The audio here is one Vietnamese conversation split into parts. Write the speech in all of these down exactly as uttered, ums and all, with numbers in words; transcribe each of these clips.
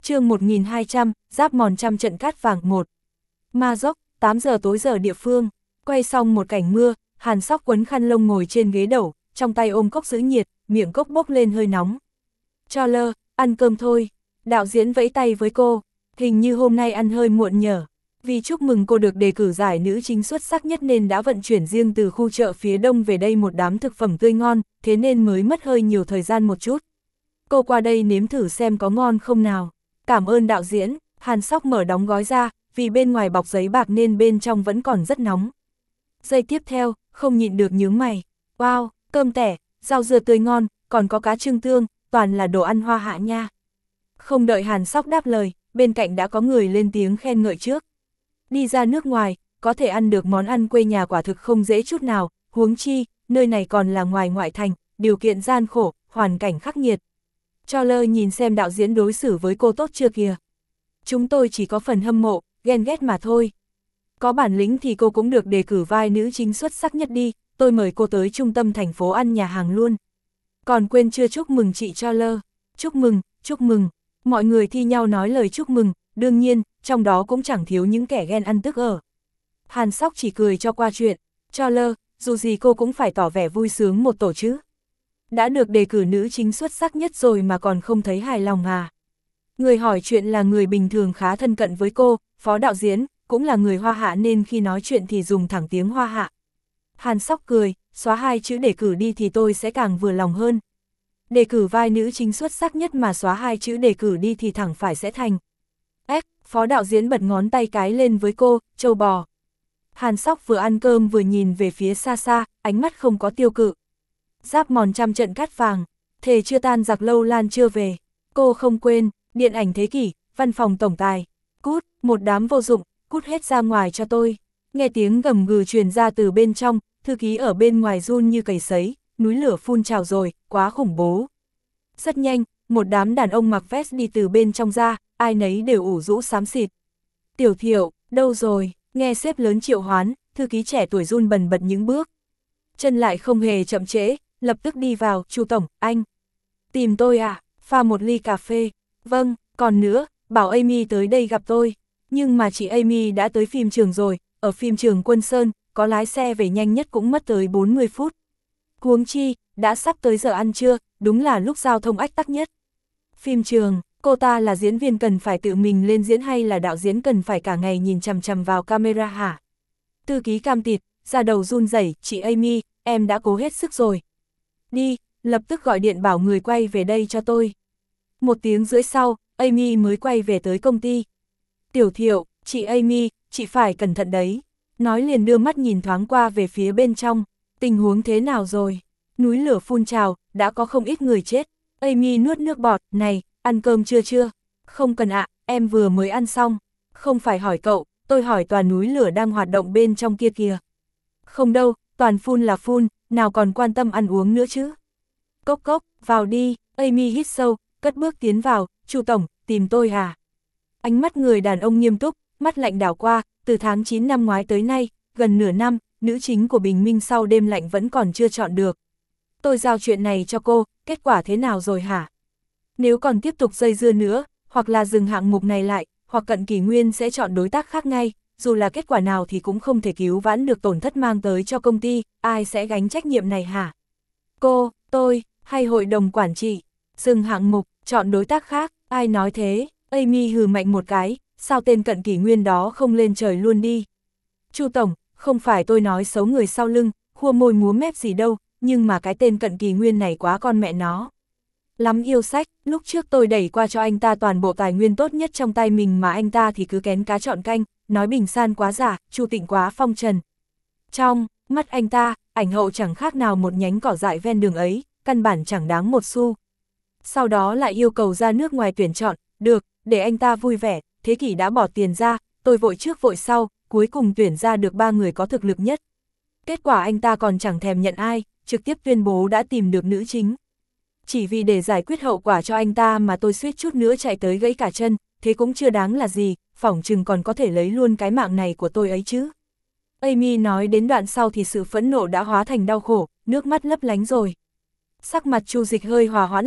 chương một nghìn hai trăm, giáp mòn trăm trận cát vàng một. Ma dốc, tám giờ tối giờ địa phương, quay xong một cảnh mưa, Hàn Sóc quấn khăn lông ngồi trên ghế đầu, trong tay ôm cốc giữ nhiệt, miệng cốc bốc lên hơi nóng. Cho lơ, ăn cơm thôi. Đạo diễn vẫy tay với cô, hình như hôm nay ăn hơi muộn nhở. Vì chúc mừng cô được đề cử giải nữ chính xuất sắc nhất nên đã vận chuyển riêng từ khu chợ phía đông về đây một đám thực phẩm tươi ngon, thế nên mới mất hơi nhiều thời gian một chút. Cô qua đây nếm thử xem có ngon không nào. Cảm ơn đạo diễn. Hàn Sóc mở đóng gói ra, vì bên ngoài bọc giấy bạc nên bên trong vẫn còn rất nóng. Giây tiếp theo, không nhịn được nhướng mày. Wow, cơm tẻ, rau dưa tươi ngon, còn có cá trưng tương, toàn là đồ ăn Hoa Hạ nha. Không đợi Hàn Sóc đáp lời, bên cạnh đã có người lên tiếng khen ngợi trước. Đi ra nước ngoài, có thể ăn được món ăn quê nhà quả thực không dễ chút nào, huống chi, nơi này còn là ngoài ngoại thành, điều kiện gian khổ, hoàn cảnh khắc nghiệt. Cho lơ nhìn xem đạo diễn đối xử với cô tốt chưa kìa. Chúng tôi chỉ có phần hâm mộ, ghen ghét mà thôi. Có bản lĩnh thì cô cũng được đề cử vai nữ chính xuất sắc nhất đi, tôi mời cô tới trung tâm thành phố ăn nhà hàng luôn. Còn quên chưa chúc mừng chị Cho lơ. Chúc mừng, chúc mừng. Mọi người thi nhau nói lời chúc mừng, đương nhiên, trong đó cũng chẳng thiếu những kẻ ghen ăn tức ở. Hàn Sóc chỉ cười cho qua chuyện. Cho lơ, dù gì cô cũng phải tỏ vẻ vui sướng một tổ chứ. Đã được đề cử nữ chính xuất sắc nhất rồi mà còn không thấy hài lòng à. Người hỏi chuyện là người bình thường khá thân cận với cô, phó đạo diễn, cũng là người Hoa Hạ nên khi nói chuyện thì dùng thẳng tiếng Hoa Hạ. Hàn Sóc cười, xóa hai chữ đề cử đi thì tôi sẽ càng vừa lòng hơn. Đề cử vai nữ chính xuất sắc nhất mà xóa hai chữ đề cử đi thì thẳng phải sẽ thành. Ếch, phó đạo diễn bật ngón tay cái lên với cô, trâu bò. Hàn Sóc vừa ăn cơm vừa nhìn về phía xa xa, ánh mắt không có tiêu cự. Giáp mòn trăm trận cát vàng, thề chưa tan giặc lâu lan chưa về. Cô không quên, điện ảnh thế kỷ, văn phòng tổng tài. Cút, một đám vô dụng, cút hết ra ngoài cho tôi. Nghe tiếng gầm gừ truyền ra từ bên trong, thư ký ở bên ngoài run như cầy sấy, núi lửa phun trào rồi, quá khủng bố. Rất nhanh, một đám đàn ông mặc vest đi từ bên trong ra, ai nấy đều ủ rũ xám xịt. Tiểu Thiệu, đâu rồi? Nghe sếp lớn triệu hoán, thư ký trẻ tuổi run bần bật những bước. Chân lại không hề chậm trễ, lập tức đi vào, Chu tổng, anh. Tìm tôi à? Pha một ly cà phê. Vâng, còn nữa, bảo Amy tới đây gặp tôi. Nhưng mà chị Amy đã tới phim trường rồi, ở phim trường Quân Sơn, có lái xe về nhanh nhất cũng mất tới bốn mươi phút. Huống chi, đã sắp tới giờ ăn trưa, đúng là lúc giao thông ách tắc nhất. Phim trường, cô ta là diễn viên cần phải tự mình lên diễn hay là đạo diễn cần phải cả ngày nhìn chằm chằm vào camera hả? Thư ký cam tịt, ra đầu run rẩy, chị Amy, em đã cố hết sức rồi. Đi, lập tức gọi điện bảo người quay về đây cho tôi. Một tiếng rưỡi sau, Amy mới quay về tới công ty. Tiểu Thiệu, chị Amy, chị phải cẩn thận đấy. Nói liền đưa mắt nhìn thoáng qua về phía bên trong. Tình huống thế nào rồi? Núi lửa phun trào, đã có không ít người chết. Amy nuốt nước bọt, này, ăn cơm chưa chưa? Không cần ạ, em vừa mới ăn xong. Không phải hỏi cậu, tôi hỏi tòa núi lửa đang hoạt động bên trong kia kìa. Không đâu, toàn phun là phun, nào còn quan tâm ăn uống nữa chứ. Cốc cốc, vào đi, Amy hít sâu, cất bước tiến vào, Chu tổng, tìm tôi hả? Ánh mắt người đàn ông nghiêm túc, mắt lạnh đảo qua, từ tháng chín năm ngoái tới nay, gần nửa năm, nữ chính của Bình Minh sau đêm lạnh vẫn còn chưa chọn được. Tôi giao chuyện này cho cô, kết quả thế nào rồi hả? Nếu còn tiếp tục dây dưa nữa, hoặc là dừng hạng mục này lại, hoặc Cận Kỷ Nguyên sẽ chọn đối tác khác ngay, dù là kết quả nào thì cũng không thể cứu vãn được tổn thất mang tới cho công ty, ai sẽ gánh trách nhiệm này hả? Cô, tôi, hay hội đồng quản trị? Dừng hạng mục, chọn đối tác khác, ai nói thế? Amy hừ mạnh một cái, sao tên Cận Kỷ Nguyên đó không lên trời luôn đi? Chu tổng, không phải tôi nói xấu người sau lưng, khua môi múa mép gì đâu, nhưng mà cái tên Cận Kỷ Nguyên này quá con mẹ nó. Lắm yêu sách, lúc trước tôi đẩy qua cho anh ta toàn bộ tài nguyên tốt nhất trong tay mình mà anh ta thì cứ kén cá chọn canh, nói Bình San quá giả, Chu Tịnh quá phong trần. Trong mắt anh ta, ảnh hậu chẳng khác nào một nhánh cỏ dại ven đường ấy, căn bản chẳng đáng một xu. Sau đó lại yêu cầu ra nước ngoài tuyển chọn, được, để anh ta vui vẻ, Thế Kỷ đã bỏ tiền ra, tôi vội trước vội sau, cuối cùng tuyển ra được ba người có thực lực nhất. Kết quả anh ta còn chẳng thèm nhận ai, trực tiếp tuyên bố đã tìm được nữ chính. Chỉ vì để giải quyết hậu quả cho anh ta mà tôi suýt chút nữa chạy tới gãy cả chân, thế cũng chưa đáng là gì, phỏng chừng còn có thể lấy luôn cái mạng này của tôi ấy chứ. Amy nói đến đoạn sau thì sự phẫn nộ đã hóa thành đau khổ, nước mắt lấp lánh rồi. Sắc mặt Chu Dịch hơi hòa hoãn lại,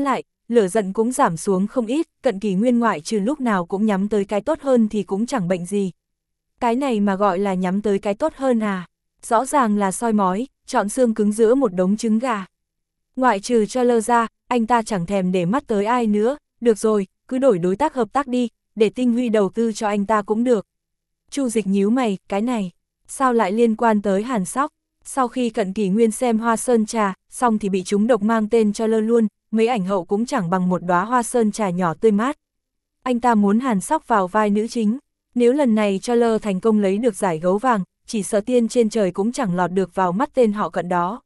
lửa giận cũng giảm xuống không ít, Cận Kỷ Nguyên ngoại trừ lúc nào cũng nhắm tới cái tốt hơn thì cũng chẳng bệnh gì. Cái này mà gọi là nhắm tới cái tốt hơn à? Rõ ràng là soi mói, chọn xương cứng giữa một đống trứng gà. Ngoại trừ cho lơ ra, anh ta chẳng thèm để mắt tới ai nữa, được rồi, cứ đổi đối tác hợp tác đi, để Tinh Huy đầu tư cho anh ta cũng được. Chu Dịch nhíu mày, cái này, sao lại liên quan tới Hàn Sóc? Sau khi Cận Kỷ Nguyên xem hoa sơn trà, xong thì bị chúng độc mang tên cho lơ luôn, mấy ảnh hậu cũng chẳng bằng một đóa hoa sơn trà nhỏ tươi mát. Anh ta muốn Hàn Sóc vào vai nữ chính, nếu lần này cho lơ thành công lấy được giải gấu vàng, chỉ sợ tiên trên trời cũng chẳng lọt được vào mắt tên họ Cận đó.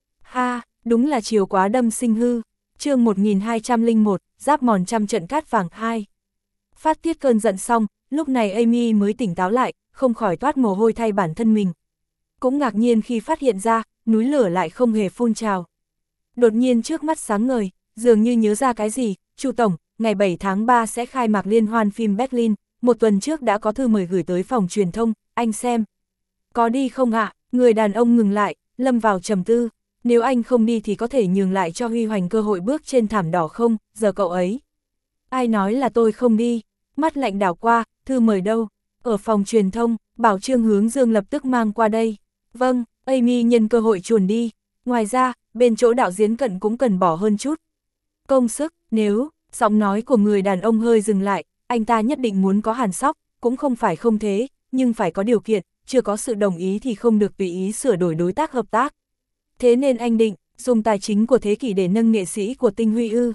Ha, đúng là chiều quá đâm sinh hư. Chương một nghìn hai trăm lẻ một, giáp mòn trăm trận cát vàng hai. Phát tiết cơn giận xong, lúc này Amy mới tỉnh táo lại, không khỏi toát mồ hôi thay bản thân mình. Cũng ngạc nhiên khi phát hiện ra, núi lửa lại không hề phun trào. Đột nhiên trước mắt sáng ngời, dường như nhớ ra cái gì, Chu tổng, ngày bảy tháng ba sẽ khai mạc liên hoan phim Berlin, một tuần trước đã có thư mời gửi tới phòng truyền thông, anh xem. Có đi không ạ? À? Người đàn ông ngừng lại, lâm vào trầm tư. Nếu anh không đi thì có thể nhường lại cho Huy Hoành cơ hội bước trên thảm đỏ không, giờ cậu ấy. Ai nói là tôi không đi? Mắt lạnh đảo qua, thư mời đâu? Ở phòng truyền thông, bảo Trương Hướng Dương lập tức mang qua đây. Vâng, Amy nhân cơ hội chuồn đi. Ngoài ra, bên chỗ đạo diễn Cận cũng cần bỏ hơn chút công sức, nếu, giọng nói của người đàn ông hơi dừng lại, anh ta nhất định muốn có Hàn Sóc, cũng không phải không thế, nhưng phải có điều kiện, chưa có sự đồng ý thì không được tùy ý sửa đổi đối tác hợp tác. Thế nên anh định, dùng tài chính của thế kỷ để nâng nghệ sĩ của Tinh Huy ư.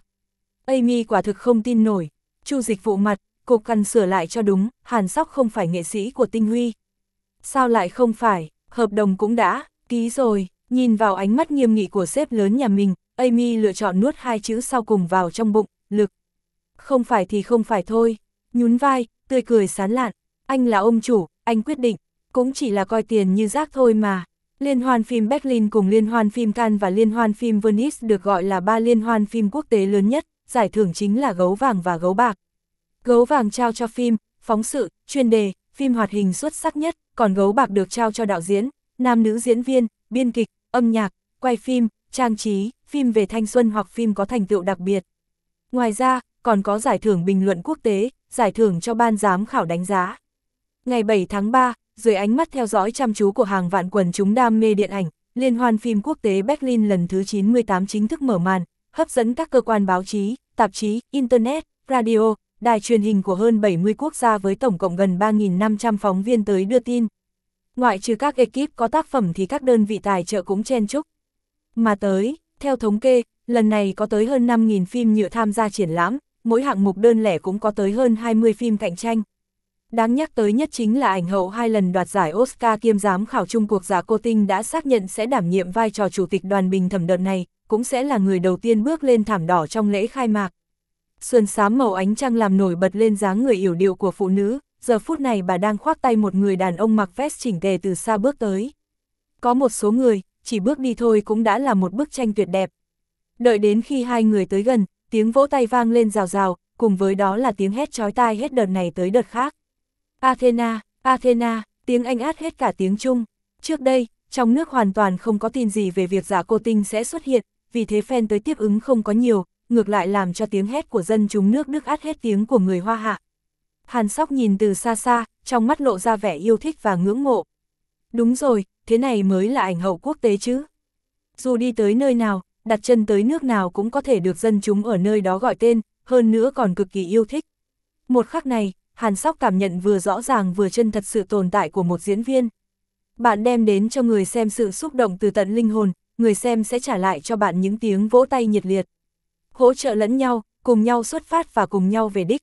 Amy quả thực không tin nổi, Chu Dịch vụ mặt, cục cần sửa lại cho đúng, Hàn Sóc không phải nghệ sĩ của Tinh Huy. Sao lại không phải, hợp đồng cũng đã ký rồi. Nhìn vào ánh mắt nghiêm nghị của sếp lớn nhà mình, Amy lựa chọn nuốt hai chữ sau cùng vào trong bụng, lực. Không phải thì không phải thôi, nhún vai, tươi cười sán lạn, anh là ông chủ, anh quyết định, cũng chỉ là coi tiền như rác thôi mà. Liên hoan phim Berlin cùng Liên hoan phim Cannes và Liên hoan phim Venice được gọi là ba liên hoan phim quốc tế lớn nhất, giải thưởng chính là gấu vàng và gấu bạc. Gấu vàng trao cho phim, phóng sự, chuyên đề, phim hoạt hình xuất sắc nhất, còn gấu bạc được trao cho đạo diễn, nam nữ diễn viên, biên kịch, âm nhạc, quay phim, trang trí, phim về thanh xuân hoặc phim có thành tựu đặc biệt. Ngoài ra, còn có giải thưởng bình luận quốc tế, giải thưởng cho ban giám khảo đánh giá. Ngày bảy tháng ba, dưới ánh mắt theo dõi chăm chú của hàng vạn quần chúng đam mê điện ảnh, Liên hoan phim quốc tế Berlin lần thứ chín mươi tám chính thức mở màn, hấp dẫn các cơ quan báo chí, tạp chí, internet, radio, đài truyền hình của hơn bảy mươi quốc gia với tổng cộng gần ba nghìn năm trăm phóng viên tới đưa tin. Ngoại trừ các ekip có tác phẩm thì các đơn vị tài trợ cũng chen chúc. Mà tới, theo thống kê, lần này có tới hơn năm nghìn phim nhựa tham gia triển lãm, mỗi hạng mục đơn lẻ cũng có tới hơn hai mươi phim cạnh tranh. Đáng nhắc tới nhất chính là ảnh hậu hai lần đoạt giải Oscar kiêm giám khảo chung cuộc Giả Cô Tinh đã xác nhận sẽ đảm nhiệm vai trò chủ tịch đoàn bình thẩm đợt này, cũng sẽ là người đầu tiên bước lên thảm đỏ trong lễ khai mạc. Sườn xám màu ánh trăng làm nổi bật lên dáng người yểu điệu của phụ nữ, giờ phút này bà đang khoác tay một người đàn ông mặc vest chỉnh tề từ xa bước tới. Có một số người, chỉ bước đi thôi cũng đã là một bức tranh tuyệt đẹp. Đợi đến khi hai người tới gần, tiếng vỗ tay vang lên rào rào, cùng với đó là tiếng hét chói tai hết đợt này tới đợt khác. Athena, Athena, tiếng Anh át hết cả tiếng Trung. Trước đây, trong nước hoàn toàn không có tin gì về việc Giả Cô Tinh sẽ xuất hiện, vì thế fan tới tiếp ứng không có nhiều, ngược lại làm cho tiếng hét của dân chúng nước Đức át hết tiếng của người Hoa Hạ. Hàn Sóc nhìn từ xa xa, trong mắt lộ ra vẻ yêu thích và ngưỡng mộ. Đúng rồi, thế này mới là ảnh hậu quốc tế chứ. Dù đi tới nơi nào, đặt chân tới nước nào cũng có thể được dân chúng ở nơi đó gọi tên, hơn nữa còn cực kỳ yêu thích. Một khắc này, Hàn Sóc cảm nhận vừa rõ ràng vừa chân thật sự tồn tại của một diễn viên. Bạn đem đến cho người xem sự xúc động từ tận linh hồn, người xem sẽ trả lại cho bạn những tiếng vỗ tay nhiệt liệt. Hỗ trợ lẫn nhau, cùng nhau xuất phát và cùng nhau về đích.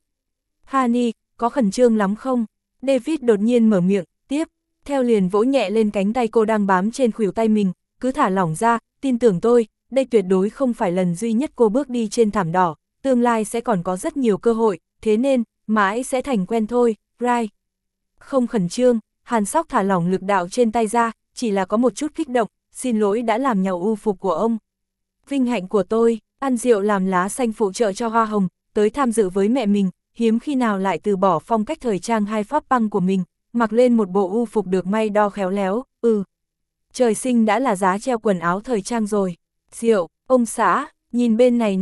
Hani, có khẩn trương lắm không? David đột nhiên mở miệng, tiếp, theo liền vỗ nhẹ lên cánh tay cô đang bám trên khuỷu tay mình, cứ thả lỏng ra, tin tưởng tôi, đây tuyệt đối không phải lần duy nhất cô bước đi trên thảm đỏ, tương lai sẽ còn có rất nhiều cơ hội, thế nên, mãi sẽ thành quen thôi, right? Không khẩn trương, Hàn Sóc thả lỏng lực đạo trên tay ra, chỉ là có một chút kích động, xin lỗi đã làm nhàu u phục của ông. Vinh hạnh của tôi, ăn rượu làm lá xanh phụ trợ cho hoa hồng, tới tham dự với mẹ mình, hiếm khi nào lại từ bỏ phong cách thời trang hai pháp băng của mình, mặc lên một bộ u phục được may đo khéo léo, ừ. Trời sinh đã là giá treo quần áo thời trang rồi. Rượu, ông xã, nhìn bên này nè,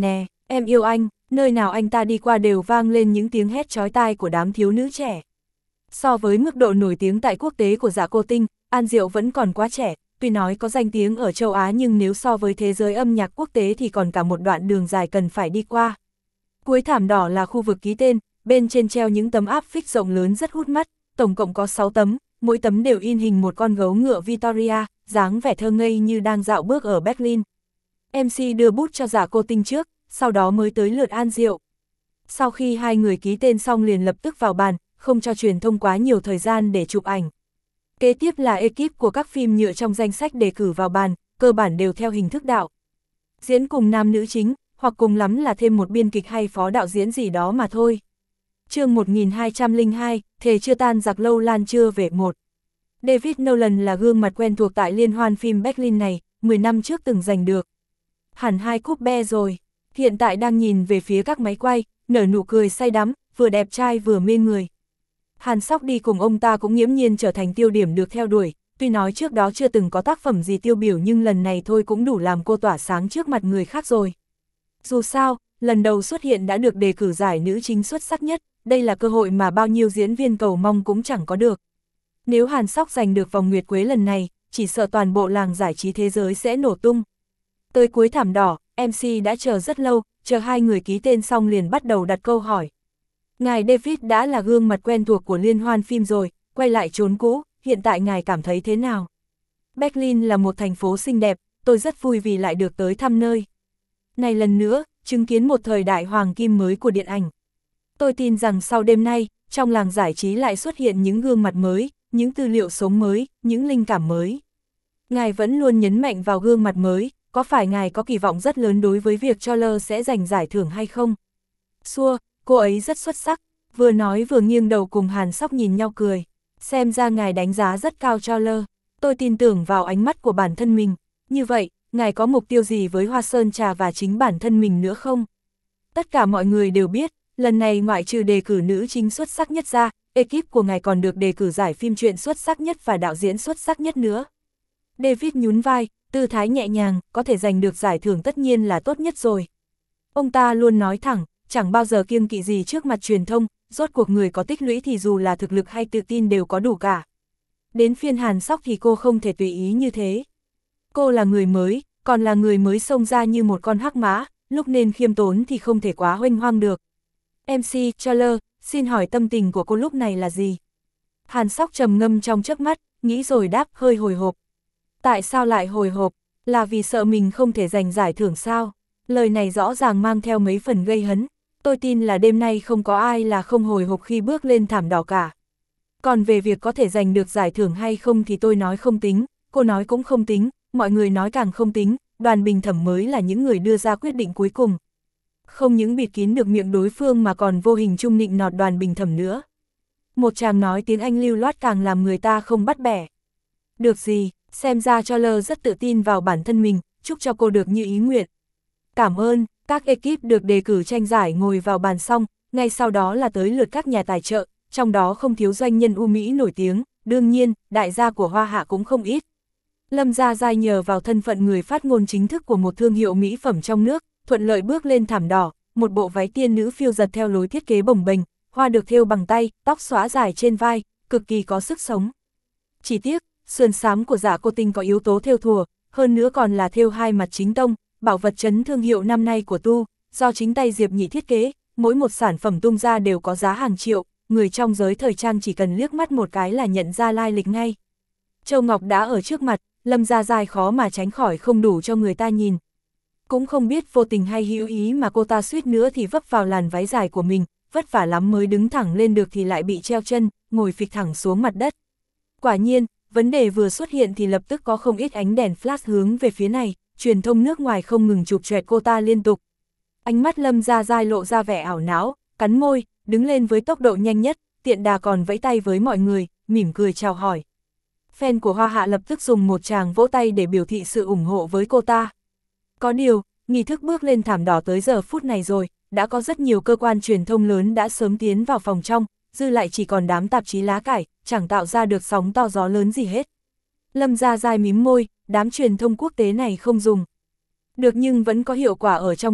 Em yêu anh, nơi nào anh ta đi qua đều vang lên những tiếng hét chói tai của đám thiếu nữ trẻ. So với mức độ nổi tiếng tại quốc tế của Dạ Cô Tinh, An Diệu vẫn còn quá trẻ, tuy nói có danh tiếng ở châu Á nhưng nếu so với thế giới âm nhạc quốc tế thì còn cả một đoạn đường dài cần phải đi qua. Cuối thảm đỏ là khu vực ký tên, bên trên treo những tấm áp phích rộng lớn rất hút mắt, tổng cộng có sáu tấm, mỗi tấm đều in hình một con gấu ngựa Victoria, dáng vẻ thơ ngây như đang dạo bước ở Berlin. em xê đưa bút cho Dạ Cô Tinh trước, sau đó mới tới lượt An Diệu. Sau khi hai người ký tên xong liền lập tức vào bàn, không cho truyền thông quá nhiều thời gian để chụp ảnh. Kế tiếp là ekip của các phim nhựa trong danh sách đề cử vào bàn, cơ bản đều theo hình thức đạo diễn cùng nam nữ chính, hoặc cùng lắm là thêm một biên kịch hay phó đạo diễn gì đó mà thôi. Chương một nghìn hai trăm lẻ hai, Thề chưa tan giặc lâu lan chưa về một. David Nolan là gương mặt quen thuộc tại liên hoan phim Berlin này, mười năm trước từng giành được hẳn hai cúp be rồi. Hiện tại đang nhìn về phía các máy quay, nở nụ cười say đắm, vừa đẹp trai vừa mê người. Hàn Sóc đi cùng ông ta cũng nghiễm nhiên trở thành tiêu điểm được theo đuổi, tuy nói trước đó chưa từng có tác phẩm gì tiêu biểu nhưng lần này thôi cũng đủ làm cô tỏa sáng trước mặt người khác rồi. Dù sao, lần đầu xuất hiện đã được đề cử giải nữ chính xuất sắc nhất, đây là cơ hội mà bao nhiêu diễn viên cầu mong cũng chẳng có được. Nếu Hàn Sóc giành được vòng nguyệt quế lần này, chỉ sợ toàn bộ làng giải trí thế giới sẽ nổ tung. Tới cuối thảm đỏ, em xê đã chờ rất lâu, chờ hai người ký tên xong liền bắt đầu đặt câu hỏi. Ngài David đã là gương mặt quen thuộc của liên hoan phim rồi, quay lại chốn cũ, hiện tại ngài cảm thấy thế nào? Berlin là một thành phố xinh đẹp, tôi rất vui vì lại được tới thăm nơi này lần nữa, chứng kiến một thời đại hoàng kim mới của điện ảnh. Tôi tin rằng sau đêm nay, trong làng giải trí lại xuất hiện những gương mặt mới, những tư liệu sống mới, những linh cảm mới. Ngài vẫn luôn nhấn mạnh vào gương mặt mới, có phải ngài có kỳ vọng rất lớn đối với việc Choler sẽ giành giải thưởng hay không? Xua, cô ấy rất xuất sắc, vừa nói vừa nghiêng đầu cùng Hàn Sóc nhìn nhau cười. Xem ra ngài đánh giá rất cao Choler, tôi tin tưởng vào ánh mắt của bản thân mình. Như vậy, ngài có mục tiêu gì với Hoa Sơn Trà và chính bản thân mình nữa không? Tất cả mọi người đều biết, lần này ngoại trừ đề cử nữ chính xuất sắc nhất ra, ekip của ngài còn được đề cử giải phim truyện xuất sắc nhất và đạo diễn xuất sắc nhất nữa. David nhún vai, tư thái nhẹ nhàng, có thể giành được giải thưởng tất nhiên là tốt nhất rồi. Ông ta luôn nói thẳng, chẳng bao giờ kiêng kỵ gì trước mặt truyền thông, rốt cuộc người có tích lũy thì dù là thực lực hay tự tin đều có đủ cả. Đến phiên Hàn Sóc thì cô không thể tùy ý như thế. Cô là người mới, còn là người mới xông ra như một con hắc mã, lúc nên khiêm tốn thì không thể quá huênh hoang được. em xê Choler, xin hỏi tâm tình của cô lúc này là gì? Hàn Sóc trầm ngâm trong chớp mắt, nghĩ rồi đáp hơi hồi hộp. Tại sao lại hồi hộp? Là vì sợ mình không thể giành giải thưởng sao? Lời này rõ ràng mang theo mấy phần gây hấn. Tôi tin là đêm nay không có ai là không hồi hộp khi bước lên thảm đỏ cả. Còn về việc có thể giành được giải thưởng hay không thì tôi nói không tính, cô nói cũng không tính, mọi người nói càng không tính, đoàn bình thẩm mới là những người đưa ra quyết định cuối cùng. Không những bịt kín được miệng đối phương mà còn vô hình chung nịnh nọt đoàn bình thẩm nữa. Một chàng nói tiếng Anh lưu loát càng làm người ta không bắt bẻ. Được gì, xem ra Choler rất tự tin vào bản thân mình, chúc cho cô được như ý nguyện. Cảm ơn, các ekip được đề cử tranh giải ngồi vào bàn xong, ngay sau đó là tới lượt các nhà tài trợ, trong đó không thiếu doanh nhân ưu Mỹ nổi tiếng, đương nhiên, đại gia của Hoa Hạ cũng không ít. Lâm Gia Giai nhờ vào thân phận người phát ngôn chính thức của một thương hiệu mỹ phẩm trong nước, thuận lợi bước lên thảm đỏ, một bộ váy tiên nữ phiêu dật theo lối thiết kế bồng bềnh, hoa được thêu bằng tay, tóc xõa dài trên vai, cực kỳ có sức sống. Chỉ tiếc, sườn xám của Dạ Cô Tinh có yếu tố thêu thùa, hơn nữa còn là thêu hai mặt chính tông, bảo vật trấn thương hiệu năm nay của Tu, do chính tay Diệp Nhị thiết kế, mỗi một sản phẩm tung ra đều có giá hàng triệu, người trong giới thời trang chỉ cần liếc mắt một cái là nhận ra lai lịch ngay. Châu Ngọc đã ở trước mặt, Lâm Gia Giai khó mà tránh khỏi không đủ cho người ta nhìn. Cũng không biết vô tình hay hữu ý mà cô ta suýt nữa thì vấp vào làn váy dài của mình, vất vả lắm mới đứng thẳng lên được thì lại bị treo chân, ngồi phịch thẳng xuống mặt đất. Quả nhiên, vấn đề vừa xuất hiện thì lập tức có không ít ánh đèn flash hướng về phía này, truyền thông nước ngoài không ngừng chụp choẹt cô ta liên tục. Ánh mắt Lâm Gia Giai lộ ra vẻ ảo não, cắn môi, đứng lên với tốc độ nhanh nhất, tiện đà còn vẫy tay với mọi người, mỉm cười chào hỏi. Fan của Hoa Hạ lập tức dùng một tràng vỗ tay để biểu thị sự ủng hộ với cô ta. Có điều, nghi thức bước lên thảm đỏ tới giờ phút này rồi, đã có rất nhiều cơ quan truyền thông lớn đã sớm tiến vào phòng trong, dư lại chỉ còn đám tạp chí lá cải, chẳng tạo ra được sóng to gió lớn gì hết. Lâm Gia Giai mím môi, đám truyền thông quốc tế này không dùng được nhưng vẫn có hiệu quả ở trong nước,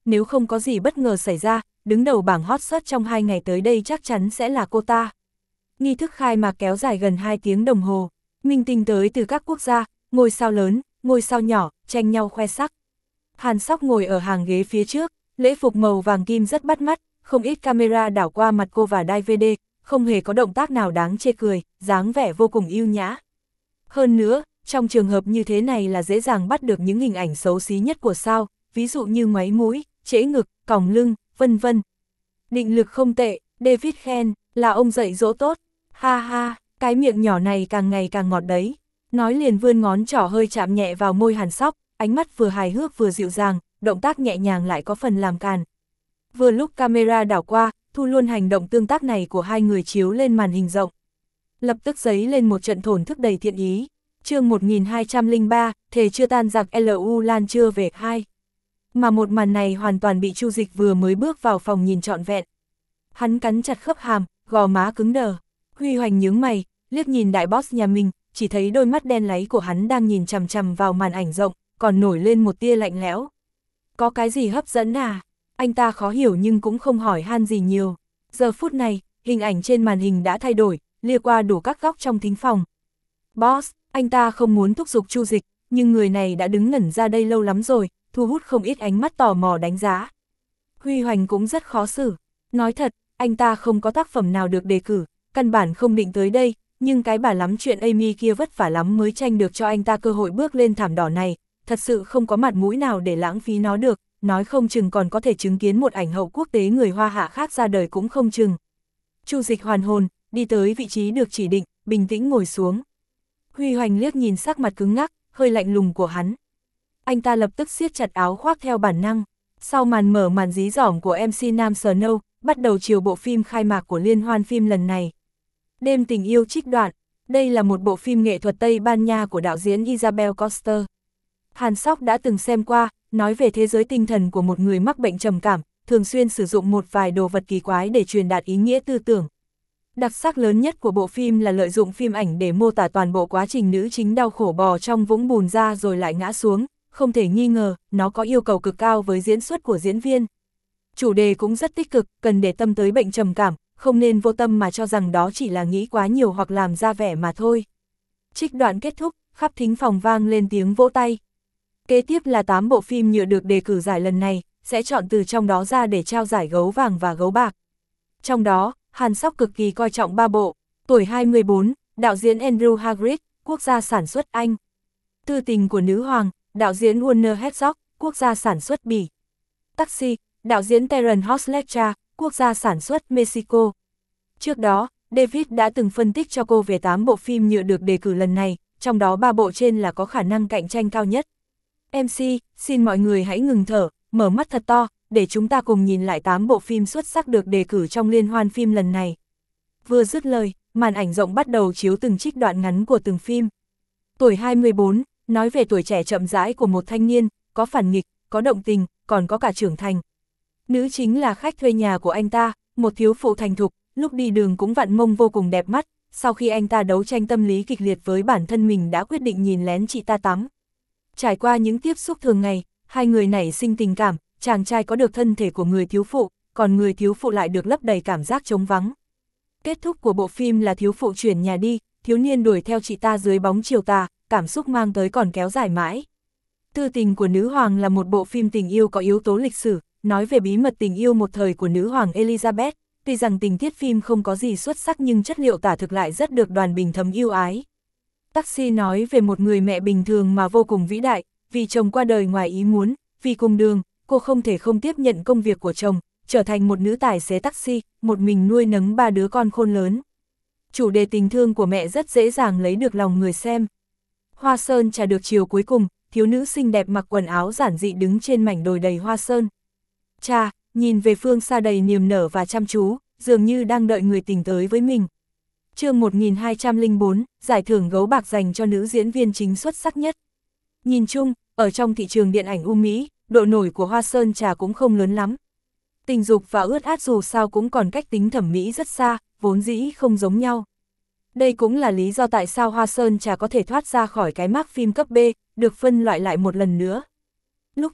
nếu không có gì bất ngờ xảy ra, đứng đầu bảng hot search trong hai ngày tới đây chắc chắn sẽ là cô ta. Nghi thức khai mạc kéo dài gần hai tiếng đồng hồ, minh tinh tới từ các quốc gia, ngôi sao lớn, ngôi sao nhỏ, tranh nhau khoe sắc. Hàn Sóc ngồi ở hàng ghế phía trước, lễ phục màu vàng kim rất bắt mắt, không ít camera đảo qua mặt cô và đai vê đê, không hề có động tác nào đáng chê cười, dáng vẻ vô cùng yêu nhã. Hơn nữa, trong trường hợp như thế này là dễ dàng bắt được những hình ảnh xấu xí nhất của sao, ví dụ như ngoáy mũi, trễ ngực, còng lưng, vân vân. Định lực không tệ, David khen, là ông dạy dỗ tốt, ha ha, cái miệng nhỏ này càng ngày càng ngọt đấy. Nói liền vươn ngón trỏ hơi chạm nhẹ vào môi Hàn Sóc, ánh mắt vừa hài hước vừa dịu dàng, động tác nhẹ nhàng lại có phần làm càn. Vừa lúc camera đảo qua, thu luôn hành động tương tác này của hai người chiếu lên màn hình rộng. Lập tức dấy lên một trận thổn thức đầy thiện ý. Chương một nghìn hai trăm lẻ ba, thề chưa tan giặc lờ u Lan chưa về hai. Mà một màn này hoàn toàn bị Chu Dịch vừa mới bước vào phòng nhìn trọn vẹn. Hắn cắn chặt khớp hàm, gò má cứng đờ. Huy Hoành nhướng mày, liếc nhìn đại boss nhà mình, chỉ thấy đôi mắt đen láy của hắn đang nhìn chằm chằm vào màn ảnh rộng, còn nổi lên một tia lạnh lẽo. Có cái gì hấp dẫn à? Anh ta khó hiểu nhưng cũng không hỏi han gì nhiều. Giờ phút này, hình ảnh trên màn hình đã thay đổi, lia qua đủ các góc trong thính phòng. Boss, anh ta không muốn thúc giục Chu Dịch, nhưng người này đã đứng ngẩn ra đây lâu lắm rồi, thu hút không ít ánh mắt tò mò đánh giá. Huy Hoành cũng rất khó xử. Nói thật, anh ta không có tác phẩm nào được đề cử, căn bản không định tới đây, nhưng cái bà lắm chuyện Amy kia vất vả lắm mới tranh được cho anh ta cơ hội bước lên thảm đỏ này, thật sự không có mặt mũi nào để lãng phí nó được, nói không chừng còn có thể chứng kiến một ảnh hậu quốc tế người Hoa Hạ khác ra đời cũng không chừng. Chu Dịch hoàn hồn, đi tới vị trí được chỉ định, bình tĩnh ngồi xuống. Huy Hoành liếc nhìn sắc mặt cứng ngắc, hơi lạnh lùng của hắn. Anh ta lập tức siết chặt áo khoác theo bản năng. Sau màn mở màn dí dỏm của em xê Nam Snow, bắt đầu chiều bộ phim khai mạc của liên hoan phim lần này. Đêm tình yêu trích đoạn, đây là một bộ phim nghệ thuật Tây Ban Nha của đạo diễn Isabel Coster. Hàn Sóc đã từng xem qua, nói về thế giới tinh thần của một người mắc bệnh trầm cảm, thường xuyên sử dụng một vài đồ vật kỳ quái để truyền đạt ý nghĩa tư tưởng. Đặc sắc lớn nhất của bộ phim là lợi dụng phim ảnh để mô tả toàn bộ quá trình nữ chính đau khổ bò trong vũng bùn ra rồi lại ngã xuống, không thể nghi ngờ, nó có yêu cầu cực cao với diễn xuất của diễn viên. Chủ đề cũng rất tích cực, cần để tâm tới bệnh trầm cảm, không nên vô tâm mà cho rằng đó chỉ là nghĩ quá nhiều hoặc làm ra vẻ mà thôi. Trích đoạn kết thúc, khắp thính phòng vang lên tiếng vỗ tay. Kế tiếp là tám bộ phim nhựa được đề cử giải lần này, sẽ chọn từ trong đó ra để trao giải gấu vàng và gấu bạc. Trong đó, Hàn Sóc cực kỳ coi trọng ba bộ, tuổi hai mươi bốn, đạo diễn Andrew Hagrid, quốc gia sản xuất Anh. Tư tình của nữ hoàng, đạo diễn Werner Herzog, quốc gia sản xuất Bỉ. Taxi, đạo diễn Terence Hosslecha, quốc gia sản xuất Mexico. Trước đó, David đã từng phân tích cho cô về tám bộ phim nhựa được đề cử lần này, trong đó ba bộ trên là có khả năng cạnh tranh cao nhất. em xê, xin mọi người hãy ngừng thở, mở mắt thật to, để chúng ta cùng nhìn lại tám bộ phim xuất sắc được đề cử trong liên hoan phim lần này. Vừa dứt lời, màn ảnh rộng bắt đầu chiếu từng trích đoạn ngắn của từng phim. Tuổi hai mươi bốn, nói về tuổi trẻ chậm rãi của một thanh niên, có phản nghịch, có động tình, còn có cả trưởng thành. Nữ chính là khách thuê nhà của anh ta, một thiếu phụ thành thục, lúc đi đường cũng vặn mông vô cùng đẹp mắt, sau khi anh ta đấu tranh tâm lý kịch liệt với bản thân mình đã quyết định nhìn lén chị ta tắm. Trải qua những tiếp xúc thường ngày, hai người nảy sinh tình cảm, chàng trai có được thân thể của người thiếu phụ, còn người thiếu phụ lại được lấp đầy cảm giác trống vắng. Kết thúc của bộ phim là thiếu phụ chuyển nhà đi, thiếu niên đuổi theo chị ta dưới bóng chiều tà, cảm xúc mang tới còn kéo dài mãi. Tư tình của nữ hoàng là một bộ phim tình yêu có yếu tố lịch sử, nói về bí mật tình yêu một thời của nữ hoàng Elizabeth, tuy rằng tình tiết phim không có gì xuất sắc nhưng chất liệu tả thực lại rất được đoàn bình thấm yêu ái. Taxi nói về một người mẹ bình thường mà vô cùng vĩ đại, vì chồng qua đời ngoài ý muốn, vì cùng đường, cô không thể không tiếp nhận công việc của chồng, trở thành một nữ tài xế taxi, một mình nuôi nấng ba đứa con khôn lớn. Chủ đề tình thương của mẹ rất dễ dàng lấy được lòng người xem. Hoa sơn trà được chiều cuối cùng, thiếu nữ xinh đẹp mặc quần áo giản dị đứng trên mảnh đồi đầy hoa sơn. Cha, nhìn về phương xa đầy niềm nở và chăm chú, dường như đang đợi người tình tới với mình. Chương một nghìn hai trăm lẻ bốn, giải thưởng gấu bạc dành cho nữ diễn viên chính xuất sắc nhất. Nhìn chung, ở trong thị trường điện ảnh U Mỹ, độ nổi của Hoa Sơn Trà cũng không lớn lắm. Tình dục và ướt át dù sao cũng còn cách tính thẩm mỹ rất xa, vốn dĩ không giống nhau. Đây cũng là lý do tại sao Hoa Sơn Trà có thể thoát ra khỏi cái mác phim cấp B, được phân loại lại một lần nữa. Lúc trước,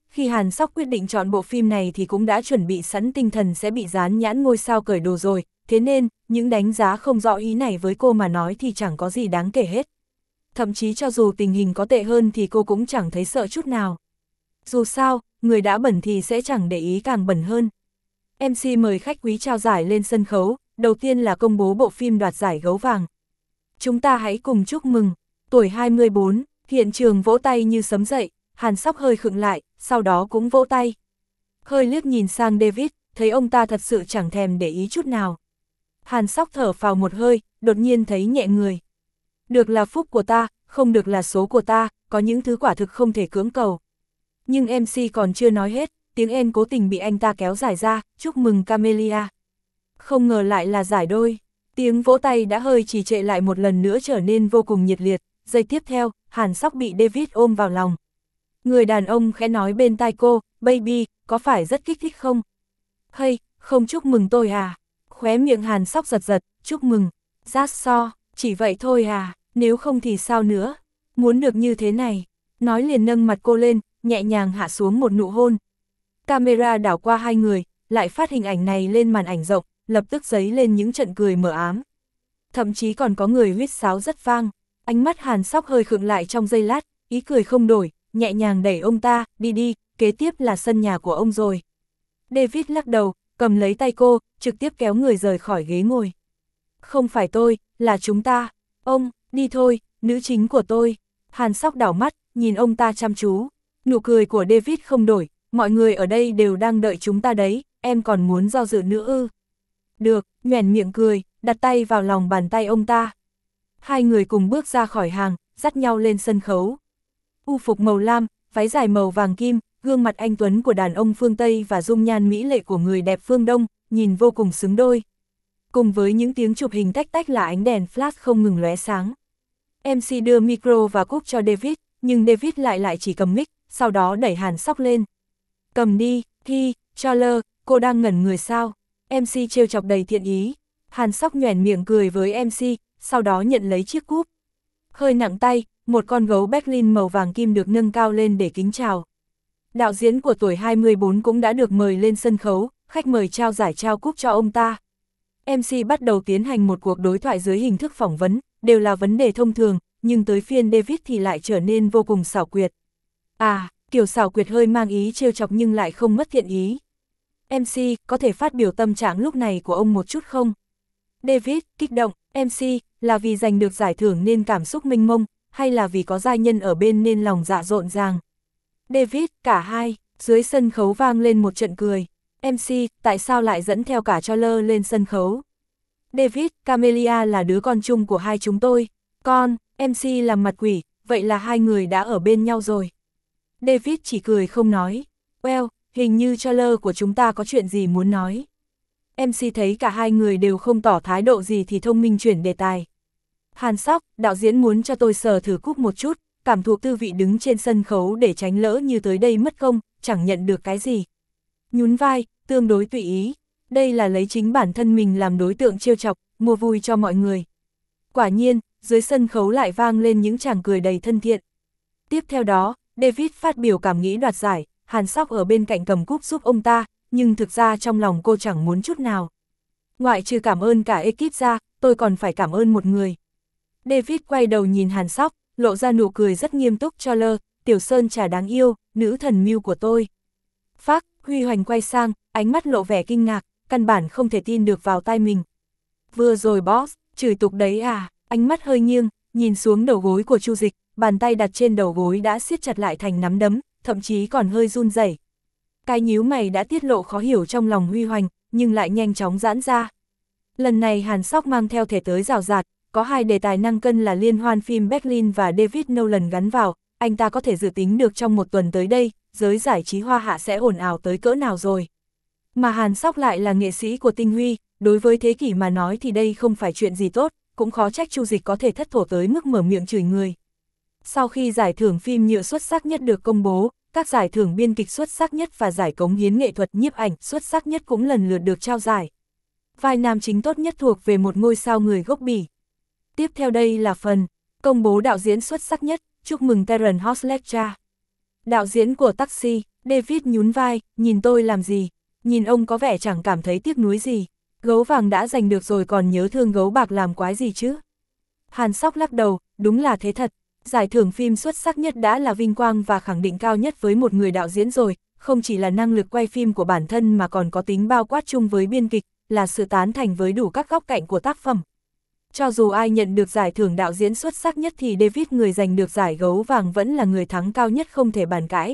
khi Hàn Sóc quyết định chọn bộ phim này thì cũng đã chuẩn bị sẵn tinh thần sẽ bị dán nhãn ngôi sao cởi đồ rồi, thế nên, những đánh giá không rõ ý này với cô mà nói thì chẳng có gì đáng kể hết. Thậm chí cho dù tình hình có tệ hơn thì cô cũng chẳng thấy sợ chút nào. Dù sao, người đã bẩn thì sẽ chẳng để ý càng bẩn hơn. em xê mời khách quý trao giải lên sân khấu, đầu tiên là công bố bộ phim đoạt giải gấu vàng. Chúng ta hãy cùng chúc mừng, tuổi hai mươi bốn, hiện trường vỗ tay như sấm dậy, Hàn Sóc hơi khựng lại, sau đó cũng vỗ tay. Hơi liếc nhìn sang David, thấy ông ta thật sự chẳng thèm để ý chút nào. Hàn Sóc thở phào một hơi, đột nhiên thấy nhẹ người. Được là phúc của ta, không được là số của ta, có những thứ quả thực không thể cưỡng cầu. Nhưng em xê còn chưa nói hết, tiếng En cố tình bị anh ta kéo dài ra, chúc mừng Camelia. Không ngờ lại là giải đôi. Tiếng vỗ tay đã hơi trì trệ lại một lần nữa trở nên vô cùng nhiệt liệt. Giây tiếp theo, Hàn Sóc bị David ôm vào lòng. Người đàn ông khẽ nói bên tai cô, baby, có phải rất kích thích không? Hay, không chúc mừng tôi à? Khóe miệng Hàn Sóc giật giật, chúc mừng. Just so, chỉ vậy thôi à, nếu không thì sao nữa? Muốn được như thế này. Nói liền nâng mặt cô lên, nhẹ nhàng hạ xuống một nụ hôn. Camera đảo qua hai người, lại phát hình ảnh này lên màn ảnh rộng, lập tức dấy lên những trận cười mờ ám. Thậm chí còn có người huýt sáo rất vang. Ánh mắt Hàn Sóc hơi khựng lại trong giây lát, ý cười không đổi, nhẹ nhàng đẩy ông ta, đi đi, kế tiếp là sân nhà của ông rồi. David lắc đầu, cầm lấy tay cô, trực tiếp kéo người rời khỏi ghế ngồi. Không phải tôi, là chúng ta. Ông, đi thôi, nữ chính của tôi. Hàn Sóc đảo mắt, nhìn ông ta chăm chú. Nụ cười của David không đổi, mọi người ở đây đều đang đợi chúng ta đấy, em còn muốn do dự nữa ư. Được, nhoẻn miệng cười, đặt tay vào lòng bàn tay ông ta. Hai người cùng bước ra khỏi hàng, dắt nhau lên sân khấu. U phục màu lam, váy dài màu vàng kim, gương mặt anh tuấn của đàn ông phương Tây và dung nhan mỹ lệ của người đẹp phương Đông, nhìn vô cùng xứng đôi. Cùng với những tiếng chụp hình tách tách là ánh đèn flash không ngừng lóe sáng. em xê đưa micro và cúp cho David, nhưng David lại lại chỉ cầm mic, sau đó đẩy Hàn Sóc lên. Cầm đi, Thi, Charles, cô đang ngẩn người sao? em xê trêu chọc đầy thiện ý. Hàn Sóc nhoẻn miệng cười với em xê, sau đó nhận lấy chiếc cúp. Hơi nặng tay, một con gấu Berlin màu vàng kim được nâng cao lên để kính chào. Đạo diễn của tuổi hai mươi bốn cũng đã được mời lên sân khấu, khách mời trao giải trao cúp cho ông ta. em xê bắt đầu tiến hành một cuộc đối thoại dưới hình thức phỏng vấn, đều là vấn đề thông thường, nhưng tới phiên David thì lại trở nên vô cùng xảo quyệt. À, kiểu xảo quyệt hơi mang ý trêu chọc nhưng lại không mất thiện ý. em xê, có thể phát biểu tâm trạng lúc này của ông một chút không? David, kích động, em xê, là vì giành được giải thưởng nên cảm xúc mênh mông, hay là vì có giai nhân ở bên nên lòng dạ rộn ràng? David, cả hai, dưới sân khấu vang lên một trận cười. em xê, tại sao lại dẫn theo cả Charles lên sân khấu? David, Camelia là đứa con chung của hai chúng tôi. Con, em xê làm mặt quỷ, vậy là hai người đã ở bên nhau rồi. David chỉ cười không nói. Well, hình như Charles của chúng ta có chuyện gì muốn nói. em xê thấy cả hai người đều không tỏ thái độ gì thì thông minh chuyển đề tài. Hàn Sóc, đạo diễn muốn cho tôi sờ thử cúp một chút, cảm thụ tư vị đứng trên sân khấu để tránh lỡ như tới đây mất công, chẳng nhận được cái gì. Nhún vai, tương đối tùy ý. Đây là lấy chính bản thân mình làm đối tượng trêu chọc, mua vui cho mọi người. Quả nhiên, dưới sân khấu lại vang lên những tràng cười đầy thân thiện. Tiếp theo đó, David phát biểu cảm nghĩ đoạt giải, Hàn Sóc ở bên cạnh cầm cúp giúp ông ta, nhưng thực ra trong lòng cô chẳng muốn chút nào. Ngoại trừ cảm ơn cả ekip ra, tôi còn phải cảm ơn một người. David quay đầu nhìn Hàn Sóc, lộ ra nụ cười rất nghiêm túc. Charles, tiểu sơn trà đáng yêu, nữ thần mưu của tôi. Phác, Huy Hoành quay sang, ánh mắt lộ vẻ kinh ngạc, căn bản không thể tin được vào tai mình. Vừa rồi boss, chửi tục đấy à? Ánh mắt hơi nghiêng, nhìn xuống đầu gối của Chu Dịch, bàn tay đặt trên đầu gối đã siết chặt lại thành nắm đấm, thậm chí còn hơi run rẩy. Cái nhíu mày đã tiết lộ khó hiểu trong lòng Huy Hoành, nhưng lại nhanh chóng giãn ra. Lần này Hàn Sóc mang theo thể tới rào rạt, có hai đề tài năng cân là liên hoan phim Berlin và David Nolan gắn vào, anh ta có thể dự tính được trong một tuần tới đây, giới giải trí hoa hạ sẽ ồn ào tới cỡ nào rồi. Mà Hàn Sóc lại là nghệ sĩ của tinh huy, đối với thế kỷ mà nói thì đây không phải chuyện gì tốt, cũng khó trách Chu Dịch có thể thất thổ tới mức mở miệng chửi người. Sau khi giải thưởng phim nhựa xuất sắc nhất được công bố, các giải thưởng biên kịch xuất sắc nhất và giải cống hiến nghệ thuật nhiếp ảnh xuất sắc nhất cũng lần lượt được trao giải. Vai nam chính tốt nhất thuộc về một ngôi sao người gốc Bỉ. Tiếp theo đây là phần công bố đạo diễn xuất sắc nhất, chúc mừng Terence Hotchkiss. Đạo diễn của Taxi, David nhún vai, nhìn tôi làm gì, nhìn ông có vẻ chẳng cảm thấy tiếc nuối gì, gấu vàng đã giành được rồi còn nhớ thương gấu bạc làm quái gì chứ. Hàn Sóc lắc đầu, đúng là thế thật, giải thưởng phim xuất sắc nhất đã là vinh quang và khẳng định cao nhất với một người đạo diễn rồi, không chỉ là năng lực quay phim của bản thân mà còn có tính bao quát chung với biên kịch, là sự tán thành với đủ các góc cạnh của tác phẩm. Cho dù ai nhận được giải thưởng đạo diễn xuất sắc nhất thì David người giành được giải gấu vàng vẫn là người thắng cao nhất không thể bàn cãi.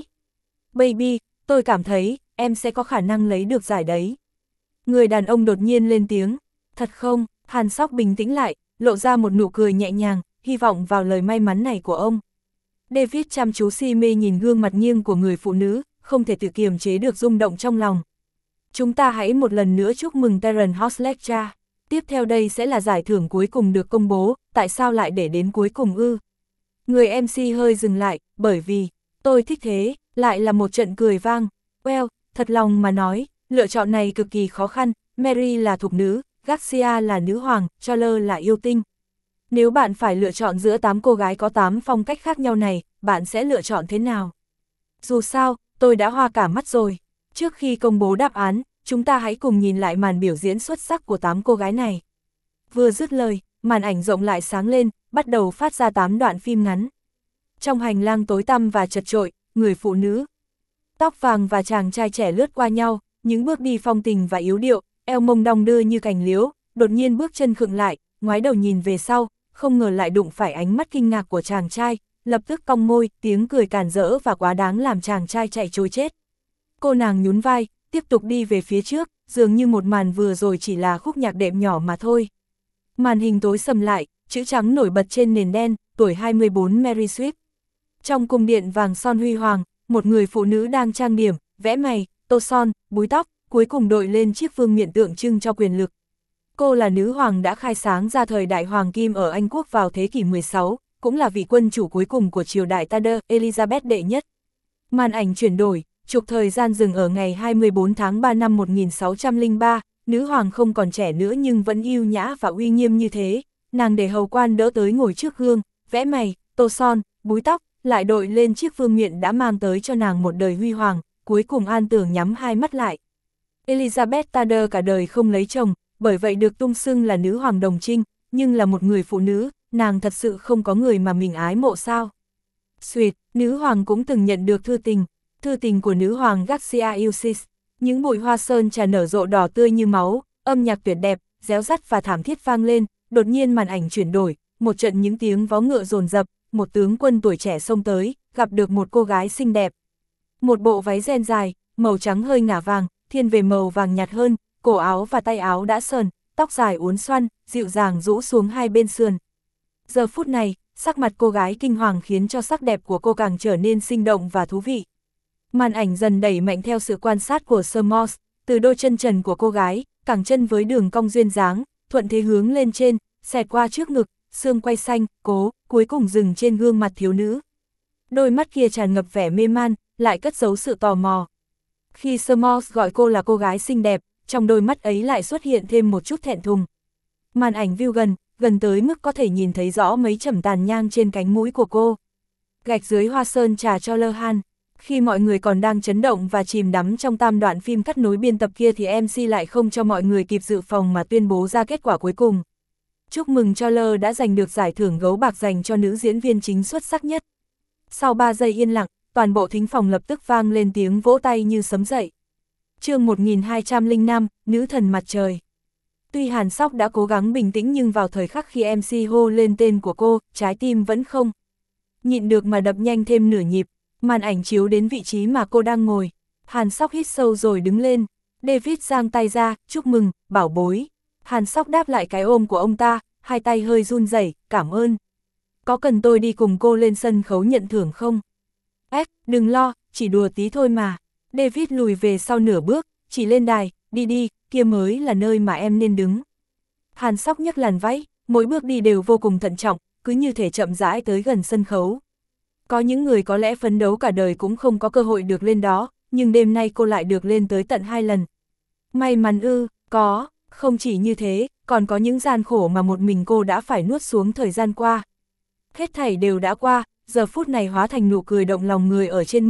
Baby, tôi cảm thấy, em sẽ có khả năng lấy được giải đấy. Người đàn ông đột nhiên lên tiếng, thật không? Hàn Sóc bình tĩnh lại, lộ ra một nụ cười nhẹ nhàng, hy vọng vào lời may mắn này của ông. David chăm chú si mê nhìn gương mặt nghiêng của người phụ nữ, không thể tự kiềm chế được rung động trong lòng. Chúng ta hãy một lần nữa chúc mừng Terence Hossler. Tiếp theo đây sẽ là giải thưởng cuối cùng được công bố, tại sao lại để đến cuối cùng ư? Người em xê hơi dừng lại, bởi vì, tôi thích thế, lại là một trận cười vang. Well, thật lòng mà nói, lựa chọn này cực kỳ khó khăn, Mary là thục nữ, Garcia là nữ hoàng, Charles là yêu tinh. Nếu bạn phải lựa chọn giữa tám cô gái có tám phong cách khác nhau này, bạn sẽ lựa chọn thế nào? Dù sao, tôi đã hoa cả mắt rồi. Trước khi công bố đáp án, chúng ta hãy cùng nhìn lại màn biểu diễn xuất sắc của tám cô gái này. Vừa dứt lời, màn ảnh rộng lại sáng lên, bắt đầu phát ra tám đoạn phim ngắn. Trong hành lang tối tăm và chật chội, người phụ nữ tóc vàng và chàng trai trẻ lướt qua nhau, những bước đi phong tình và yếu điệu, eo mông đong đưa như cành liễu, đột nhiên bước chân khựng lại, ngoái đầu nhìn về sau, không ngờ lại đụng phải ánh mắt kinh ngạc của chàng trai, lập tức cong môi, tiếng cười càn rỡ và quá đáng làm chàng trai chạy trối chết. Cô nàng nhún vai, tiếp tục đi về phía trước, dường như một màn vừa rồi chỉ là khúc nhạc đệm nhỏ mà thôi. Màn hình tối sầm lại, chữ trắng nổi bật trên nền đen, tuổi hai mươi bốn Mary Swift. Trong cung điện vàng son huy hoàng, một người phụ nữ đang trang điểm, vẽ mày, tô son, búi tóc, cuối cùng đội lên chiếc vương miện tượng trưng cho quyền lực. Cô là nữ hoàng đã khai sáng ra thời đại hoàng kim ở Anh Quốc vào thế kỷ mười sáu, cũng là vị quân chủ cuối cùng của triều đại Tudor, Elizabeth đệ nhất. Màn ảnh chuyển đổi, trục thời gian dừng ở ngày hai mươi bốn tháng ba năm một nghìn sáu trăm lẻ ba, nữ hoàng không còn trẻ nữa nhưng vẫn yêu nhã và uy nghiêm như thế, nàng để hầu quan đỡ tới ngồi trước gương, vẽ mày, tô son, búi tóc, lại đội lên chiếc vương miện đã mang tới cho nàng một đời huy hoàng, cuối cùng an tường nhắm hai mắt lại. Elizabeth Tudor cả đời không lấy chồng, bởi vậy được tung xưng là nữ hoàng đồng trinh, nhưng là một người phụ nữ, nàng thật sự không có người mà mình ái mộ sao. Sweet, nữ hoàng cũng từng nhận được thư tình, thư tình của nữ hoàng Garcia Ulysses, những bụi hoa sơn trà nở rộ đỏ tươi như máu, âm nhạc tuyệt đẹp, réo rắt và thảm thiết vang lên, đột nhiên màn ảnh chuyển đổi, một trận những tiếng vó ngựa dồn dập, một tướng quân tuổi trẻ xông tới, gặp được một cô gái xinh đẹp. Một bộ váy ren dài, màu trắng hơi ngả vàng, thiên về màu vàng nhạt hơn, cổ áo và tay áo đã sờn, tóc dài uốn xoăn, dịu dàng rũ xuống hai bên sườn. Giờ phút này, sắc mặt cô gái kinh hoàng khiến cho sắc đẹp của cô càng trở nên sinh động và thú vị. Màn ảnh dần đẩy mạnh theo sự quan sát của Sir Moss, từ đôi chân trần của cô gái, cẳng chân với đường cong duyên dáng, thuận thế hướng lên trên, xẹt qua trước ngực, xương quai xanh, cố, cuối cùng dừng trên gương mặt thiếu nữ. Đôi mắt kia tràn ngập vẻ mê man, lại cất giấu sự tò mò. Khi Sir Moss gọi cô là cô gái xinh đẹp, trong đôi mắt ấy lại xuất hiện thêm một chút thẹn thùng. Màn ảnh view gần, gần tới mức có thể nhìn thấy rõ mấy chẩm tàn nhang trên cánh mũi của cô. Gạch dưới hoa sơn trà cho lơ han. Khi mọi người còn đang chấn động và chìm đắm trong tam đoạn phim cắt nối biên tập kia thì em xê lại không cho mọi người kịp dự phòng mà tuyên bố ra kết quả cuối cùng. Chúc mừng cho Lơ đã giành được giải thưởng gấu bạc dành cho nữ diễn viên chính xuất sắc nhất. Sau ba giây yên lặng, toàn bộ thính phòng lập tức vang lên tiếng vỗ tay như sấm dậy. Chương một nghìn hai trăm lẻ năm, Nữ thần mặt trời. Tuy Hàn Sóc đã cố gắng bình tĩnh nhưng vào thời khắc khi em xê hô lên tên của cô, trái tim vẫn không nhịn được mà đập nhanh thêm nửa nhịp. Màn ảnh chiếu đến vị trí mà cô đang ngồi. Hàn Sóc hít sâu rồi đứng lên. David giang tay ra, chúc mừng, bảo bối. Hàn Sóc đáp lại cái ôm của ông ta, hai tay hơi run rẩy, cảm ơn. Có cần tôi đi cùng cô lên sân khấu nhận thưởng không? Ếch, đừng lo, chỉ đùa tí thôi mà. David lùi về sau nửa bước, chỉ lên đài, đi đi, kia mới là nơi mà em nên đứng. Hàn Sóc nhấc làn váy, mỗi bước đi đều vô cùng thận trọng, cứ như thể chậm rãi tới gần sân khấu. Có những người có lẽ phấn đấu cả đời cũng không có cơ hội được lên đó, nhưng đêm nay cô lại được lên tới tận hai lần. May mắn ư, có, không chỉ như thế, còn có những gian khổ mà một mình cô đã phải nuốt xuống thời gian qua. Hết thảy đều đã qua, giờ phút này hóa thành nụ cười động lòng người ở trên môi,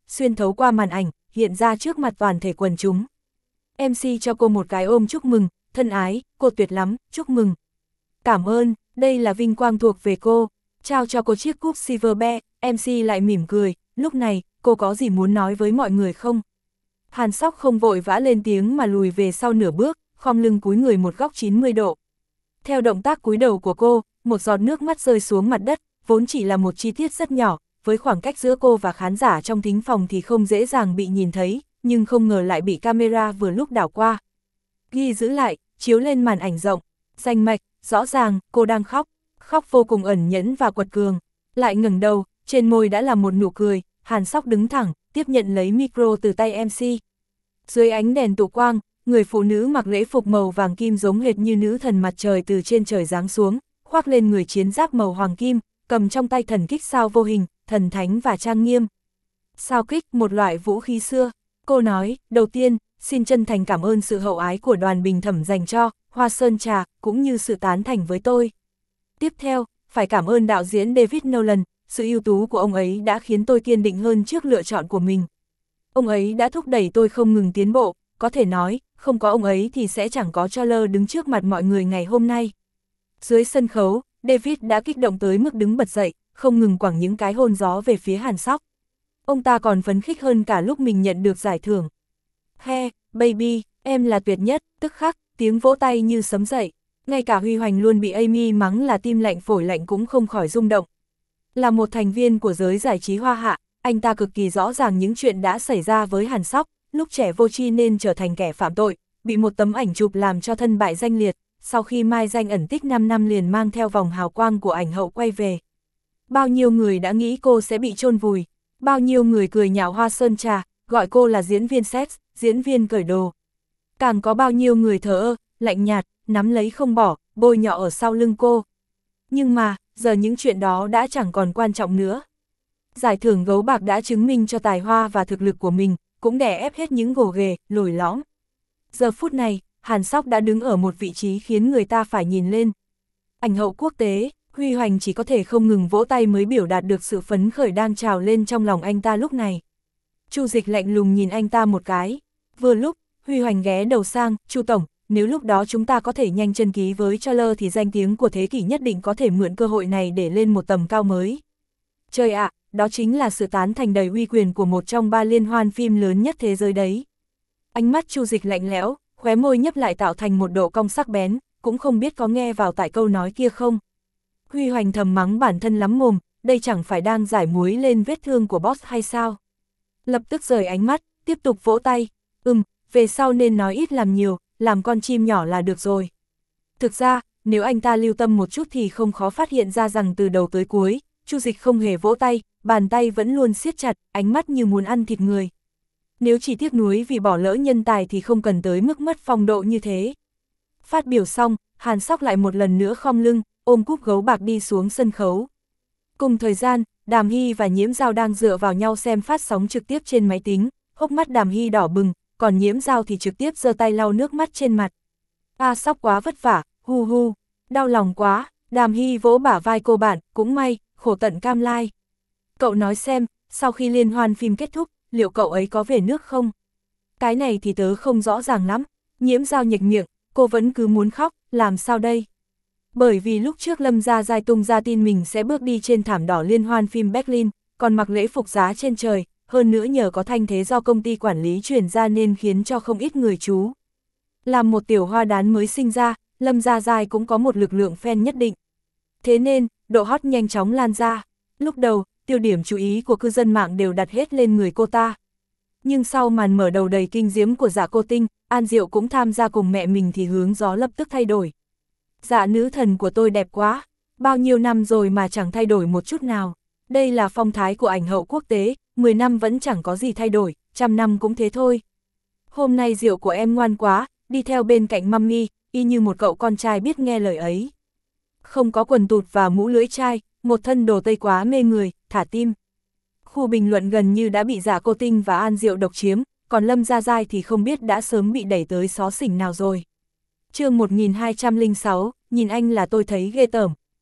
xuyên thấu qua màn ảnh, hiện ra trước mặt toàn thể quần chúng. em xê cho cô một cái ôm chúc mừng, thân ái, cô tuyệt lắm, chúc mừng. Cảm ơn, đây là vinh quang thuộc về cô. Trao cho cô chiếc cúp Silver Bear, em xê lại mỉm cười, lúc này, cô có gì muốn nói với mọi người không? Hàn Sóc không vội vã lên tiếng mà lùi về sau nửa bước, khom lưng cúi người một góc chín mươi độ. Theo động tác cúi đầu của cô, một giọt nước mắt rơi xuống mặt đất, vốn chỉ là một chi tiết rất nhỏ, với khoảng cách giữa cô và khán giả trong thính phòng thì không dễ dàng bị nhìn thấy, nhưng không ngờ lại bị camera vừa lúc đảo qua. Ghi giữ lại, chiếu lên màn ảnh rộng, rành mạch, rõ ràng, cô đang khóc, khóc vô cùng ẩn nhẫn và quật cường. Lại ngẩng đầu, trên môi đã là một nụ cười, Hàn Sóc đứng thẳng, tiếp nhận lấy micro từ tay em xê. Dưới ánh đèn tụ quang, người phụ nữ mặc lễ phục màu vàng kim giống hệt như nữ thần mặt trời từ trên trời giáng xuống, khoác lên người chiến giáp màu hoàng kim, cầm trong tay thần kích sao vô hình, thần thánh và trang nghiêm. Sao kích, một loại vũ khí xưa. Cô nói, đầu tiên, xin chân thành cảm ơn sự hậu ái của đoàn bình thẩm dành cho Hoa Sơn Trà, cũng như sự tán thành với tôi. Tiếp theo, phải cảm ơn đạo diễn David Nolan, sự ưu tú của ông ấy đã khiến tôi kiên định hơn trước lựa chọn của mình. Ông ấy đã thúc đẩy tôi không ngừng tiến bộ, có thể nói, không có ông ấy thì sẽ chẳng có Charles đứng trước mặt mọi người ngày hôm nay. Dưới sân khấu, David đã kích động tới mức đứng bật dậy, không ngừng quẳng những cái hôn gió về phía Hàn Sóc. Ông ta còn phấn khích hơn cả lúc mình nhận được giải thưởng. He, baby, em là tuyệt nhất, tức khắc, tiếng vỗ tay như sấm dậy. Ngay cả Huy Hoành luôn bị Amy mắng là tim lạnh phổi lạnh cũng không khỏi rung động. Là một thành viên của giới giải trí hoa hạ, anh ta cực kỳ rõ ràng những chuyện đã xảy ra với Hàn Sóc, lúc trẻ vô tri nên trở thành kẻ phạm tội, bị một tấm ảnh chụp làm cho thân bại danh liệt, sau khi mai danh ẩn tích năm năm liền mang theo vòng hào quang của ảnh hậu quay về. Bao nhiêu người đã nghĩ cô sẽ bị chôn vùi, bao nhiêu người cười nhạo Hoa Sơn Trà, gọi cô là diễn viên sex, diễn viên cởi đồ. Càng có bao nhiêu người thờ ơ, lạnh nhạt, nắm lấy không bỏ, bôi nhọ ở sau lưng cô. Nhưng mà, giờ những chuyện đó đã chẳng còn quan trọng nữa. Giải thưởng gấu bạc đã chứng minh cho tài hoa và thực lực của mình, cũng đè ép hết những gồ ghề, lồi lõm. Giờ phút này, Hàn Sóc đã đứng ở một vị trí khiến người ta phải nhìn lên. Ảnh hậu quốc tế, Huy Hoành chỉ có thể không ngừng vỗ tay mới biểu đạt được sự phấn khởi đang trào lên trong lòng anh ta lúc này. Chu Dịch lạnh lùng nhìn anh ta một cái. Vừa lúc, Huy Hoành ghé đầu sang, Chu Tổng, nếu lúc đó chúng ta có thể nhanh chân ký với Charles thì danh tiếng của thế kỷ nhất định có thể mượn cơ hội này để lên một tầm cao mới. Trời ạ, đó chính là sự tán thành đầy uy quyền của một trong ba liên hoan phim lớn nhất thế giới đấy. Ánh mắt Chu Dịch lạnh lẽo, khóe môi nhấp lại tạo thành một độ cong sắc bén, cũng không biết có nghe vào tại câu nói kia không. Huy Hoành thầm mắng bản thân lắm mồm, đây chẳng phải đang giải muối lên vết thương của boss hay sao? Lập tức rời ánh mắt, tiếp tục vỗ tay, ừm, về sau nên nói ít làm nhiều, làm con chim nhỏ là được rồi. Thực ra, nếu anh ta lưu tâm một chút thì không khó phát hiện ra rằng từ đầu tới cuối, Chu Dịch không hề vỗ tay, bàn tay vẫn luôn siết chặt, ánh mắt như muốn ăn thịt người. Nếu chỉ tiếc nuối vì bỏ lỡ nhân tài thì không cần tới mức mất phong độ như thế. Phát biểu xong, Hàn Sóc lại một lần nữa khom lưng, ôm cúp gấu bạc đi xuống sân khấu. Cùng thời gian, Đàm Hy và Nhiễm Dao đang dựa vào nhau xem phát sóng trực tiếp trên máy tính, hốc mắt Đàm Hy đỏ bừng, còn Nhiễm Dao thì trực tiếp giơ tay lau nước mắt trên mặt. A Sóc quá vất vả, hu hu, đau lòng quá, Đàm Hy vỗ bả vai cô bạn, cũng may, khổ tận cam lai. Cậu nói xem, sau khi liên hoan phim kết thúc, liệu cậu ấy có về nước không? Cái này thì tớ không rõ ràng lắm, Nhiễm Dao nhếch miệng, cô vẫn cứ muốn khóc, làm sao đây? Bởi vì lúc trước Lâm Gia Giai tung ra tin mình sẽ bước đi trên thảm đỏ liên hoan phim Berlin, còn mặc lễ phục giá trên trời, hơn nữa nhờ có thanh thế do công ty quản lý truyền ra nên khiến cho không ít người chú. Làm một tiểu hoa đán mới sinh ra, Lâm Gia Giai cũng có một lực lượng fan nhất định. Thế nên, độ hot nhanh chóng lan ra. Lúc đầu, tiêu điểm chú ý của cư dân mạng đều đặt hết lên người cô ta. Nhưng sau màn mở đầu đầy kinh diễm của Dạ Cô Tinh, An Diệu cũng tham gia cùng mẹ mình thì hướng gió lập tức thay đổi. Dạ nữ thần của tôi đẹp quá, bao nhiêu năm rồi mà chẳng thay đổi một chút nào. Đây là phong thái của ảnh hậu quốc tế, mười năm vẫn chẳng có gì thay đổi, trăm năm cũng thế thôi. Hôm nay Diệu của em ngoan quá, đi theo bên cạnh mummy, y như một cậu con trai biết nghe lời ấy. Không có quần tụt và mũ lưỡi chai, một thân đồ tây quá mê người, thả tim. Khu bình luận gần như đã bị Dạ Cô Tinh và An Diệu độc chiếm, còn Lâm Gia Giai thì không biết đã sớm bị đẩy tới xó xỉnh nào rồi. Chương một nghìn hai trăm lẻ sáu, nhìn anh là tôi thấy ghê tởm.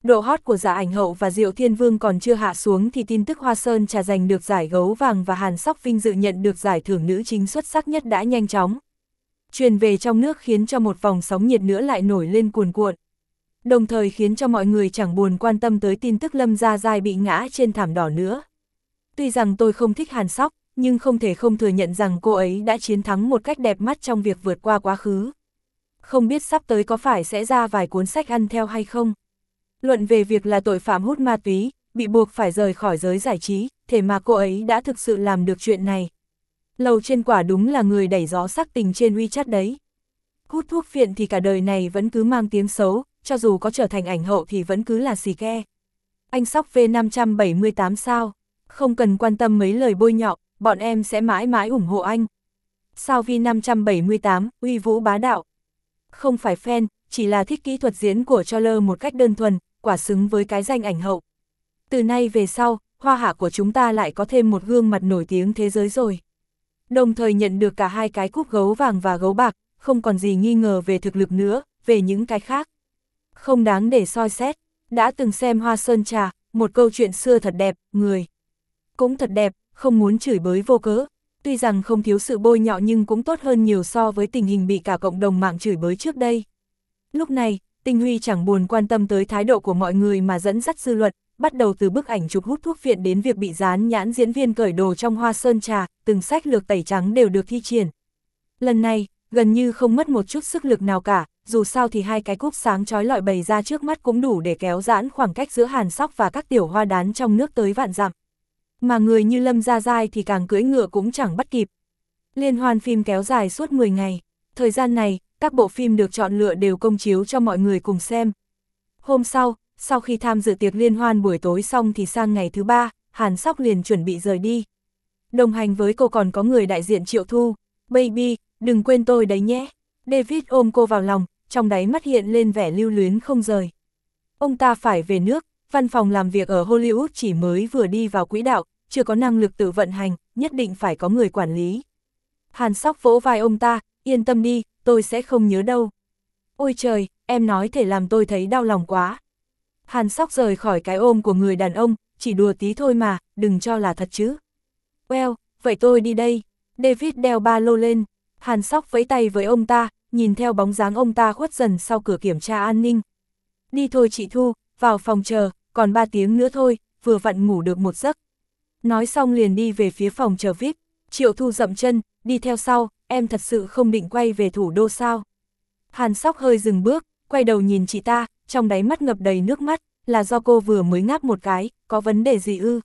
Độ hot của Giả Ảnh Hậu và Diệu Thiên Vương còn chưa hạ xuống thì tin tức Hoa Sơn Trà giành được giải gấu vàng và Hàn Sóc vinh dự nhận được giải thưởng nữ chính xuất sắc nhất đã nhanh chóng truyền về trong nước, khiến cho một vòng sóng nhiệt nữa lại nổi lên cuồn cuộn. Đồng thời khiến cho mọi người chẳng buồn quan tâm tới tin tức Lâm Gia Giai bị ngã trên thảm đỏ nữa. Tuy rằng tôi không thích Hàn Sóc, nhưng không thể không thừa nhận rằng cô ấy đã chiến thắng một cách đẹp mắt trong việc vượt qua quá khứ. Không biết sắp tới có phải sẽ ra vài cuốn sách ăn theo hay không? Luận về việc là tội phạm hút ma túy, bị buộc phải rời khỏi giới giải trí, thế mà cô ấy đã thực sự làm được chuyện này. Lầu trên quả đúng là người đẩy gió sắc tình trên WeChat đấy. Hút thuốc phiện thì cả đời này vẫn cứ mang tiếng xấu, cho dù có trở thành ảnh hậu thì vẫn cứ là xì ke. Anh Sóc V năm trăm bảy mươi tám sao? Không cần quan tâm mấy lời bôi nhọ, bọn em sẽ mãi mãi ủng hộ anh. Sao V năm trăm bảy mươi tám, uy vũ bá đạo. Không phải fan, chỉ là thích kỹ thuật diễn của Choler một cách đơn thuần, quả xứng với cái danh ảnh hậu. Từ nay về sau, Hoa Hạ của chúng ta lại có thêm một gương mặt nổi tiếng thế giới rồi. Đồng thời nhận được cả hai cái cúp gấu vàng và gấu bạc, không còn gì nghi ngờ về thực lực nữa, về những cái khác. Không đáng để soi xét. Đã từng xem Hoa Sơn Trà, một câu chuyện xưa thật đẹp, người cũng thật đẹp, không muốn chửi bới vô cớ. Tuy rằng không thiếu sự bôi nhọ nhưng cũng tốt hơn nhiều so với tình hình bị cả cộng đồng mạng chửi bới trước đây. Lúc này, Tinh Huy chẳng buồn quan tâm tới thái độ của mọi người mà dẫn dắt dư luận, bắt đầu từ bức ảnh chụp hút thuốc phiện đến việc bị dán nhãn diễn viên cởi đồ trong Hoa Sơn Trà, từng sách lược tẩy trắng đều được thi triển. Lần này, gần như không mất một chút sức lực nào cả, dù sao thì hai cái cúp sáng chói lọi bày ra trước mắt cũng đủ để kéo giãn khoảng cách giữa Hàn Sóc và các tiểu hoa đán trong nước tới vạn dặm. Mà người như Lâm Gia Giai thì càng cưỡi ngựa cũng chẳng bắt kịp. Liên hoan phim kéo dài suốt mười ngày. Thời gian này, các bộ phim được chọn lựa đều công chiếu cho mọi người cùng xem. Hôm sau, sau khi tham dự tiệc liên hoan buổi tối xong thì sang ngày thứ ba, Hàn Sóc liền chuẩn bị rời đi. Đồng hành với cô còn có người đại diện Triệu Thu. Baby, đừng quên tôi đấy nhé. David ôm cô vào lòng, trong đáy mắt hiện lên vẻ lưu luyến không rời. Ông ta phải về nước, văn phòng làm việc ở Hollywood chỉ mới vừa đi vào quỹ đạo, chưa có năng lực tự vận hành, nhất định phải có người quản lý. Hàn Sóc vỗ vai ông ta, yên tâm đi, tôi sẽ không nhớ đâu. Ôi trời, em nói thể làm tôi thấy đau lòng quá. Hàn Sóc rời khỏi cái ôm của người đàn ông, chỉ đùa tí thôi mà, đừng cho là thật chứ. Well, vậy tôi đi đây. David đeo ba lô lên. Hàn Sóc vẫy tay với ông ta, nhìn theo bóng dáng ông ta khuất dần sau cửa kiểm tra an ninh. Đi thôi chị Thu, vào phòng chờ, còn ba tiếng nữa thôi, vừa vặn ngủ được một giấc. Nói xong liền đi về phía phòng chờ vi ai pi. Triệu Thu dậm chân, đi theo sau, em thật sự không định quay về thủ đô sao? Hàn Sóc hơi dừng bước, quay đầu nhìn chị ta, trong đáy mắt ngập đầy nước mắt, là do cô vừa mới ngáp một cái, có vấn đề gì ư?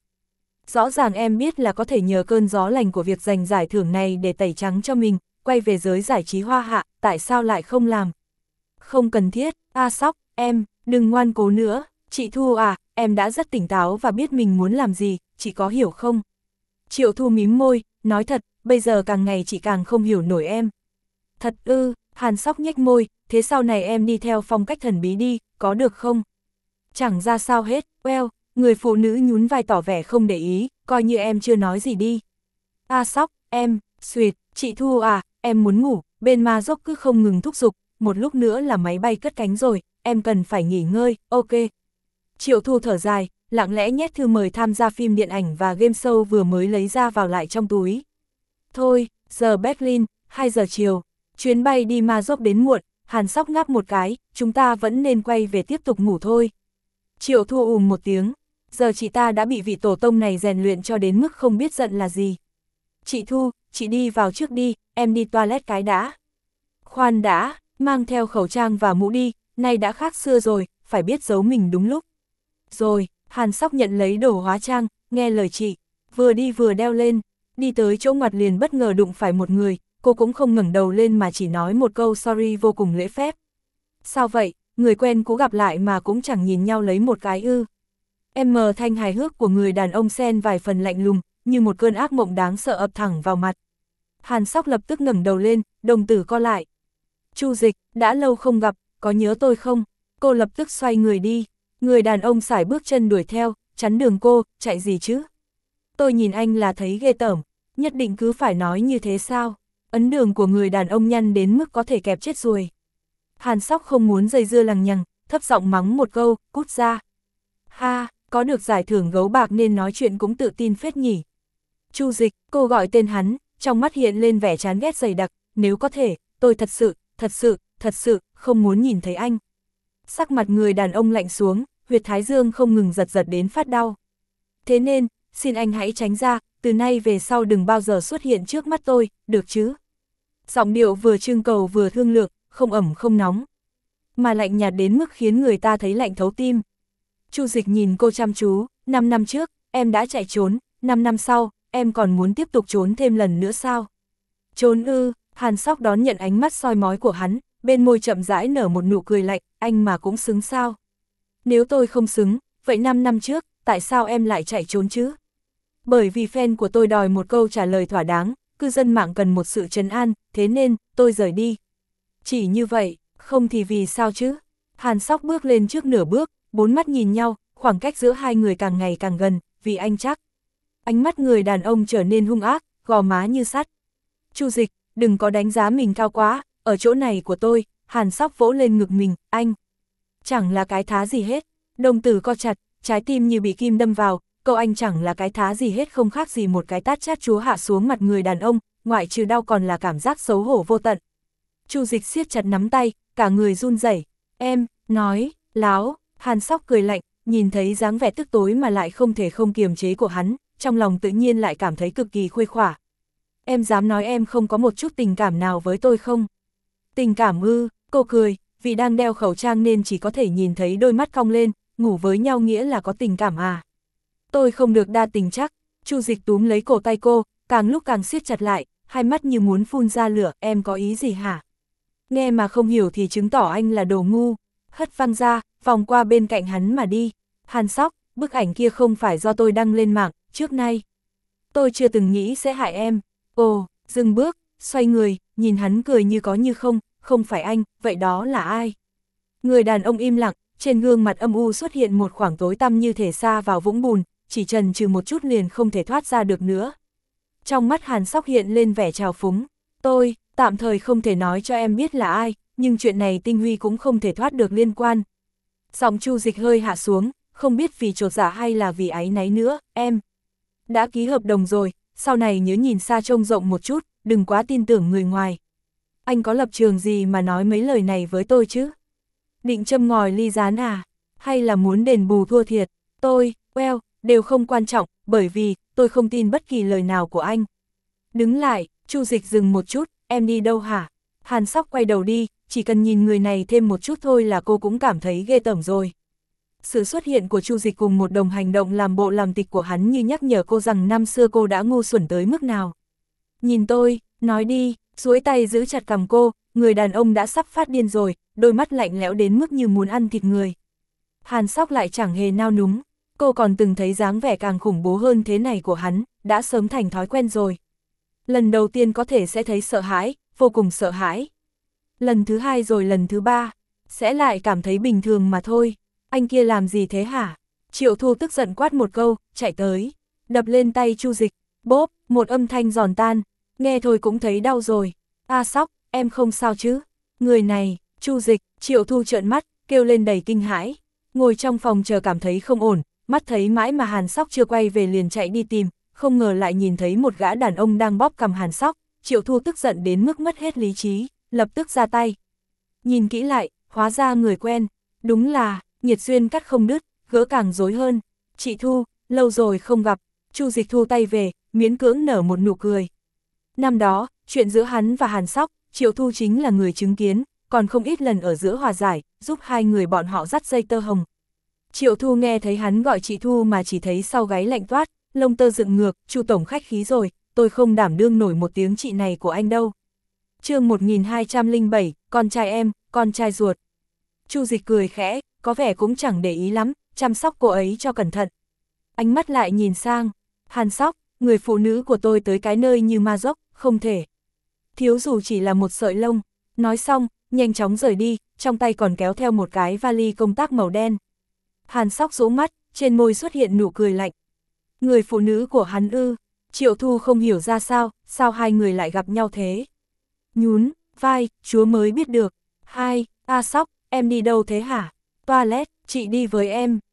Rõ ràng em biết là có thể nhờ cơn gió lành của việc giành giải thưởng này để tẩy trắng cho mình, quay về giới giải trí Hoa Hạ, tại sao lại không làm? Không cần thiết, A Sóc, em, đừng ngoan cố nữa, chị Thu à, em đã rất tỉnh táo và biết mình muốn làm gì, chị có hiểu không? Triệu Thu mím môi, nói thật, bây giờ càng ngày chị càng không hiểu nổi em. Thật ư, Hàn Sóc nhếch môi, thế sau này em đi theo phong cách thần bí đi, có được không? Chẳng ra sao hết, well, người phụ nữ nhún vai tỏ vẻ không để ý, coi như em chưa nói gì đi. A Sóc, em, sweet, chị Thu à, em muốn ngủ, bên ma dốc cứ không ngừng thúc giục, một lúc nữa là máy bay cất cánh rồi, em cần phải nghỉ ngơi, ok. Triệu Thu thở dài, lặng lẽ nhét thư mời tham gia phim điện ảnh và game show vừa mới lấy ra vào lại trong túi. Thôi, giờ Berlin, hai giờ chiều, chuyến bay đi ma dốc đến muộn, Hàn Sóc ngáp một cái, chúng ta vẫn nên quay về tiếp tục ngủ thôi. Triệu Thu ùm một tiếng, giờ chị ta đã bị vị tổ tông này rèn luyện cho đến mức không biết giận là gì. Chị Thu, chị đi vào trước đi, em đi toilet cái đã. Khoan đã, mang theo khẩu trang và mũ đi, nay đã khác xưa rồi, phải biết giấu mình đúng lúc. Rồi, Hàn Sóc nhận lấy đồ hóa trang, nghe lời chị, vừa đi vừa đeo lên, đi tới chỗ ngoặt liền bất ngờ đụng phải một người, cô cũng không ngẩng đầu lên mà chỉ nói một câu sorry vô cùng lễ phép. Sao vậy, người quen cũ gặp lại mà cũng chẳng nhìn nhau lấy một cái ư. Em mờ thanh hài hước của người đàn ông xen vài phần lạnh lùng, như một cơn ác mộng đáng sợ ập thẳng vào mặt. Hàn Sóc lập tức ngẩng đầu lên, đồng tử co lại. Chu Dịch, đã lâu không gặp, có nhớ tôi không? Cô lập tức xoay người đi. Người đàn ông sải bước chân đuổi theo, chắn đường cô, chạy gì chứ? Tôi nhìn anh là thấy ghê tởm, nhất định cứ phải nói như thế sao? Ấn đường của người đàn ông nhăn đến mức có thể kẹp chết ruồi. Hàn Sóc không muốn dây dưa lằng nhằng, thấp giọng mắng một câu, cút ra. Ha, có được giải thưởng gấu bạc nên nói chuyện cũng tự tin phết nhỉ. Chu Dịch, cô gọi tên hắn, trong mắt hiện lên vẻ chán ghét dày đặc, nếu có thể, tôi thật sự, thật sự, thật sự, không muốn nhìn thấy anh. Sắc mặt người đàn ông lạnh xuống, huyệt thái dương không ngừng giật giật đến phát đau. Thế nên, xin anh hãy tránh ra, từ nay về sau đừng bao giờ xuất hiện trước mắt tôi, được chứ? Giọng điệu vừa trưng cầu vừa thương lượng, không ẩm không nóng, mà lạnh nhạt đến mức khiến người ta thấy lạnh thấu tim. Chu Dịch nhìn cô chăm chú, năm năm trước, em đã chạy trốn, năm năm sau, em còn muốn tiếp tục trốn thêm lần nữa sao? Trốn ư? Hàn Sóc đón nhận ánh mắt soi mói của hắn, bên môi chậm rãi nở một nụ cười lạnh, anh mà cũng xứng sao? Nếu tôi không xứng, vậy năm năm trước, tại sao em lại chạy trốn chứ? Bởi vì fan của tôi đòi một câu trả lời thỏa đáng, cư dân mạng cần một sự trấn an, thế nên, tôi rời đi. Chỉ như vậy, không thì vì sao chứ? Hàn Sóc bước lên trước nửa bước, bốn mắt nhìn nhau, khoảng cách giữa hai người càng ngày càng gần, vì anh chắc. Ánh mắt người đàn ông trở nên hung ác, gò má như sắt. Chu Dịch, đừng có đánh giá mình cao quá, ở chỗ này của tôi. Hàn Sóc vỗ lên ngực mình, anh chẳng là cái thá gì hết. Đồng tử co chặt, trái tim như bị kim đâm vào, câu anh chẳng là cái thá gì hết không khác gì một cái tát chát chúa hạ xuống mặt người đàn ông, ngoại trừ đau còn là cảm giác xấu hổ vô tận. Chu Dịch siết chặt nắm tay, cả người run rẩy. Em, nói, láo. Hàn Sóc cười lạnh, nhìn thấy dáng vẻ tức tối mà lại không thể không kiềm chế của hắn, trong lòng tự nhiên lại cảm thấy cực kỳ khuây khỏa. Em dám nói em không có một chút tình cảm nào với tôi không? Tình cảm ư? Cô cười, vì đang đeo khẩu trang nên chỉ có thể nhìn thấy đôi mắt cong lên, ngủ với nhau nghĩa là có tình cảm à? Tôi không được đa tình chắc. Chu Dịch túm lấy cổ tay cô, càng lúc càng siết chặt lại, hai mắt như muốn phun ra lửa, em có ý gì hả? Nghe mà không hiểu thì chứng tỏ anh là đồ ngu. Hất văng ra, vòng qua bên cạnh hắn mà đi. Hàn Sóc, bức ảnh kia không phải do tôi đăng lên mạng, trước nay tôi chưa từng nghĩ sẽ hại em. Ồ, dừng bước, xoay người, nhìn hắn cười như có như không, không phải anh, vậy đó là ai? Người đàn ông im lặng, trên gương mặt âm u xuất hiện một khoảng tối tăm như thể sa vào vũng bùn, chỉ chần chừ một chút liền không thể thoát ra được nữa. Trong mắt Hàn Sóc hiện lên vẻ trào phúng, tôi, tạm thời không thể nói cho em biết là ai, nhưng chuyện này Tinh Huy cũng không thể thoát được liên quan. Giọng Chu Dịch hơi hạ xuống, không biết vì chột dạ hay là vì áy náy nữa, em đã ký hợp đồng rồi, sau này nhớ nhìn xa trông rộng một chút, đừng quá tin tưởng người ngoài. Anh có lập trường gì mà nói mấy lời này với tôi chứ? Định châm ngòi ly gián à? Hay là muốn đền bù thua thiệt? Tôi, well, đều không quan trọng, bởi vì tôi không tin bất kỳ lời nào của anh. Đứng lại, Chu Dịch dừng một chút, em đi đâu hả? Hàn Sóc quay đầu đi, chỉ cần nhìn người này thêm một chút thôi là cô cũng cảm thấy ghê tởm rồi. Sự xuất hiện của Chu Dịch cùng một đồng hành động làm bộ làm tịch của hắn như nhắc nhở cô rằng năm xưa cô đã ngu xuẩn tới mức nào. Nhìn tôi, nói đi, duỗi tay giữ chặt cằm cô, người đàn ông đã sắp phát điên rồi, đôi mắt lạnh lẽo đến mức như muốn ăn thịt người. Hàn Sóc lại chẳng hề nao núng, cô còn từng thấy dáng vẻ càng khủng bố hơn thế này của hắn, đã sớm thành thói quen rồi. Lần đầu tiên có thể sẽ thấy sợ hãi, vô cùng sợ hãi. Lần thứ hai rồi lần thứ ba, sẽ lại cảm thấy bình thường mà thôi. Anh kia làm gì thế hả? Triệu Thu tức giận quát một câu, chạy tới, đập lên tay Chu Dịch, bốp, một âm thanh giòn tan, nghe thôi cũng thấy đau rồi. A Sóc, em không sao chứ? Người này, Chu Dịch, Triệu Thu trợn mắt, kêu lên đầy kinh hãi. Ngồi trong phòng chờ cảm thấy không ổn, mắt thấy mãi mà Hàn Sóc chưa quay về liền chạy đi tìm, không ngờ lại nhìn thấy một gã đàn ông đang bóp cằm Hàn Sóc. Triệu Thu tức giận đến mức mất hết lý trí, lập tức ra tay. Nhìn kỹ lại, hóa ra người quen, đúng là nghiệt duyên cắt không đứt, gỡ càng rối hơn. Chị Thu, lâu rồi không gặp. Chu Dịch thu tay về, miễn cưỡng nở một nụ cười. Năm đó, chuyện giữa hắn và Hàn Sóc, Triệu Thu chính là người chứng kiến, còn không ít lần ở giữa hòa giải, giúp hai người bọn họ dắt dây tơ hồng. Triệu Thu nghe thấy hắn gọi chị Thu mà chỉ thấy sau gáy lạnh toát, lông tơ dựng ngược, Chu tổng khách khí rồi, tôi không đảm đương nổi một tiếng chị này của anh đâu. Chương một nghìn hai trăm lẻ bảy, con trai em, con trai ruột. Chu Dịch cười khẽ, có vẻ cũng chẳng để ý lắm, chăm sóc cô ấy cho cẩn thận. Ánh mắt lại nhìn sang, Hàn Sóc, người phụ nữ của tôi tới cái nơi như ma dốc, không thể. Thiếu dù chỉ là một sợi lông. Nói xong, nhanh chóng rời đi, trong tay còn kéo theo một cái vali công tác màu đen. Hàn Sóc rũ mắt, trên môi xuất hiện nụ cười lạnh. Người phụ nữ của hắn ư? Triệu Thu không hiểu ra sao, sao hai người lại gặp nhau thế? Nhún vai, chúa mới biết được. Hai, A Sóc, em đi đâu thế hả? Toilet, chị đi với em.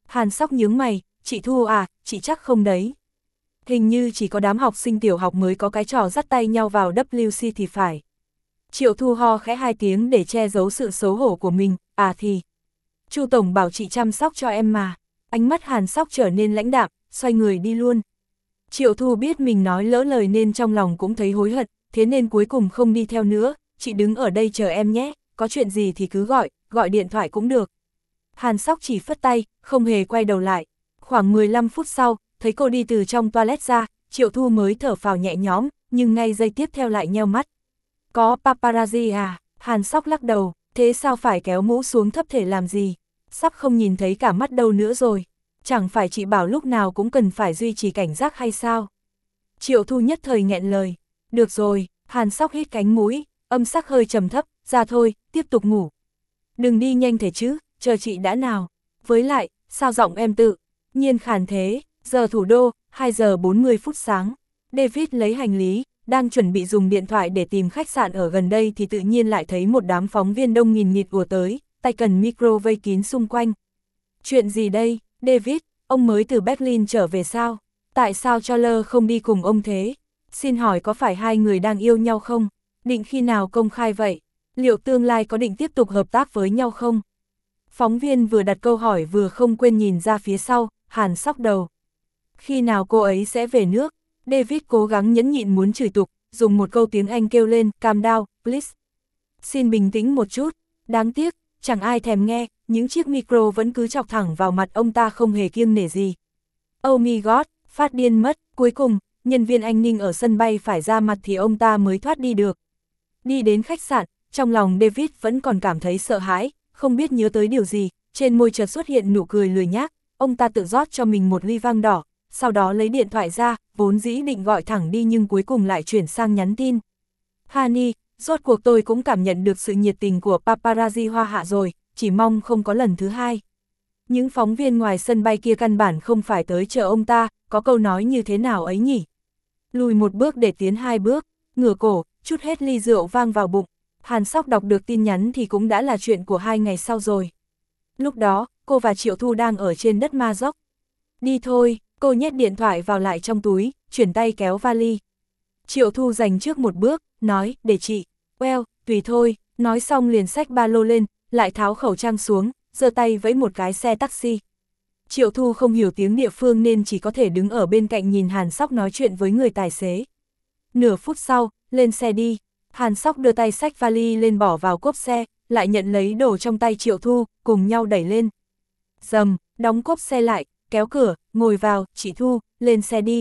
Hàn Sóc nhướng mày, chị Thu à, chị chắc không đấy. Hình như chỉ có đám học sinh tiểu học mới có cái trò dắt tay nhau vào vê kép thì phải. Triệu Thu ho khẽ hai tiếng để che giấu sự xấu hổ của mình, à thì. Chu Tổng bảo chị chăm sóc cho em mà. Ánh mắt Hàn Sóc trở nên lãnh đạm, xoay người đi luôn. Triệu Thu biết mình nói lỡ lời nên trong lòng cũng thấy hối hận, thế nên cuối cùng không đi theo nữa, chị đứng ở đây chờ em nhé, có chuyện gì thì cứ gọi, gọi điện thoại cũng được. Hàn Sóc chỉ phất tay, không hề quay đầu lại. Khoảng mười lăm phút sau, thấy cô đi từ trong toilet ra, Triệu Thu mới thở phào nhẹ nhõm, nhưng ngay giây tiếp theo lại nheo mắt. Có paparazzi à? Hàn Sóc lắc đầu, thế sao phải kéo mũ xuống thấp thể làm gì? Sắp không nhìn thấy cả mắt đâu nữa rồi. Chẳng phải chị bảo lúc nào cũng cần phải duy trì cảnh giác hay sao? Triệu Thu nhất thời nghẹn lời. Được rồi, Hàn Sóc hít cánh mũi, âm sắc hơi trầm thấp, ra thôi, tiếp tục ngủ. Đừng đi nhanh thế chứ, chờ chị đã nào. Với lại, sao giọng em tự nhiên khàn thế, giờ thủ đô, hai giờ bốn mươi phút sáng. David lấy hành lý, đang chuẩn bị dùng điện thoại để tìm khách sạn ở gần đây thì tự nhiên lại thấy một đám phóng viên đông nghìn nghịt ùa tới, tay cầm micro vây kín xung quanh. Chuyện gì đây, David, ông mới từ Berlin trở về sao? Tại sao Charles không đi cùng ông thế? Xin hỏi có phải hai người đang yêu nhau không? Định khi nào công khai vậy? Liệu tương lai có định tiếp tục hợp tác với nhau không? Phóng viên vừa đặt câu hỏi vừa không quên nhìn ra phía sau, Hàn Sóc đầu. Khi nào cô ấy sẽ về nước? David cố gắng nhẫn nhịn muốn chửi tục, dùng một câu tiếng Anh kêu lên, calm down, please. Xin bình tĩnh một chút, đáng tiếc, chẳng ai thèm nghe, những chiếc micro vẫn cứ chọc thẳng vào mặt ông ta không hề kiêng nể gì. Oh my god, phát điên mất, cuối cùng, nhân viên an ninh ở sân bay phải ra mặt thì ông ta mới thoát đi được. Đi đến khách sạn, trong lòng David vẫn còn cảm thấy sợ hãi, không biết nhớ tới điều gì, trên môi chợt xuất hiện nụ cười lười nhác, ông ta tự rót cho mình một ly vang đỏ, sau đó lấy điện thoại ra, vốn dĩ định gọi thẳng đi nhưng cuối cùng lại chuyển sang nhắn tin. Honey, rốt cuộc tôi cũng cảm nhận được sự nhiệt tình của paparazzi Hoa Hạ rồi, chỉ mong không có lần thứ hai. Những phóng viên ngoài sân bay kia căn bản không phải tới chờ ông ta, có câu nói như thế nào ấy nhỉ? Lùi một bước để tiến hai bước, ngửa cổ, chút hết ly rượu vang vào bụng. Hàn Sóc đọc được tin nhắn thì cũng đã là chuyện của hai ngày sau rồi. Lúc đó, cô và Triệu Thu đang ở trên đất Ma Dốc. Đi thôi, cô nhét điện thoại vào lại trong túi, chuyển tay kéo vali. Triệu Thu giành trước một bước, nói, để chị. Well, tùy thôi, nói xong liền xách ba lô lên, lại tháo khẩu trang xuống, giơ tay vẫy một cái xe taxi. Triệu Thu không hiểu tiếng địa phương nên chỉ có thể đứng ở bên cạnh nhìn Hàn Sóc nói chuyện với người tài xế. Nửa phút sau, lên xe đi. Hàn Sóc đưa tay xách vali lên bỏ vào cốp xe, lại nhận lấy đồ trong tay Triệu Thu, cùng nhau đẩy lên. Dầm, đóng cốp xe lại, kéo cửa, ngồi vào, chị Thu, lên xe đi.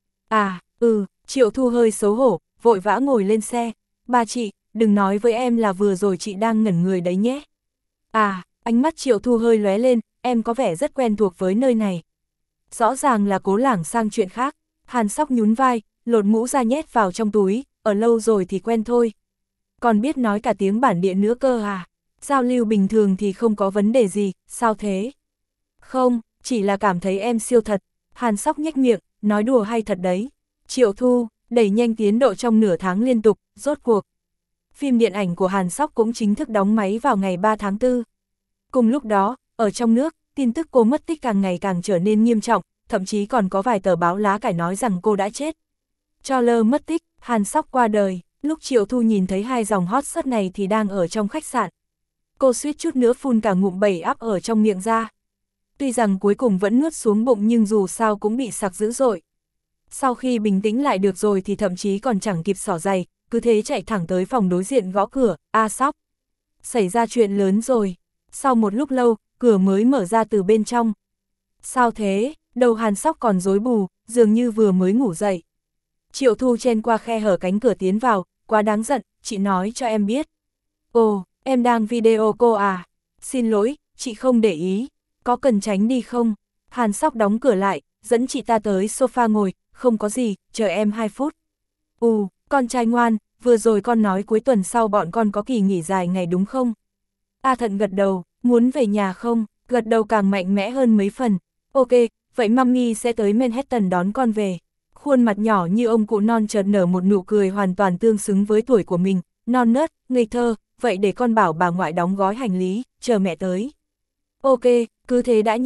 À, ừ, Triệu Thu hơi xấu hổ, vội vã ngồi lên xe. Ba chị, đừng nói với em là vừa rồi chị đang ngẩn người đấy nhé. À, ánh mắt Triệu Thu hơi lóe lên, em có vẻ rất quen thuộc với nơi này. Rõ ràng là cố lảng sang chuyện khác. Hàn Sóc nhún vai, lột mũ ra nhét vào trong túi, ở lâu rồi thì quen thôi. Còn biết nói cả tiếng bản địa nữa cơ à? Giao lưu bình thường thì không có vấn đề gì, sao thế? Không, chỉ là cảm thấy em siêu thật. Hàn Sóc nhếch miệng, nói đùa hay thật đấy. Triệu Thu, đẩy nhanh tiến độ trong nửa tháng liên tục, rốt cuộc. Phim điện ảnh của Hàn Sóc cũng chính thức đóng máy vào ngày ba tháng tư. Cùng lúc đó, ở trong nước, tin tức cô mất tích càng ngày càng trở nên nghiêm trọng, thậm chí còn có vài tờ báo lá cải nói rằng cô đã chết. Charles mất tích, Hàn Sóc qua đời, lúc Triệu Thu nhìn thấy hai dòng hot search này thì đang ở trong khách sạn. Cô suýt chút nữa phun cả ngụm bẩy áp ở trong miệng ra. Tuy rằng cuối cùng vẫn nuốt xuống bụng nhưng dù sao cũng bị sặc dữ dội. Sau khi bình tĩnh lại được rồi thì thậm chí còn chẳng kịp xỏ giày, cứ thế chạy thẳng tới phòng đối diện gõ cửa, a Sóc. Xảy ra chuyện lớn rồi. Sau một lúc lâu, cửa mới mở ra từ bên trong. Sao thế, đầu Hàn Sóc còn rối bù, dường như vừa mới ngủ dậy. Triệu Thu chen qua khe hở cánh cửa tiến vào, quá đáng giận, chị nói cho em biết. Ồ, em đang video cô à? Xin lỗi, chị không để ý, có cần tránh đi không? Hàn Sóc đóng cửa lại, dẫn chị ta tới sofa ngồi, không có gì, chờ em hai phút. Ù, con trai ngoan, vừa rồi con nói cuối tuần sau bọn con có kỳ nghỉ dài ngày đúng không? A Thận gật đầu, muốn về nhà không? Gật đầu càng mạnh mẽ hơn mấy phần. Ok, vậy mami sẽ tới Manhattan đón con về. Khuôn mặt nhỏ như ông cụ non chợt nở một nụ cười hoàn toàn tương xứng với tuổi của mình, non nớt, ngây thơ, vậy để con bảo bà ngoại đóng gói hành lý, chờ mẹ tới. Ok, cứ thế đã nhé,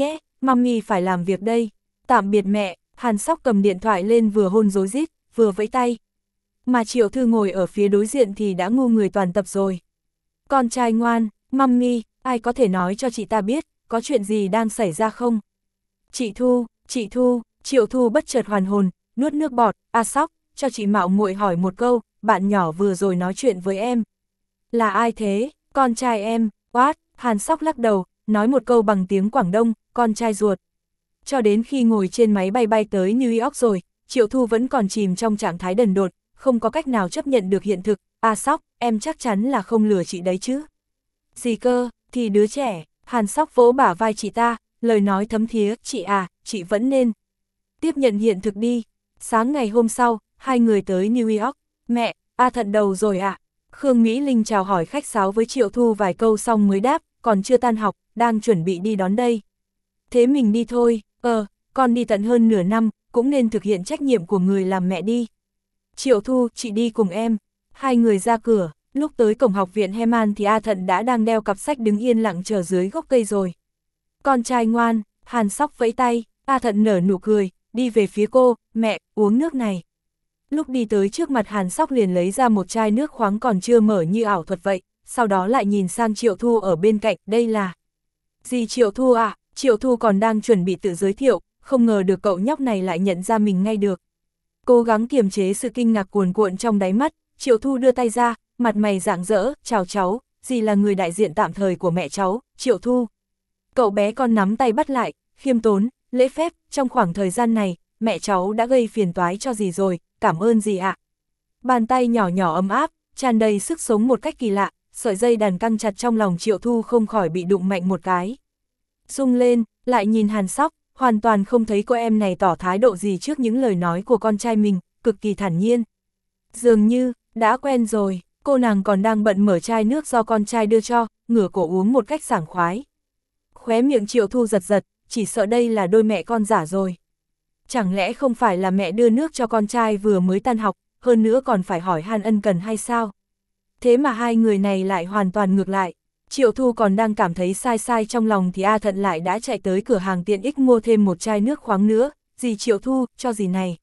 Mami phải làm việc đây. Tạm biệt mẹ, Hàn Sóc cầm điện thoại lên vừa hôn rối rít, vừa vẫy tay. Mà Triệu Thư ngồi ở phía đối diện thì đã ngu người toàn tập rồi. Con trai ngoan, Mami, ai có thể nói cho chị ta biết, có chuyện gì đang xảy ra không? Chị Thu, chị Thu, Triệu Thu bất chợt hoàn hồn, nuốt nước bọt, a Sóc, cho chị mạo muội hỏi một câu, bạn nhỏ vừa rồi nói chuyện với em. Là ai thế? Con trai em, what? Hàn Sóc lắc đầu, nói một câu bằng tiếng Quảng Đông, con trai ruột. Cho đến khi ngồi trên máy bay bay tới New York rồi, Triệu Thu vẫn còn chìm trong trạng thái đần độn, không có cách nào chấp nhận được hiện thực. A Sóc, em chắc chắn là không lừa chị đấy chứ? Gì cơ, thì đứa trẻ. Hàn Sóc vỗ bả vai chị ta, lời nói thấm thía, chị à, chị vẫn nên tiếp nhận hiện thực đi. Sáng ngày hôm sau, hai người tới New York. Mẹ, A Thận đầu rồi ạ. À? Khương Mỹ Linh chào hỏi khách sáo với Triệu Thu vài câu xong mới đáp, còn chưa tan học, đang chuẩn bị đi đón đây. Thế mình đi thôi, ờ, con đi tận hơn nửa năm, cũng nên thực hiện trách nhiệm của người làm mẹ đi. Triệu Thu, chị đi cùng em. Hai người ra cửa, lúc tới cổng học viện Heman thì A Thận đã đang đeo cặp sách đứng yên lặng chờ dưới gốc cây rồi. Con trai ngoan, Hàn Sóc vẫy tay, A Thận nở nụ cười, đi về phía cô, mẹ, uống nước này. Lúc đi tới trước mặt Hàn Sóc liền lấy ra một chai nước khoáng còn chưa mở như ảo thuật vậy, sau đó lại nhìn sang Triệu Thu ở bên cạnh, đây là... Gì Triệu Thu à? Triệu Thu còn đang chuẩn bị tự giới thiệu, không ngờ được cậu nhóc này lại nhận ra mình ngay được. Cố gắng kiềm chế sự kinh ngạc cuồn cuộn trong đáy mắt, Triệu Thu đưa tay ra, mặt mày rạng rỡ, chào cháu, dì là người đại diện tạm thời của mẹ cháu, Triệu Thu. Cậu bé con nắm tay bắt lại, khiêm tốn, lễ phép, trong khoảng thời gian này, mẹ cháu đã gây phiền toái cho dì rồi, cảm ơn dì ạ. Bàn tay nhỏ nhỏ ấm áp, tràn đầy sức sống một cách kỳ lạ, sợi dây đàn căng chặt trong lòng Triệu Thu không khỏi bị đụng mạnh một cái. Rung lên, lại nhìn Hàn Sóc, hoàn toàn không thấy cô em này tỏ thái độ gì trước những lời nói của con trai mình, cực kỳ thản nhiên. Dường như, đã quen rồi, cô nàng còn đang bận mở chai nước do con trai đưa cho, ngửa cổ uống một cách sảng khoái. Khóe miệng Triệu Thu giật giật, chỉ sợ đây là đôi mẹ con giả rồi. Chẳng lẽ không phải là mẹ đưa nước cho con trai vừa mới tan học, hơn nữa còn phải hỏi han ân cần hay sao? Thế mà hai người này lại hoàn toàn ngược lại. Triệu Thu còn đang cảm thấy sai sai trong lòng thì A Thận lại đã chạy tới cửa hàng tiện ích mua thêm một chai nước khoáng nữa. Dì Triệu Thu, cho dì này.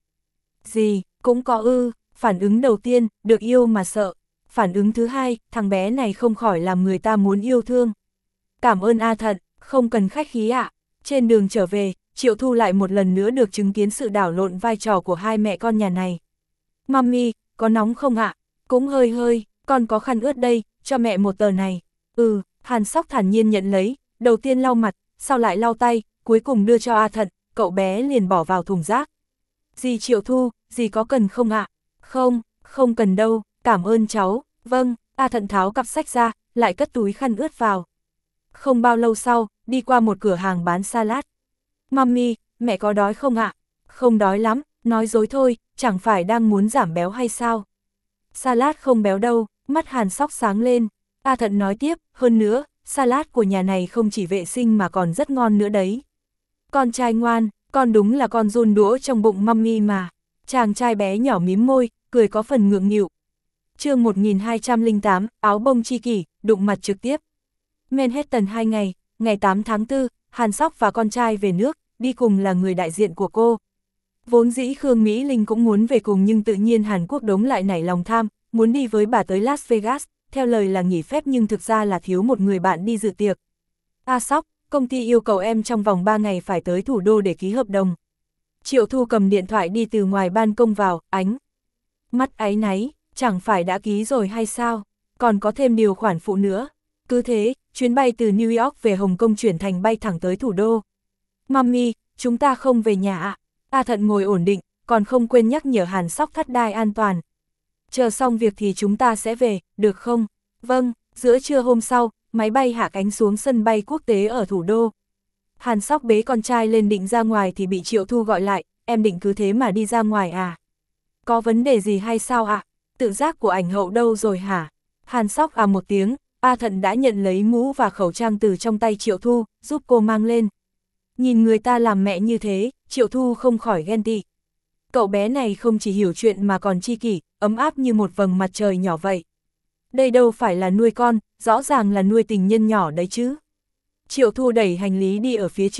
Dì, cũng có ư, phản ứng đầu tiên, được yêu mà sợ. Phản ứng thứ hai, thằng bé này không khỏi làm người ta muốn yêu thương. Cảm ơn A Thận, không cần khách khí ạ. À. Trên đường trở về, Triệu Thu lại một lần nữa được chứng kiến sự đảo lộn vai trò của hai mẹ con nhà này. Mami, có nóng không ạ? À? Cũng hơi hơi, con có khăn ướt đây, cho mẹ một tờ này. Ừ, Hàn Sóc thản nhiên nhận lấy, đầu tiên lau mặt, sau lại lau tay, cuối cùng đưa cho A Thận, cậu bé liền bỏ vào thùng rác. Dì Triệu Thu, dì có cần không ạ? À? Không, không cần đâu, cảm ơn cháu. Vâng, A Thận tháo cặp sách ra, lại cất túi khăn ướt vào. Không bao lâu sau, đi qua một cửa hàng bán salad. Mami, mẹ có đói không ạ? À? Không đói lắm, nói dối thôi, chẳng phải đang muốn giảm béo hay sao? Salad không béo đâu, mắt Hàn Sóc sáng lên. A Thận nói tiếp, hơn nữa, salad của nhà này không chỉ vệ sinh mà còn rất ngon nữa đấy. Con trai ngoan, con đúng là con giun đũa trong bụng mami mà. Chàng trai bé nhỏ mím môi, cười có phần ngượng nghịu. Chương một nghìn hai trăm lẻ tám, áo bông tri kỷ, đụng mặt trực tiếp. Manhattan hai ngày, ngày tám tháng tư, Hàn Sóc và con trai về nước, đi cùng là người đại diện của cô. Vốn dĩ Khương Mỹ Linh cũng muốn về cùng nhưng tự nhiên Hàn Quốc Đống lại nảy lòng tham, muốn đi với bà tới Las Vegas, theo lời là nghỉ phép nhưng thực ra là thiếu một người bạn đi dự tiệc. A Sóc, công ty yêu cầu em trong vòng ba ngày phải tới thủ đô để ký hợp đồng. Triệu Thu cầm điện thoại đi từ ngoài ban công vào, ánh mắt áy náy, chẳng phải đã ký rồi hay sao, còn có thêm điều khoản phụ nữa. Cứ thế, chuyến bay từ New York về Hồng Kông chuyển thành bay thẳng tới thủ đô. Mami, chúng ta không về nhà ạ. A Thận ngồi ổn định, còn không quên nhắc nhở Hàn Sóc thắt đai an toàn. Chờ xong việc thì chúng ta sẽ về, được không? Vâng, giữa trưa hôm sau, máy bay hạ cánh xuống sân bay quốc tế ở thủ đô. Hàn Sóc bế con trai lên định ra ngoài thì bị Triệu Thu gọi lại, em định cứ thế mà đi ra ngoài à? Có vấn đề gì hay sao ạ? À? Tự giác của ảnh hậu đâu rồi hả? Hàn Sóc à một tiếng, A Thận đã nhận lấy mũ và khẩu trang từ trong tay Triệu Thu, giúp cô mang lên. Nhìn người ta làm mẹ như thế, Triệu Thu không khỏi ghen tị. Cậu bé này không chỉ hiểu chuyện mà còn tri kỷ, ấm áp như một vầng mặt trời nhỏ vậy. Đây đâu phải là nuôi con, rõ ràng là nuôi tình nhân nhỏ đấy chứ. Triệu Thu đẩy hành lý đi ở phía trước,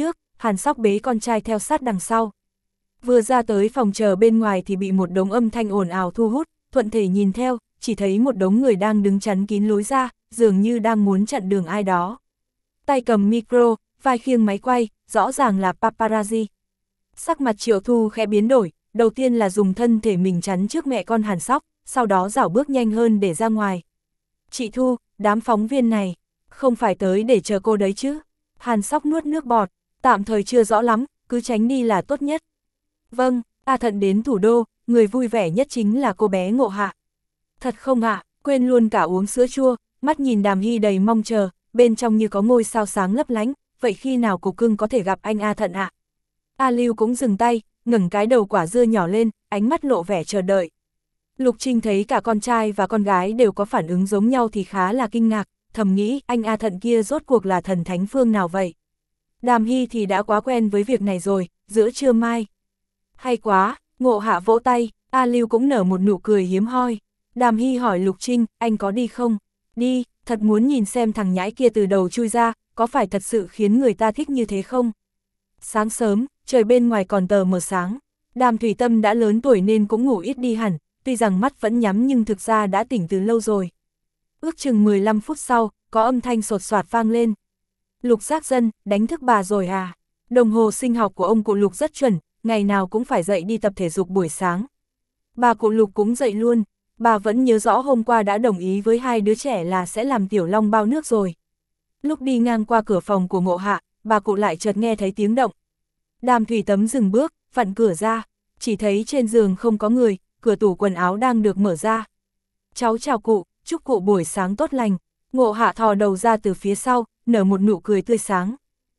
Hàn Sóc bế con trai theo sát đằng sau. Vừa ra tới phòng chờ bên ngoài thì bị một đống âm thanh ồn ào thu hút, thuận thể nhìn theo, chỉ thấy một đống người đang đứng chắn kín lối ra, dường như đang muốn chặn đường ai đó. Tay cầm micro, vai khiêng máy quay, rõ ràng là paparazzi. Sắc mặt Triệu Thu khẽ biến đổi, đầu tiên là dùng thân thể mình chắn trước mẹ con Hàn Sóc, sau đó rảo bước nhanh hơn để ra ngoài. Chị Thu, đám phóng viên này, không phải tới để chờ cô đấy chứ? Hàn Sóc nuốt nước bọt, tạm thời chưa rõ lắm, cứ tránh đi là tốt nhất. Vâng, A Thận đến thủ đô, người vui vẻ nhất chính là cô bé Ngộ Hạ. Thật không ạ, quên luôn cả uống sữa chua, mắt nhìn Đàm Hy đầy mong chờ, bên trong như có ngôi sao sáng lấp lánh, vậy khi nào Cục Cưng có thể gặp anh A Thận ạ? A Lưu cũng dừng tay, ngẩng cái đầu quả dưa nhỏ lên, ánh mắt lộ vẻ chờ đợi. Lục Trinh thấy cả con trai và con gái đều có phản ứng giống nhau thì khá là kinh ngạc, thầm nghĩ anh A Thận kia rốt cuộc là thần thánh phương nào vậy? Đàm Hy thì đã quá quen với việc này rồi, giữa trưa mai. Hay quá, Ngộ Hạ vỗ tay, A Lưu cũng nở một nụ cười hiếm hoi. Đàm Hy hỏi Lục Trinh, anh có đi không? Đi, thật muốn nhìn xem thằng nhãi kia từ đầu chui ra, có phải thật sự khiến người ta thích như thế không? Sáng sớm, trời bên ngoài còn tờ mờ sáng. Đàm Thủy Tâm đã lớn tuổi nên cũng ngủ ít đi hẳn, tuy rằng mắt vẫn nhắm nhưng thực ra đã tỉnh từ lâu rồi. Ước chừng mười lăm phút sau, có âm thanh sột soạt vang lên. Lục Giác Dân, đánh thức bà rồi à? Đồng hồ sinh học của ông cụ Lục rất chuẩn, ngày nào cũng phải dậy đi tập thể dục buổi sáng. Bà cụ Lục cũng dậy luôn, bà vẫn nhớ rõ hôm qua đã đồng ý với hai đứa trẻ là sẽ làm Tiểu Long bao nước rồi. Lúc đi ngang qua cửa phòng của Ngộ Hạ, bà cụ lại chợt nghe thấy tiếng động. Đàm Thủy Tấm dừng bước, vặn cửa ra, chỉ thấy trên giường không có người, cửa tủ quần áo đang được mở ra. Cháu chào cụ, chúc cụ buổi sáng tốt lành. Ngộ Hạ thò đầu ra từ phía sau, nở một nụ cười tươi sáng.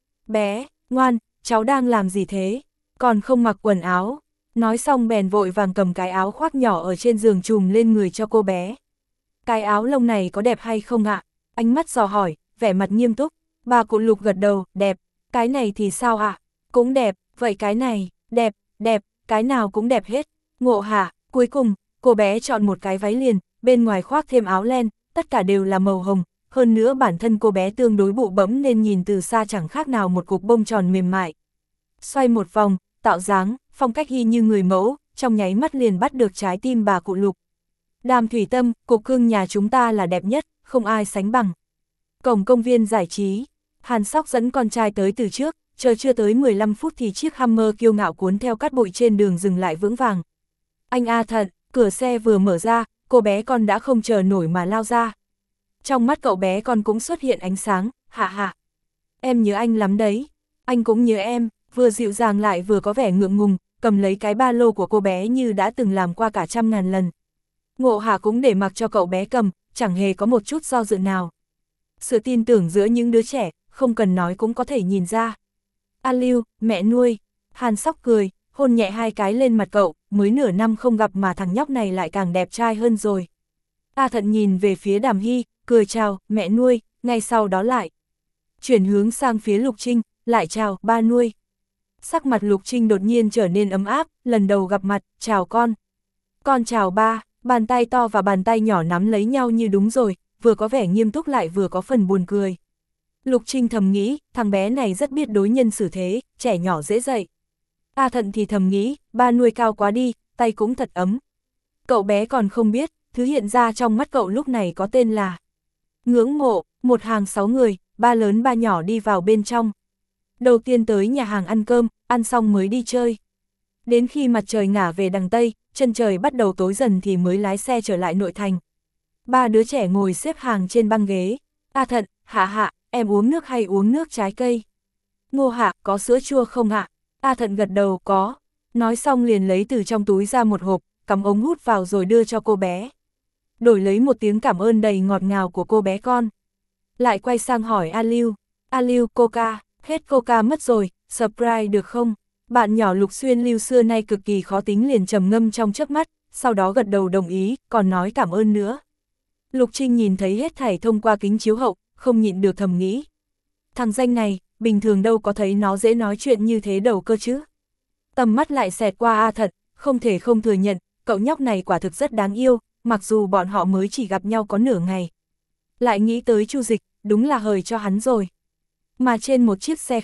Bé, ngoan, cháu đang làm gì thế? Còn không mặc quần áo. Nói xong bèn vội vàng cầm cái áo khoác nhỏ ở trên giường trùm lên người cho cô bé. Cái áo lông này có đẹp hay không ạ? Ánh mắt dò hỏi, vẻ mặt nghiêm túc. Bà cụ Lục gật đầu, đẹp. Cái này thì sao ạ? Cũng đẹp, vậy cái này, đẹp, đẹp, cái nào cũng đẹp hết. Ngộ Hạ, cuối cùng, cô bé chọn một cái váy liền, bên ngoài khoác thêm áo len, tất cả đều là màu hồng. Hơn nữa bản thân cô bé tương đối bụ bẫm nên nhìn từ xa chẳng khác nào một cục bông tròn mềm mại. Xoay một vòng, tạo dáng, phong cách y như người mẫu, trong nháy mắt liền bắt được trái tim bà cụ Lục. Đàm Thủy Tâm, Cục Cưng nhà chúng ta là đẹp nhất, không ai sánh bằng. Cổng công viên giải trí, Hàn Sóc dẫn con trai tới từ trước, chờ chưa tới mười lăm phút thì chiếc Hummer kiêu ngạo cuốn theo cát bụi trên đường dừng lại vững vàng. Anh A Thận, cửa xe vừa mở ra, cô bé con đã không chờ nổi mà lao ra. Trong mắt cậu bé con cũng xuất hiện ánh sáng, hạ hạ. Em nhớ anh lắm đấy, anh cũng nhớ em, vừa dịu dàng lại vừa có vẻ ngượng ngùng, cầm lấy cái ba lô của cô bé như đã từng làm qua cả trăm ngàn lần. Ngộ Hạ cũng để mặc cho cậu bé cầm, chẳng hề có một chút do dự nào. Sự tin tưởng giữa những đứa trẻ, không cần nói cũng có thể nhìn ra. A Lưu, mẹ nuôi. Hàn Sóc cười, hôn nhẹ hai cái lên mặt cậu, mới nửa năm không gặp mà thằng nhóc này lại càng đẹp trai hơn rồi. A Thận nhìn về phía Đàm Hy, cười chào, mẹ nuôi, ngay sau đó lại. Chuyển hướng sang phía Lục Trinh, lại chào, ba nuôi. Sắc mặt Lục Trinh đột nhiên trở nên ấm áp, lần đầu gặp mặt, chào con. Con chào ba, bàn tay to và bàn tay nhỏ nắm lấy nhau như đúng rồi, vừa có vẻ nghiêm túc lại vừa có phần buồn cười. Lục Trinh thầm nghĩ, thằng bé này rất biết đối nhân xử thế, trẻ nhỏ dễ dạy. A Thận thì thầm nghĩ, ba nuôi cao quá đi, tay cũng thật ấm. Cậu bé còn không biết, thứ hiện ra trong mắt cậu lúc này có tên là ngưỡng mộ. Một hàng sáu người, ba lớn ba nhỏ đi vào bên trong. Đầu tiên tới nhà hàng ăn cơm, ăn xong mới đi chơi. Đến khi mặt trời ngả về đằng Tây, chân trời bắt đầu tối dần thì mới lái xe trở lại nội thành. Ba đứa trẻ ngồi xếp hàng trên băng ghế. A Thận, Hạ Hạ, em uống nước hay uống nước trái cây? Ngô Hạ, có sữa chua không ạ? A Thận gật đầu, có. Nói xong liền lấy từ trong túi ra một hộp, cắm ống hút vào rồi đưa cho cô bé. Đổi lấy một tiếng cảm ơn đầy ngọt ngào của cô bé con. Lại quay sang hỏi A Lưu. A Lưu, Coca, hết Coca mất rồi, Sprite được không? Bạn nhỏ Lục Xuyên Lưu xưa nay cực kỳ khó tính liền trầm ngâm trong chớp mắt, sau đó gật đầu đồng ý, còn nói cảm ơn nữa. Lục Trinh nhìn thấy hết thảy thông qua kính chiếu hậu, không nhịn được thầm nghĩ. Thằng danh này, bình thường đâu có thấy nó dễ nói chuyện như thế đâu cơ chứ. Tầm mắt lại xẹt qua A Thận, không thể không thừa nhận, cậu nhóc này quả thực rất đáng yêu, mặc dù bọn họ mới chỉ gặp nhau có nửa ngày. Lại nghĩ tới Chu Dịch, đúng là hời cho hắn rồi. Mà trên một chiếc xe khác,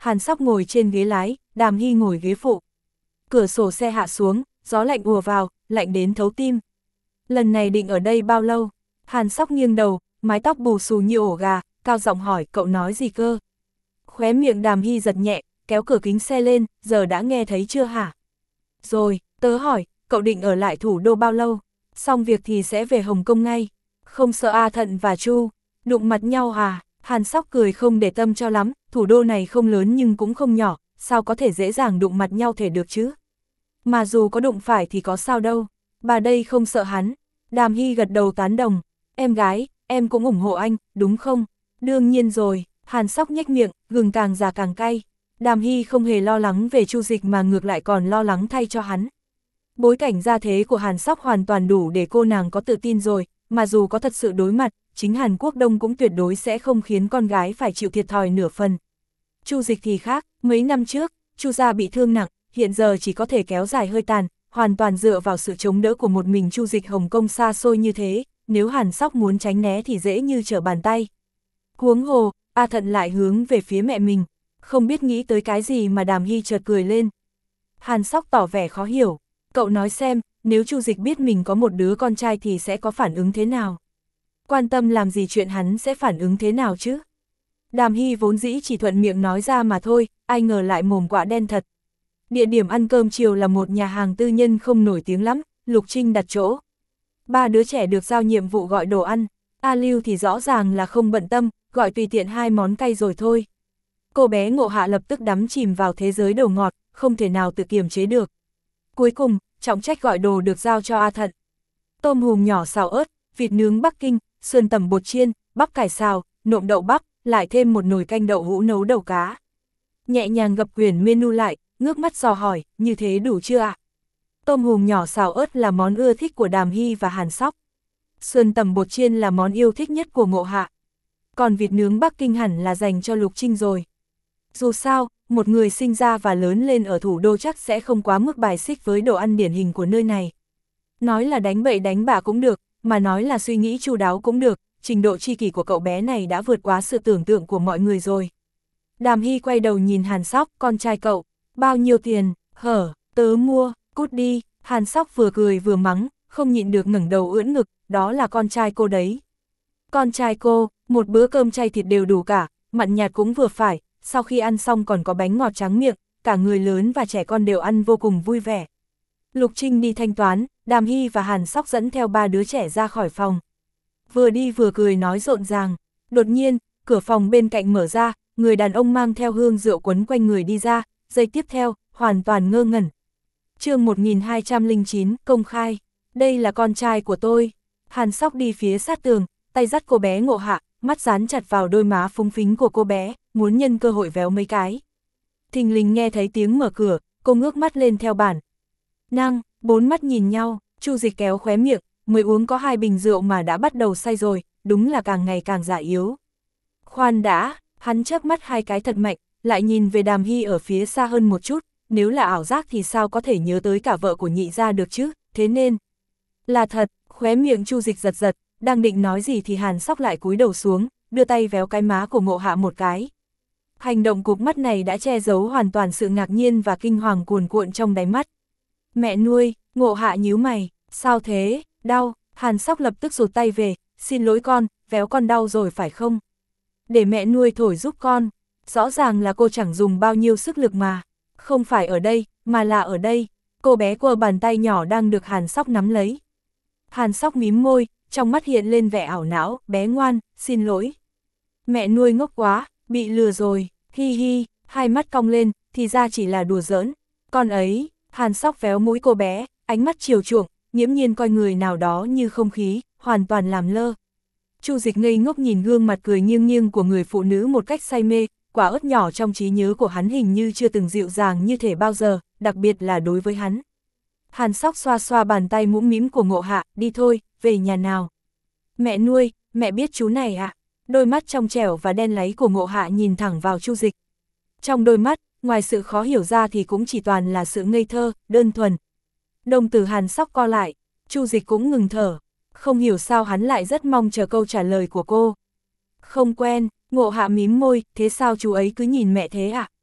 Hàn Sóc ngồi trên ghế lái, Đàm Hy ngồi ghế phụ. Cửa sổ xe hạ xuống, gió lạnh ùa vào, lạnh đến thấu tim. Lần này định ở đây bao lâu? Hàn Sóc nghiêng đầu, mái tóc bù xù như ổ gà, cao giọng hỏi, cậu nói gì cơ? Khóe miệng Đàm Hy giật nhẹ, kéo cửa kính xe lên, giờ đã nghe thấy chưa hả? Rồi, tớ hỏi, cậu định ở lại thủ đô bao lâu? Xong việc thì sẽ về Hồng Kông ngay. Không sợ A Thận và Chu đụng mặt nhau à? Hàn Sóc cười không để tâm cho lắm, thủ đô này không lớn nhưng cũng không nhỏ, sao có thể dễ dàng đụng mặt nhau thể được chứ? Mà dù có đụng phải thì có sao đâu, bà đây không sợ hắn. Đàm Hy gật đầu tán đồng, em gái, em cũng ủng hộ anh, đúng không? Đương nhiên rồi, Hàn Sóc nhếch miệng, gừng càng già càng cay. Đàm Hy không hề lo lắng về Chu Dịch mà ngược lại còn lo lắng thay cho hắn. Bối cảnh gia thế của Hàn Sóc hoàn toàn đủ để cô nàng có tự tin rồi, mà dù có thật sự đối mặt, chính Hàn Quốc Đông cũng tuyệt đối sẽ không khiến con gái phải chịu thiệt thòi nửa phần. Chu Dịch thì khác, mấy năm trước, Chu gia bị thương nặng, hiện giờ chỉ có thể kéo dài hơi tàn, hoàn toàn dựa vào sự chống đỡ của một mình Chu Dịch. Hồng Kông xa xôi như thế, nếu Hàn Sóc muốn tránh né thì dễ như trở bàn tay. Huống hồ, A Thận lại hướng về phía mẹ mình, không biết nghĩ tới cái gì mà Đàm Hy chợt cười lên. Hàn Sóc tỏ vẻ khó hiểu, cậu nói xem, nếu Chu Dịch biết mình có một đứa con trai thì sẽ có phản ứng thế nào? Quan tâm làm gì chuyện hắn sẽ phản ứng thế nào chứ? Đàm Hy vốn dĩ chỉ thuận miệng nói ra mà thôi, ai ngờ lại mồm quạ đen thật. Địa điểm ăn cơm chiều là một nhà hàng tư nhân không nổi tiếng lắm, Lục Trinh đặt chỗ. Ba đứa trẻ được giao nhiệm vụ gọi đồ ăn, A Lưu thì rõ ràng là không bận tâm, gọi tùy tiện hai món cay rồi thôi. Cô bé Ngộ Hạ lập tức đắm chìm vào thế giới đồ ngọt, không thể nào tự kiềm chế được. Cuối cùng, trọng trách gọi đồ được giao cho A Thận. Tôm hùm nhỏ xào ớt, vịt nướng Bắc Kinh, sườn tẩm bột chiên, bắp cải xào, nộm đậu bắp, lại thêm một nồi canh đậu hũ nấu đầu cá. Nhẹ nhàng gập quyển menu lại, ngước mắt dò hỏi, như thế đủ chưa ạ? Tôm hùm nhỏ xào ớt là món ưa thích của Đàm Hy và Hàn Sóc. Sườn tẩm bột chiên là món yêu thích nhất của Ngộ Hạ. Còn vịt nướng Bắc Kinh hẳn là dành cho Lục Trinh rồi. Dù sao, một người sinh ra và lớn lên ở thủ đô chắc sẽ không quá mức bài xích với đồ ăn điển hình của nơi này. Nói là đánh bậy đánh bạ cũng được, mà nói là suy nghĩ chu đáo cũng được, trình độ tri kỷ của cậu bé này đã vượt quá sự tưởng tượng của mọi người rồi. Đàm Hy quay đầu nhìn Hàn Sóc, con trai cậu, bao nhiêu tiền? Hở, tớ mua, cút đi. Hàn Sóc vừa cười vừa mắng, không nhịn được ngẩng đầu ưỡn ngực, đó là con trai cô đấy. Con trai cô, một bữa cơm chay thịt đều đủ cả, mặn nhạt cũng vừa phải, sau khi ăn xong còn có bánh ngọt tráng miệng, cả người lớn và trẻ con đều ăn vô cùng vui vẻ. Lục Trinh đi thanh toán, Đàm Hy và Hàn Sóc dẫn theo ba đứa trẻ ra khỏi phòng. Vừa đi vừa cười nói rộn ràng, đột nhiên, cửa phòng bên cạnh mở ra, người đàn ông mang theo hương rượu quấn quanh người đi ra, giây tiếp theo, hoàn toàn ngơ ngẩn. Chương một nghìn hai trăm lẻ chín, công khai, đây là con trai của tôi. Hàn Sóc đi phía sát tường, tay dắt cô bé Ngộ Hạ, mắt dán chặt vào đôi má phúng phính của cô bé, muốn nhân cơ hội véo mấy cái. Thình lình nghe thấy tiếng mở cửa, cô ngước mắt lên theo bản năng, bốn mắt nhìn nhau, Chu Dịch kéo khóe miệng, mới uống có hai bình rượu mà đã bắt đầu say rồi, đúng là càng ngày càng già yếu. Khoan đã, hắn chớp mắt hai cái thật mạnh, lại nhìn về Đàm Hy ở phía xa hơn một chút, nếu là ảo giác thì sao có thể nhớ tới cả vợ của nhị gia được chứ, thế nên là thật. Khóe miệng Chu Dịch giật giật, đang định nói gì thì Hàn Sóc lại cúi đầu xuống, đưa tay véo cái má của Ngộ Hạ một cái. Hành động cụp mắt này đã che giấu hoàn toàn sự ngạc nhiên và kinh hoàng cuồn cuộn trong đáy mắt. Mẹ nuôi, Ngộ Hạ nhíu mày, sao thế, đau? Hàn Sóc lập tức rụt tay về, xin lỗi con, véo con đau rồi phải không? Để mẹ nuôi thổi giúp con, rõ ràng là cô chẳng dùng bao nhiêu sức lực mà, không phải ở đây, mà là ở đây. Cô bé quơ bàn tay nhỏ đang được Hàn Sóc nắm lấy. Hàn Sóc mím môi, trong mắt hiện lên vẻ ảo não, bé ngoan, xin lỗi. Mẹ nuôi ngốc quá, bị lừa rồi, hi hi, hai mắt cong lên, thì ra chỉ là đùa giỡn. Con ấy, Hàn Sóc véo mũi cô bé, ánh mắt chiều chuộng, nghiễm nhiên coi người nào đó như không khí, hoàn toàn làm lơ. Chu Dịch ngây ngốc nhìn gương mặt cười nghiêng nghiêng của người phụ nữ một cách say mê, quả ớt nhỏ trong trí nhớ của hắn hình như chưa từng dịu dàng như thể bao giờ, đặc biệt là đối với hắn. Hàn Sóc xoa xoa bàn tay mũm mĩm của Ngộ Hạ, đi thôi, về nhà nào. Mẹ nuôi, mẹ biết chú này ạ. À? Đôi mắt trong trẻo và đen láy của Ngộ Hạ nhìn thẳng vào Chu Dịch. Trong đôi mắt, ngoài sự khó hiểu ra thì cũng chỉ toàn là sự ngây thơ, đơn thuần. Đồng tử Hàn Sóc co lại, Chu Dịch cũng ngừng thở. Không hiểu sao hắn lại rất mong chờ câu trả lời của cô. Không quen, Ngộ Hạ mím môi, thế sao chú ấy cứ nhìn mẹ thế ạ? À?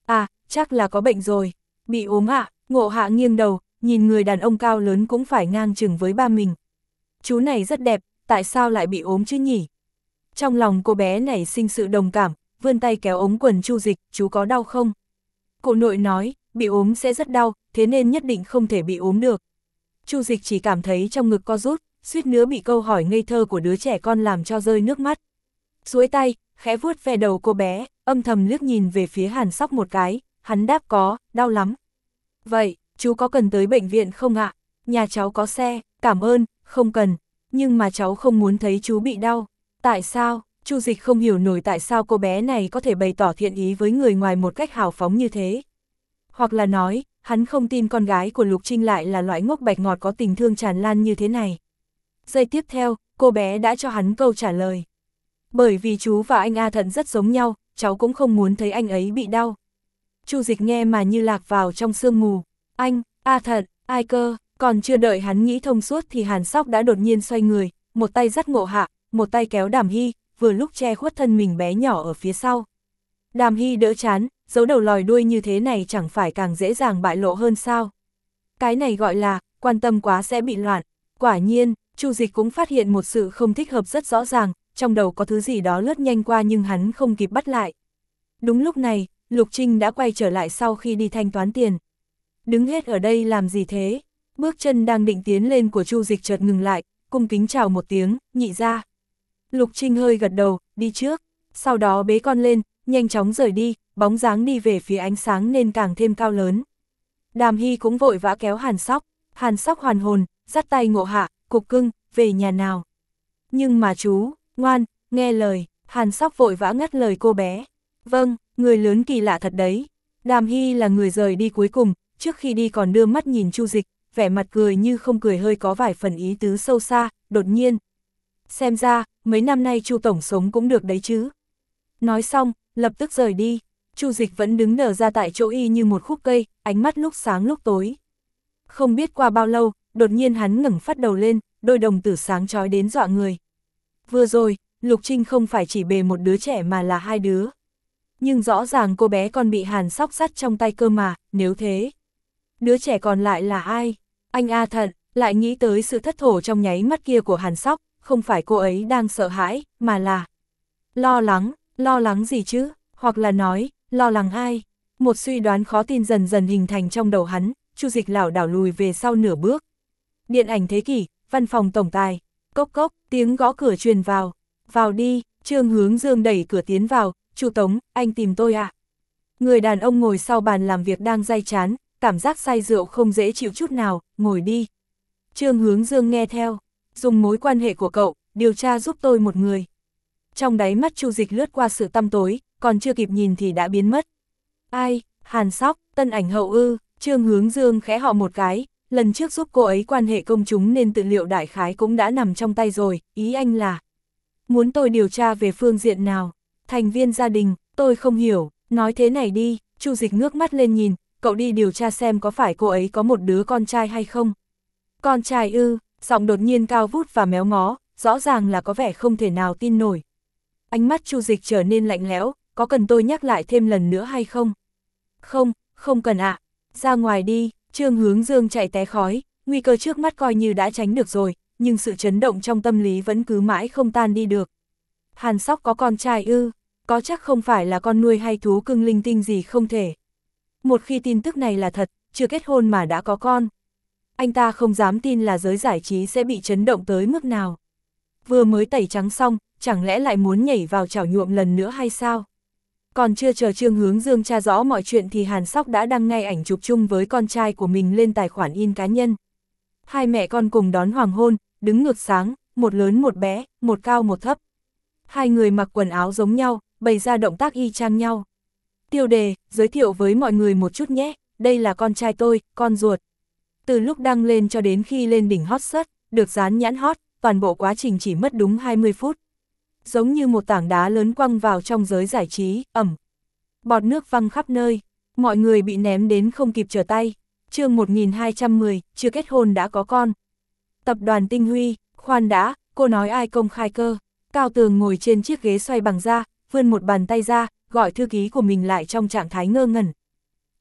À, chắc là có bệnh rồi. Bị ốm ạ. Ngộ Hạ nghiêng đầu, nhìn người đàn ông cao lớn cũng phải ngang chừng với ba mình. Chú này rất đẹp, tại sao lại bị ốm chứ nhỉ? Trong lòng cô bé nảy sinh sự đồng cảm, vươn tay kéo ống quần Chu Dịch, chú có đau không? Cụ nội nói, bị ốm sẽ rất đau, thế nên nhất định không thể bị ốm được. Chu Dịch chỉ cảm thấy trong ngực co rút, suýt nữa bị câu hỏi ngây thơ của đứa trẻ con làm cho rơi nước mắt. Duỗi tay, khẽ vuốt ve đầu cô bé, âm thầm liếc nhìn về phía Hàn Sóc một cái, hắn đáp có, đau lắm. Vậy, chú có cần tới bệnh viện không ạ? Nhà cháu có xe, cảm ơn, không cần. Nhưng mà cháu không muốn thấy chú bị đau. Tại sao? Chu Dịch không hiểu nổi tại sao cô bé này có thể bày tỏ thiện ý với người ngoài một cách hào phóng như thế. Hoặc là nói, hắn không tin con gái của Lục Trinh lại là loại ngốc bạch ngọt có tình thương tràn lan như thế này. Giây tiếp theo, cô bé đã cho hắn câu trả lời. Bởi vì chú và anh A Thận rất giống nhau, cháu cũng không muốn thấy anh ấy bị đau. Chu Dịch nghe mà như lạc vào trong sương mù. Anh, A Thận, ai cơ? Còn chưa đợi hắn nghĩ thông suốt thì Hàn Sóc đã đột nhiên xoay người, một tay dắt Ngộ Hạ, một tay kéo Đàm Hy, vừa lúc che khuất thân mình bé nhỏ ở phía sau. Đàm Hy đỡ chán, giấu đầu lòi đuôi như thế này chẳng phải càng dễ dàng bại lộ hơn sao? Cái này gọi là, quan tâm quá sẽ bị loạn. Quả nhiên, Chu Dịch cũng phát hiện một sự không thích hợp rất rõ ràng, trong đầu có thứ gì đó lướt nhanh qua nhưng hắn không kịp bắt lại. Đúng lúc này, Lục Trinh đã quay trở lại sau khi đi thanh toán tiền. Đứng hết ở đây làm gì thế? Bước chân đang định tiến lên của Chu Dịch chợt ngừng lại, cung kính chào một tiếng, nhị ra. Lục Trinh hơi gật đầu, đi trước, sau đó bế con lên, nhanh chóng rời đi, bóng dáng đi về phía ánh sáng nên càng thêm cao lớn. Đàm Hy cũng vội vã kéo Hàn Sóc, Hàn Sóc hoàn hồn, dắt tay Ngộ Hạ, cục cưng, về nhà nào. Nhưng mà chú, ngoan, nghe lời, Hàn Sóc vội vã ngắt lời cô bé. Vâng, người lớn kỳ lạ thật đấy. Đàm Hy là người rời đi cuối cùng, trước khi đi còn đưa mắt nhìn Chu Dịch, vẻ mặt cười như không cười hơi có vài phần ý tứ sâu xa, đột nhiên. Xem ra, mấy năm nay Chu tổng sống cũng được đấy chứ. Nói xong, lập tức rời đi, Chu Dịch vẫn đứng đờ ra tại chỗ y như một khúc cây, ánh mắt lúc sáng lúc tối. Không biết qua bao lâu, đột nhiên hắn ngẩng phát đầu lên, đôi đồng tử sáng chói đến dọa người. Vừa rồi, Lục Trinh không phải chỉ bề một đứa trẻ mà là hai đứa. Nhưng rõ ràng cô bé còn bị Hàn Sóc sắt trong tay cơ mà, nếu thế. Đứa trẻ còn lại là ai? Anh A Thận, lại nghĩ tới sự thất thổ trong nháy mắt kia của Hàn Sóc, không phải cô ấy đang sợ hãi, mà là lo lắng, lo lắng gì chứ, hoặc là nói, lo lắng ai? Một suy đoán khó tin dần dần hình thành trong đầu hắn, Chu Dịch lảo đảo lùi về sau nửa bước. Điện ảnh thế kỷ, văn phòng tổng tài, cốc cốc, tiếng gõ cửa truyền vào, vào đi, Trương Hướng Dương đẩy cửa tiến vào, Chu Tống, anh tìm tôi ạ. À? Người đàn ông ngồi sau bàn làm việc đang day chán, cảm giác say rượu không dễ chịu chút nào, ngồi đi. Trương Hướng Dương nghe theo, dùng mối quan hệ của cậu, điều tra giúp tôi một người. Trong đáy mắt Chu Dịch lướt qua sự tăm tối, còn chưa kịp nhìn thì đã biến mất. Ai, Hàn Sóc, tân ảnh hậu ư, Trương Hướng Dương khẽ họ một cái, lần trước giúp cô ấy quan hệ công chúng nên tư liệu đại khái cũng đã nằm trong tay rồi, ý anh là muốn tôi điều tra về phương diện nào, thành viên gia đình, tôi không hiểu, nói thế này đi, Chu Dịch ngước mắt lên nhìn, cậu đi điều tra xem có phải cô ấy có một đứa con trai hay không. Con trai ư, giọng đột nhiên cao vút và méo mó, rõ ràng là có vẻ không thể nào tin nổi. Ánh mắt Chu Dịch trở nên lạnh lẽo, có cần tôi nhắc lại thêm lần nữa hay không? Không, không cần ạ, ra ngoài đi, Trương Hướng Dương chạy té khói, nguy cơ trước mắt coi như đã tránh được rồi, nhưng sự chấn động trong tâm lý vẫn cứ mãi không tan đi được. Hàn Sóc có con trai ư, có chắc không phải là con nuôi hay thú cưng linh tinh gì không thể. Một khi tin tức này là thật, chưa kết hôn mà đã có con. Anh ta không dám tin là giới giải trí sẽ bị chấn động tới mức nào. Vừa mới tẩy trắng xong, chẳng lẽ lại muốn nhảy vào chảo nhuộm lần nữa hay sao? Còn chưa chờ Trương Hướng Dương tra rõ mọi chuyện thì Hàn Sóc đã đăng ngay ảnh chụp chung với con trai của mình lên tài khoản in cá nhân. Hai mẹ con cùng đón hoàng hôn, đứng ngược sáng, một lớn một bé, một cao một thấp. Hai người mặc quần áo giống nhau, bày ra động tác y chang nhau. Tiêu đề, giới thiệu với mọi người một chút nhé, đây là con trai tôi, con ruột. Từ lúc đăng lên cho đến khi lên đỉnh hot search, được dán nhãn hot, toàn bộ quá trình chỉ mất đúng hai mươi phút. Giống như một tảng đá lớn quăng vào trong giới giải trí, ẩm. Bọt nước văng khắp nơi, mọi người bị ném đến không kịp trở tay. Chương một nghìn hai trăm mười, chưa kết hôn đã có con. Tập đoàn Tinh Huy, khoan đã, cô nói ai công khai cơ. Cao Tường ngồi trên chiếc ghế xoay bằng da, vươn một bàn tay ra, gọi thư ký của mình lại trong trạng thái ngơ ngẩn.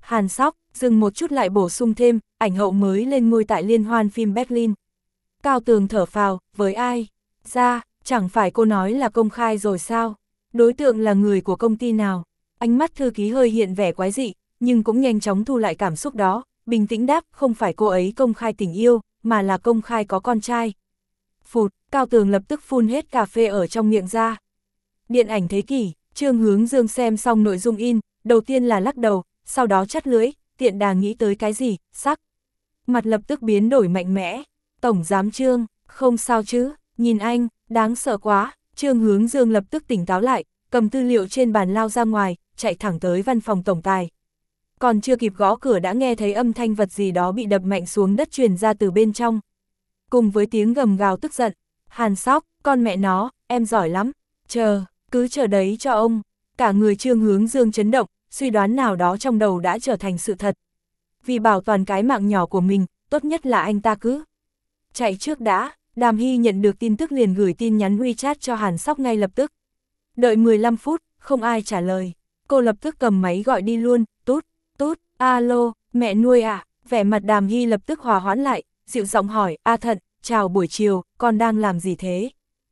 Hàn Sóc, dừng một chút lại bổ sung thêm, ảnh hậu mới lên ngôi tại liên hoan phim Berlin. Cao Tường thở phào, với ai? Ra, chẳng phải cô nói là công khai rồi sao? Đối tượng là người của công ty nào? Ánh mắt thư ký hơi hiện vẻ quái dị, nhưng cũng nhanh chóng thu lại cảm xúc đó, bình tĩnh đáp, không phải cô ấy công khai tình yêu, mà là công khai có con trai. Phụt, Cao Tường lập tức phun hết cà phê ở trong miệng ra. Điện ảnh thế kỷ, Trương Hướng Dương xem xong nội dung in, đầu tiên là lắc đầu, sau đó chắt lưỡi, tiện đà nghĩ tới cái gì, sắc. Mặt lập tức biến đổi mạnh mẽ. Tổng giám Trương, không sao chứ, nhìn anh, đáng sợ quá. Trương Hướng Dương lập tức tỉnh táo lại, cầm tư liệu trên bàn lao ra ngoài, chạy thẳng tới văn phòng tổng tài. Còn chưa kịp gõ cửa đã nghe thấy âm thanh vật gì đó bị đập mạnh xuống đất truyền ra từ bên trong. Cùng với tiếng gầm gào tức giận, Hàn Sóc, con mẹ nó, em giỏi lắm, chờ, cứ chờ đấy cho ông. Cả người Trương Hướng Dương chấn động, suy đoán nào đó trong đầu đã trở thành sự thật. Vì bảo toàn cái mạng nhỏ của mình, tốt nhất là anh ta cứ chạy trước đã. Đàm Hy nhận được tin tức liền gửi tin nhắn WeChat cho Hàn Sóc ngay lập tức. Đợi mười lăm phút, không ai trả lời. Cô lập tức cầm máy gọi đi luôn, tút, tút, alo, mẹ nuôi à, vẻ mặt Đàm Hy lập tức hòa hoãn lại, dịu giọng hỏi, A Thận, chào buổi chiều, con đang làm gì thế?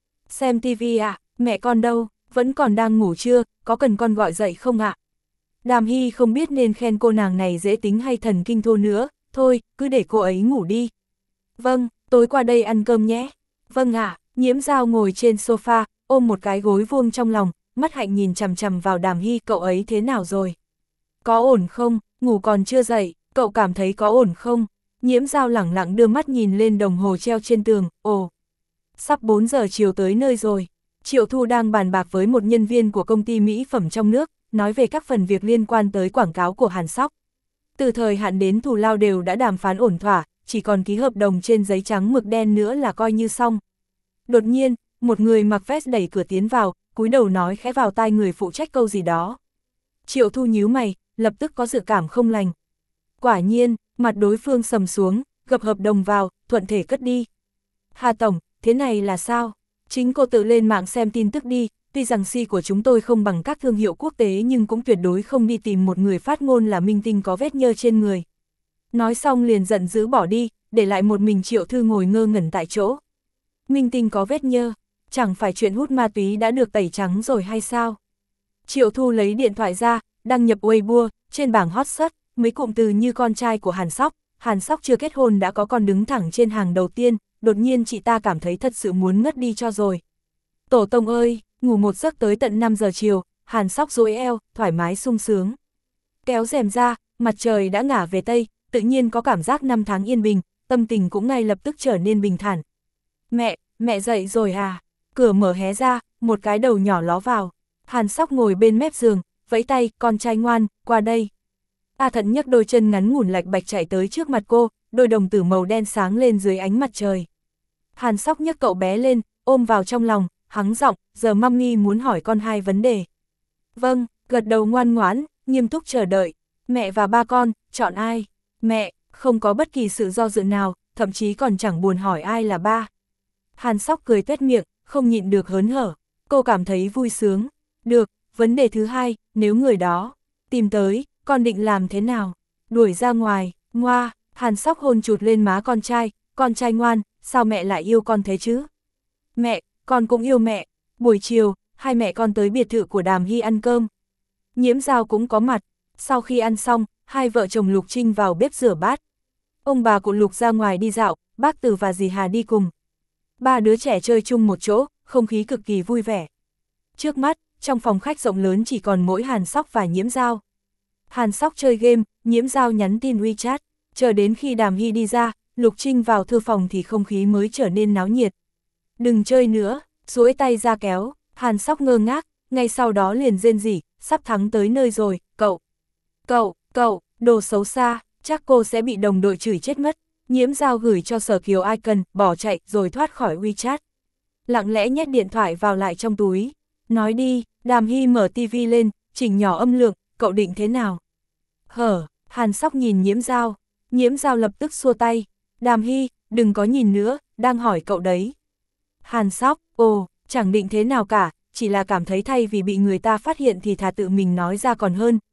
Xem tivi à, mẹ con đâu, vẫn còn đang ngủ chưa, có cần con gọi dậy không ạ? Đàm Hy không biết nên khen cô nàng này dễ tính hay thần kinh thô nữa, thôi, cứ để cô ấy ngủ đi. Vâng, tối qua đây ăn cơm nhé. Vâng ạ, Nhiễm Dao ngồi trên sofa, ôm một cái gối vuông trong lòng, mắt hạnh nhìn chằm chằm vào Đàm Hy, cậu ấy thế nào rồi? Có ổn không, ngủ còn chưa dậy, cậu cảm thấy có ổn không? Nhiễm Dao lẳng lặng đưa mắt nhìn lên đồng hồ treo trên tường, ồ, sắp bốn giờ chiều tới nơi rồi. Triệu Thu đang bàn bạc với một nhân viên của công ty mỹ phẩm trong nước, nói về các phần việc liên quan tới quảng cáo của Hàn Sóc. Từ thời hạn đến thù lao đều đã đàm phán ổn thỏa, chỉ còn ký hợp đồng trên giấy trắng mực đen nữa là coi như xong. Đột nhiên, một người mặc vest đẩy cửa tiến vào, cúi đầu nói khẽ vào tai người phụ trách câu gì đó. Triệu Thu nhíu mày, lập tức có dự cảm không lành. Quả nhiên, mặt đối phương sầm xuống, gập hợp đồng vào, thuận thể cất đi. Hà Tổng, thế này là sao? Chính cô tự lên mạng xem tin tức đi, tuy rằng xê của chúng tôi không bằng các thương hiệu quốc tế nhưng cũng tuyệt đối không đi tìm một người phát ngôn là minh tinh có vết nhơ trên người. Nói xong liền giận dữ bỏ đi, để lại một mình Triệu Thư ngồi ngơ ngẩn tại chỗ. Minh tinh có vết nhơ, chẳng phải chuyện hút ma túy đã được tẩy trắng rồi hay sao? Triệu Thu lấy điện thoại ra, đăng nhập Weibo, trên bảng hot search, mấy cụm từ như con trai của Hàn Sóc, Hàn Sóc chưa kết hôn đã có con đứng thẳng trên hàng đầu tiên, đột nhiên chị ta cảm thấy thật sự muốn ngất đi cho rồi. Tổ tông ơi, ngủ một giấc tới tận năm giờ chiều, Hàn Sóc duỗi eo, thoải mái sung sướng. Kéo rèm ra, mặt trời đã ngả về Tây, tự nhiên có cảm giác năm tháng yên bình, tâm tình cũng ngay lập tức trở nên bình thản. Mẹ, mẹ dậy rồi à? Cửa mở hé ra, một cái đầu nhỏ ló vào. Hàn Sóc ngồi bên mép giường, vẫy tay, con trai ngoan, qua đây. A Thận nhấc đôi chân ngắn ngủn lạch bạch chạy tới trước mặt cô, đôi đồng tử màu đen sáng lên dưới ánh mặt trời. Hàn Sóc nhấc cậu bé lên, ôm vào trong lòng, hắng giọng, giờ mami muốn hỏi con hai vấn đề. Vâng, gật đầu ngoan ngoãn, nghiêm túc chờ đợi. Mẹ và ba con, chọn ai? Mẹ, không có bất kỳ sự do dự nào, thậm chí còn chẳng buồn hỏi ai là ba. Hàn Sóc cười tuét miệng, không nhịn được hớn hở. Cô cảm thấy vui sướng. Được, vấn đề thứ hai, nếu người đó tìm tới, con định làm thế nào? Đuổi ra ngoài, ngoa. Hàn Sóc hôn chụt lên má con trai, con trai ngoan, sao mẹ lại yêu con thế chứ? Mẹ, con cũng yêu mẹ. Buổi chiều, hai mẹ con tới biệt thự của Đàm Hy ăn cơm. Nhiễm Dao cũng có mặt. Sau khi ăn xong, hai vợ chồng Lục Trinh vào bếp rửa bát. Ông bà của Lục ra ngoài đi dạo, bác Từ và dì Hà đi cùng. Ba đứa trẻ chơi chung một chỗ, không khí cực kỳ vui vẻ. Trước mắt, trong phòng khách rộng lớn chỉ còn mỗi Hàn Sóc và Nhiễm Dao. Hàn Sóc chơi game, Nhiễm Dao nhắn tin WeChat, chờ đến khi Đàm Hy đi ra, Lục Trinh vào thư phòng thì không khí mới trở nên náo nhiệt. Đừng chơi nữa, duỗi tay ra kéo, Hàn Sóc ngơ ngác, ngay sau đó liền rên rỉ, sắp thắng tới nơi rồi, cậu. Cậu, cậu, đồ xấu xa, chắc cô sẽ bị đồng đội chửi chết mất. Nhiễm Dao gửi cho Sở Kiều icon, bỏ chạy rồi thoát khỏi WeChat. Lặng lẽ nhét điện thoại vào lại trong túi. Nói đi, Đàm Hy mở tivi lên, chỉnh nhỏ âm lượng, cậu định thế nào? Hở, Hàn Sóc nhìn Nhiễm Dao. Nhiễm Dao lập tức xua tay. Đàm Hy, đừng có nhìn nữa, đang hỏi cậu đấy. Hàn Sóc, ồ, chẳng định thế nào cả, chỉ là cảm thấy thay vì bị người ta phát hiện thì thà tự mình nói ra còn hơn,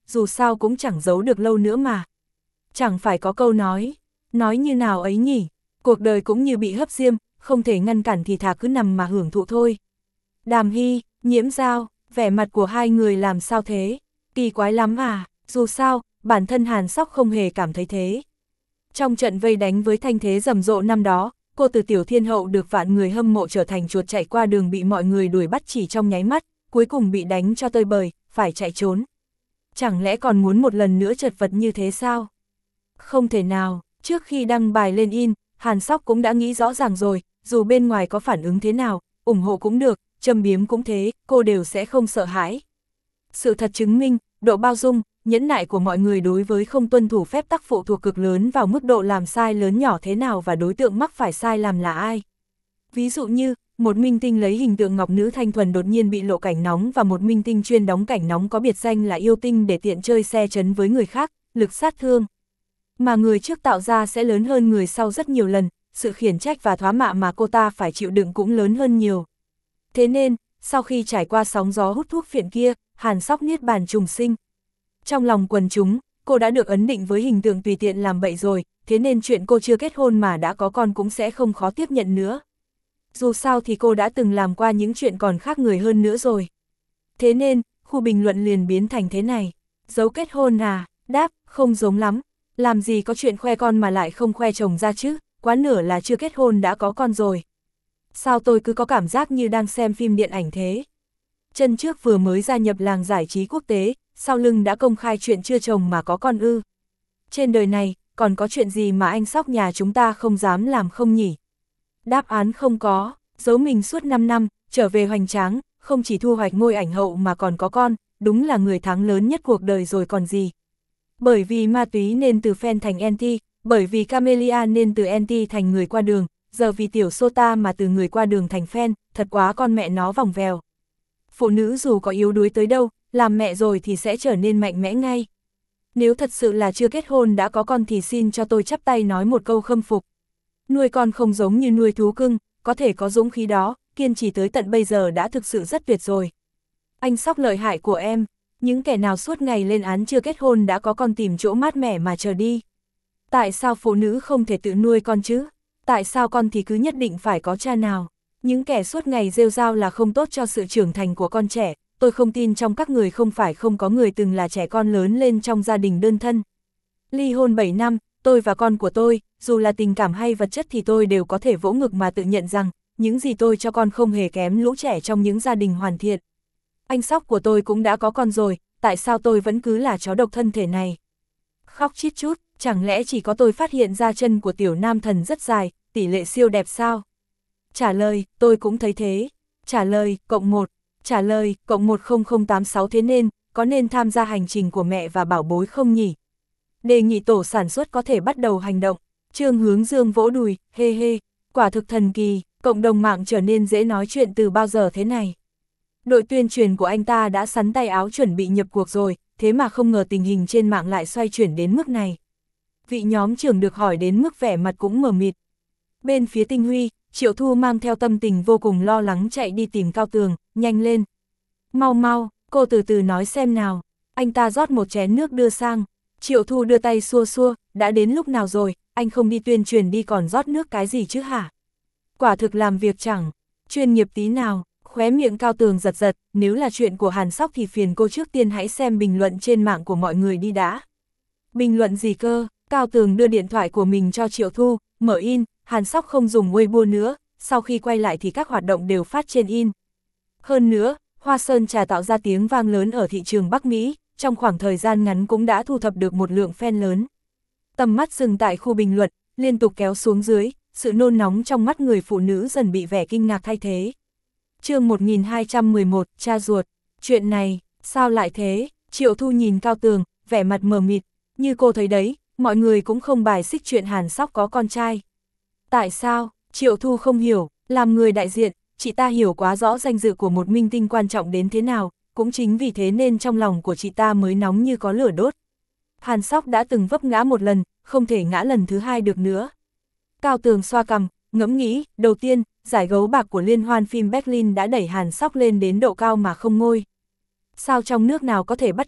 dù sao cũng chẳng giấu được lâu nữa mà. Chẳng phải có câu nói, nói như nào ấy nhỉ, cuộc đời cũng như bị hấp diêm, không thể ngăn cản thì thà cứ nằm mà hưởng thụ thôi. Đàm Hy, Nhiễm Giao, vẻ mặt của hai người làm sao thế, kỳ quái lắm à, dù sao, bản thân Hàn Sóc không hề cảm thấy thế. Trong trận vây đánh với thanh thế rầm rộ năm đó, cô từ tiểu thiên hậu được vạn người hâm mộ trở thành chuột chạy qua đường bị mọi người đuổi bắt chỉ trong nháy mắt, cuối cùng bị đánh cho tơi bời, phải chạy trốn. Chẳng lẽ còn muốn một lần nữa chật vật như thế sao? Không thể nào, trước khi đăng bài lên in, Hàn Sóc cũng đã nghĩ rõ ràng rồi, dù bên ngoài có phản ứng thế nào, ủng hộ cũng được, châm biếm cũng thế, cô đều sẽ không sợ hãi. Sự thật chứng minh, độ bao dung, nhẫn nại của mọi người đối với không tuân thủ phép tắc phụ thuộc cực lớn vào mức độ làm sai lớn nhỏ thế nào và đối tượng mắc phải sai làm là ai. Ví dụ như, một minh tinh lấy hình tượng ngọc nữ thanh thuần đột nhiên bị lộ cảnh nóng và một minh tinh chuyên đóng cảnh nóng có biệt danh là yêu tinh để tiện chơi xe chấn với người khác, lực sát thương. Mà người trước tạo ra sẽ lớn hơn người sau rất nhiều lần, sự khiển trách và thoá mạ mà cô ta phải chịu đựng cũng lớn hơn nhiều. Thế nên, sau khi trải qua sóng gió hút thuốc phiện kia, Hàn Sóc niết bàn trùng sinh. Trong lòng quần chúng, cô đã được ấn định với hình tượng tùy tiện làm bậy rồi, thế nên chuyện cô chưa kết hôn mà đã có con cũng sẽ không khó tiếp nhận nữa. Dù sao thì cô đã từng làm qua những chuyện còn khác người hơn nữa rồi. Thế nên, khu bình luận liền biến thành thế này. Giấu kết hôn à? Đáp, không giống lắm. Làm gì có chuyện khoe con mà lại không khoe chồng ra chứ, quá nửa là chưa kết hôn đã có con rồi. Sao tôi cứ có cảm giác như đang xem phim điện ảnh thế? Chân trước vừa mới gia nhập làng giải trí quốc tế, sau lưng đã công khai chuyện chưa chồng mà có con ư. Trên đời này, còn có chuyện gì mà anh Sóc nhà chúng ta không dám làm không nhỉ? Đáp án không có, giấu mình suốt năm năm, trở về hoành tráng, không chỉ thu hoạch ngôi ảnh hậu mà còn có con, đúng là người thắng lớn nhất cuộc đời rồi còn gì. Bởi vì ma túy nên từ fan thành anti, bởi vì Camellia nên từ anti thành người qua đường, giờ vì tiểu Sota mà từ người qua đường thành fan, thật quá con mẹ nó vòng vèo. Phụ nữ dù có yếu đuối tới đâu, làm mẹ rồi thì sẽ trở nên mạnh mẽ ngay. Nếu thật sự là chưa kết hôn đã có con thì xin cho tôi chắp tay nói một câu khâm phục. Nuôi con không giống như nuôi thú cưng, có thể có dũng khí đó, kiên trì tới tận bây giờ đã thực sự rất tuyệt rồi. Anh Sóc lợi hại của em, những kẻ nào suốt ngày lên án chưa kết hôn đã có con tìm chỗ mát mẻ mà chờ đi. Tại sao phụ nữ không thể tự nuôi con chứ? Tại sao con thì cứ nhất định phải có cha nào? Những kẻ suốt ngày rêu rao là không tốt cho sự trưởng thành của con trẻ, tôi không tin trong các người không phải không có người từng là trẻ con lớn lên trong gia đình đơn thân. Ly hôn bảy năm, tôi và con của tôi, dù là tình cảm hay vật chất thì tôi đều có thể vỗ ngực mà tự nhận rằng, những gì tôi cho con không hề kém lũ trẻ trong những gia đình hoàn thiện. Anh Sóc của tôi cũng đã có con rồi, tại sao tôi vẫn cứ là chó độc thân thể này? Khóc chít chút, chẳng lẽ chỉ có tôi phát hiện ra chân của tiểu nam thần rất dài, tỷ lệ siêu đẹp sao? Trả lời, tôi cũng thấy thế. Trả lời, cộng một. Trả lời, cộng một không không tám sáu thế nên, có nên tham gia hành trình của mẹ và bảo bối không nhỉ? Đề nghị tổ sản xuất có thể bắt đầu hành động. Trương Hướng Dương vỗ đùi, hê hê, quả thực thần kỳ, cộng đồng mạng trở nên dễ nói chuyện từ bao giờ thế này. Đội tuyên truyền của anh ta đã sắn tay áo chuẩn bị nhập cuộc rồi, thế mà không ngờ tình hình trên mạng lại xoay chuyển đến mức này. Vị nhóm trưởng được hỏi đến mức vẻ mặt cũng mờ mịt. Bên phía Tinh Huy, Triệu Thu mang theo tâm tình vô cùng lo lắng chạy đi tìm Cao Tường, nhanh lên. Mau mau, cô từ từ nói xem nào. Anh ta rót một chén nước đưa sang. Triệu Thu đưa tay xua xua, đã đến lúc nào rồi, anh không đi tuyên truyền đi còn rót nước cái gì chứ hả? Quả thực làm việc chẳng chuyên nghiệp tí nào. Khóe miệng Cao Tường giật giật, nếu là chuyện của Hàn Sóc thì phiền cô trước tiên hãy xem bình luận trên mạng của mọi người đi đã. Bình luận gì cơ? Cao Tường đưa điện thoại của mình cho Triệu Thu, mở in, Hàn Sóc không dùng Weibo nữa, sau khi quay lại thì các hoạt động đều phát trên in. Hơn nữa, Hoa Sơn Trà tạo ra tiếng vang lớn ở thị trường Bắc Mỹ, trong khoảng thời gian ngắn cũng đã thu thập được một lượng fan lớn. Tầm mắt dừng tại khu bình luận, liên tục kéo xuống dưới, sự nôn nóng trong mắt người phụ nữ dần bị vẻ kinh ngạc thay thế. Chương một nghìn hai trăm mười một, cha ruột. Chuyện này, sao lại thế? Triệu Thu nhìn Cao Tường, vẻ mặt mờ mịt, như cô thấy đấy, mọi người cũng không bài xích chuyện Hàn Sóc có con trai. Tại sao? Triệu Thu không hiểu, làm người đại diện, chị ta hiểu quá rõ danh dự của một minh tinh quan trọng đến thế nào, cũng chính vì thế nên trong lòng của chị ta mới nóng như có lửa đốt. Hàn Sóc đã từng vấp ngã một lần, không thể ngã lần thứ hai được nữa. Cao Tường xoa cằm, ngẫm nghĩ, đầu tiên, giải gấu bạc của liên hoan phim Berlin đã đẩy Hàn Sóc lên đến độ cao mà không ngôi. Sao trong nước nào có thể bắt kịp,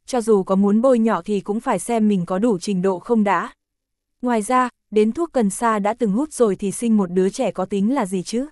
cho dù có muốn bôi nhọ thì cũng phải xem mình có đủ trình độ không đã. Ngoài ra, đến thuốc cần sa đã từng hút rồi thì sinh một đứa trẻ có tính là gì chứ?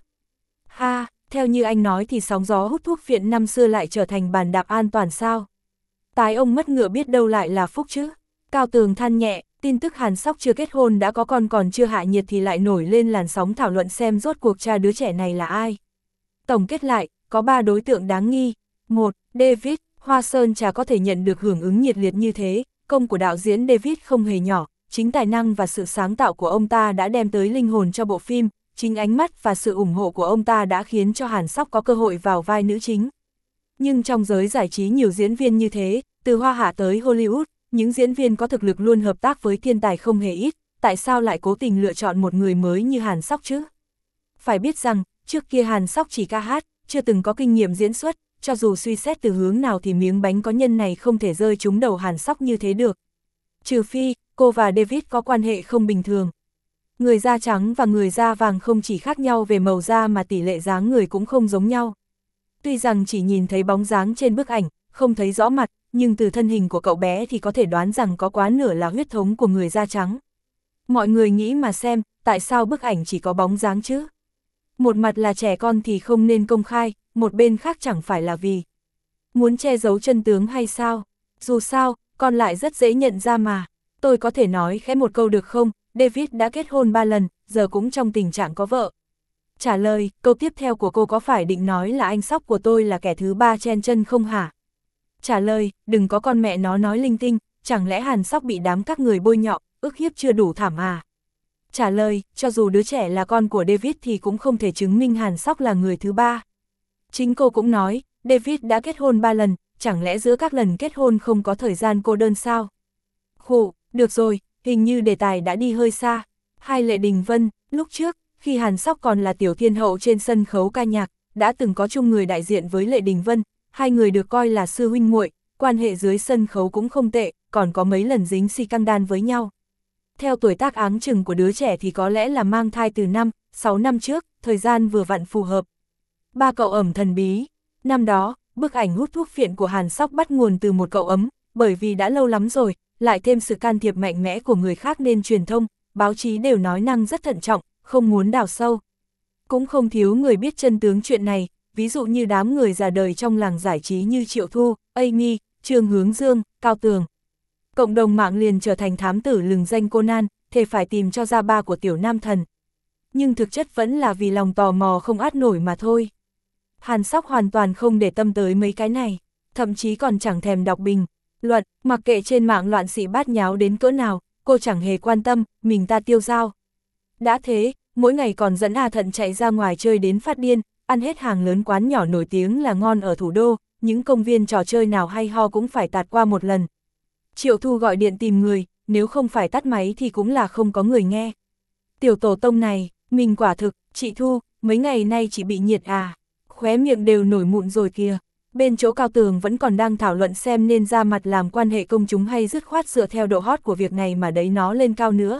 Ha, theo như anh nói thì sóng gió hút thuốc phiện năm xưa lại trở thành bàn đạp an toàn sao? Tái ông mất ngựa biết đâu lại là phúc chứ? Cao Tường than nhẹ, tin tức Hàn Sóc chưa kết hôn đã có con còn chưa hạ nhiệt thì lại nổi lên làn sóng thảo luận xem rốt cuộc cha đứa trẻ này là ai. Tổng kết lại, có ba đối tượng đáng nghi. một. David, Hoa Sơn chả có thể nhận được hưởng ứng nhiệt liệt như thế, công của đạo diễn David không hề nhỏ, chính tài năng và sự sáng tạo của ông ta đã đem tới linh hồn cho bộ phim, chính ánh mắt và sự ủng hộ của ông ta đã khiến cho Hàn Sóc có cơ hội vào vai nữ chính. Nhưng trong giới giải trí nhiều diễn viên như thế, từ Hoa Hạ tới Hollywood, những diễn viên có thực lực luôn hợp tác với thiên tài không hề ít, tại sao lại cố tình lựa chọn một người mới như Hàn Sóc chứ? Phải biết rằng, trước kia Hàn Sóc chỉ ca hát, chưa từng có kinh nghiệm diễn xuất, cho dù suy xét từ hướng nào thì miếng bánh có nhân này không thể rơi trúng đầu Hàn Sóc như thế được. Trừ phi, cô và David có quan hệ không bình thường. Người da trắng và người da vàng không chỉ khác nhau về màu da mà tỷ lệ dáng người cũng không giống nhau. Tuy rằng chỉ nhìn thấy bóng dáng trên bức ảnh, không thấy rõ mặt, nhưng từ thân hình của cậu bé thì có thể đoán rằng có quá nửa là huyết thống của người da trắng. Mọi người nghĩ mà xem, tại sao bức ảnh chỉ có bóng dáng chứ? Một mặt là trẻ con thì không nên công khai, một bên khác chẳng phải là vì muốn che giấu chân tướng hay sao? Dù sao, con lại rất dễ nhận ra mà. Tôi có thể nói khẽ một câu được không? David đã kết hôn ba lần, giờ cũng trong tình trạng có vợ. Trả lời, câu tiếp theo của cô có phải định nói là anh Sóc của tôi là kẻ thứ ba chen chân không hả? Trả lời, đừng có con mẹ nó nói linh tinh, chẳng lẽ Hàn Sóc bị đám các người bôi nhọ, ức hiếp chưa đủ thảm à? Trả lời, cho dù đứa trẻ là con của David thì cũng không thể chứng minh Hàn Sóc là người thứ ba. Chính cô cũng nói, David đã kết hôn ba lần, chẳng lẽ giữa các lần kết hôn không có thời gian cô đơn sao? Khổ, được rồi, hình như đề tài đã đi hơi xa. Hai Lệ Đình Vân, lúc trước, khi Hàn Sóc còn là tiểu thiên hậu trên sân khấu ca nhạc, đã từng có chung người đại diện với Lệ Đình Vân, hai người được coi là sư huynh muội, quan hệ dưới sân khấu cũng không tệ, còn có mấy lần dính xi căng đan với nhau. Theo tuổi tác áng chừng của đứa trẻ thì có lẽ là mang thai từ năm, sáu năm trước, thời gian vừa vặn phù hợp. Ba cậu ẩm thần bí. Năm đó, bức ảnh hút thuốc phiện của Hàn Sóc bắt nguồn từ một cậu ấm, bởi vì đã lâu lắm rồi, lại thêm sự can thiệp mạnh mẽ của người khác nên truyền thông, báo chí đều nói năng rất thận trọng, không muốn đào sâu. Cũng không thiếu người biết chân tướng chuyện này, ví dụ như đám người già đời trong làng giải trí như Triệu Thu, Amy, Trương Hướng Dương, Cao Tường. Cộng đồng mạng liền trở thành thám tử lừng danh Conan, thề phải tìm cho ra ba của tiểu nam thần. Nhưng thực chất vẫn là vì lòng tò mò không át nổi mà thôi. Hàn Sóc hoàn toàn không để tâm tới mấy cái này, thậm chí còn chẳng thèm đọc bình luận, mặc kệ trên mạng loạn xị bát nháo đến cỡ nào, cô chẳng hề quan tâm, mình ta tiêu dao. Đã thế, mỗi ngày còn dẫn A Thận chạy ra ngoài chơi đến phát điên, ăn hết hàng lớn quán nhỏ nổi tiếng là ngon ở thủ đô, những công viên trò chơi nào hay ho cũng phải tạt qua một lần. Triệu Thu gọi điện tìm người, nếu không phải tắt máy thì cũng là không có người nghe. Tiểu tổ tông này, mình quả thực, chị Thu, mấy ngày nay chỉ bị nhiệt à, khóe miệng đều nổi mụn rồi kìa. Bên chỗ Cao Tường vẫn còn đang thảo luận xem nên ra mặt làm quan hệ công chúng hay dứt khoát dựa theo độ hot của việc này mà đẩy nó lên cao nữa.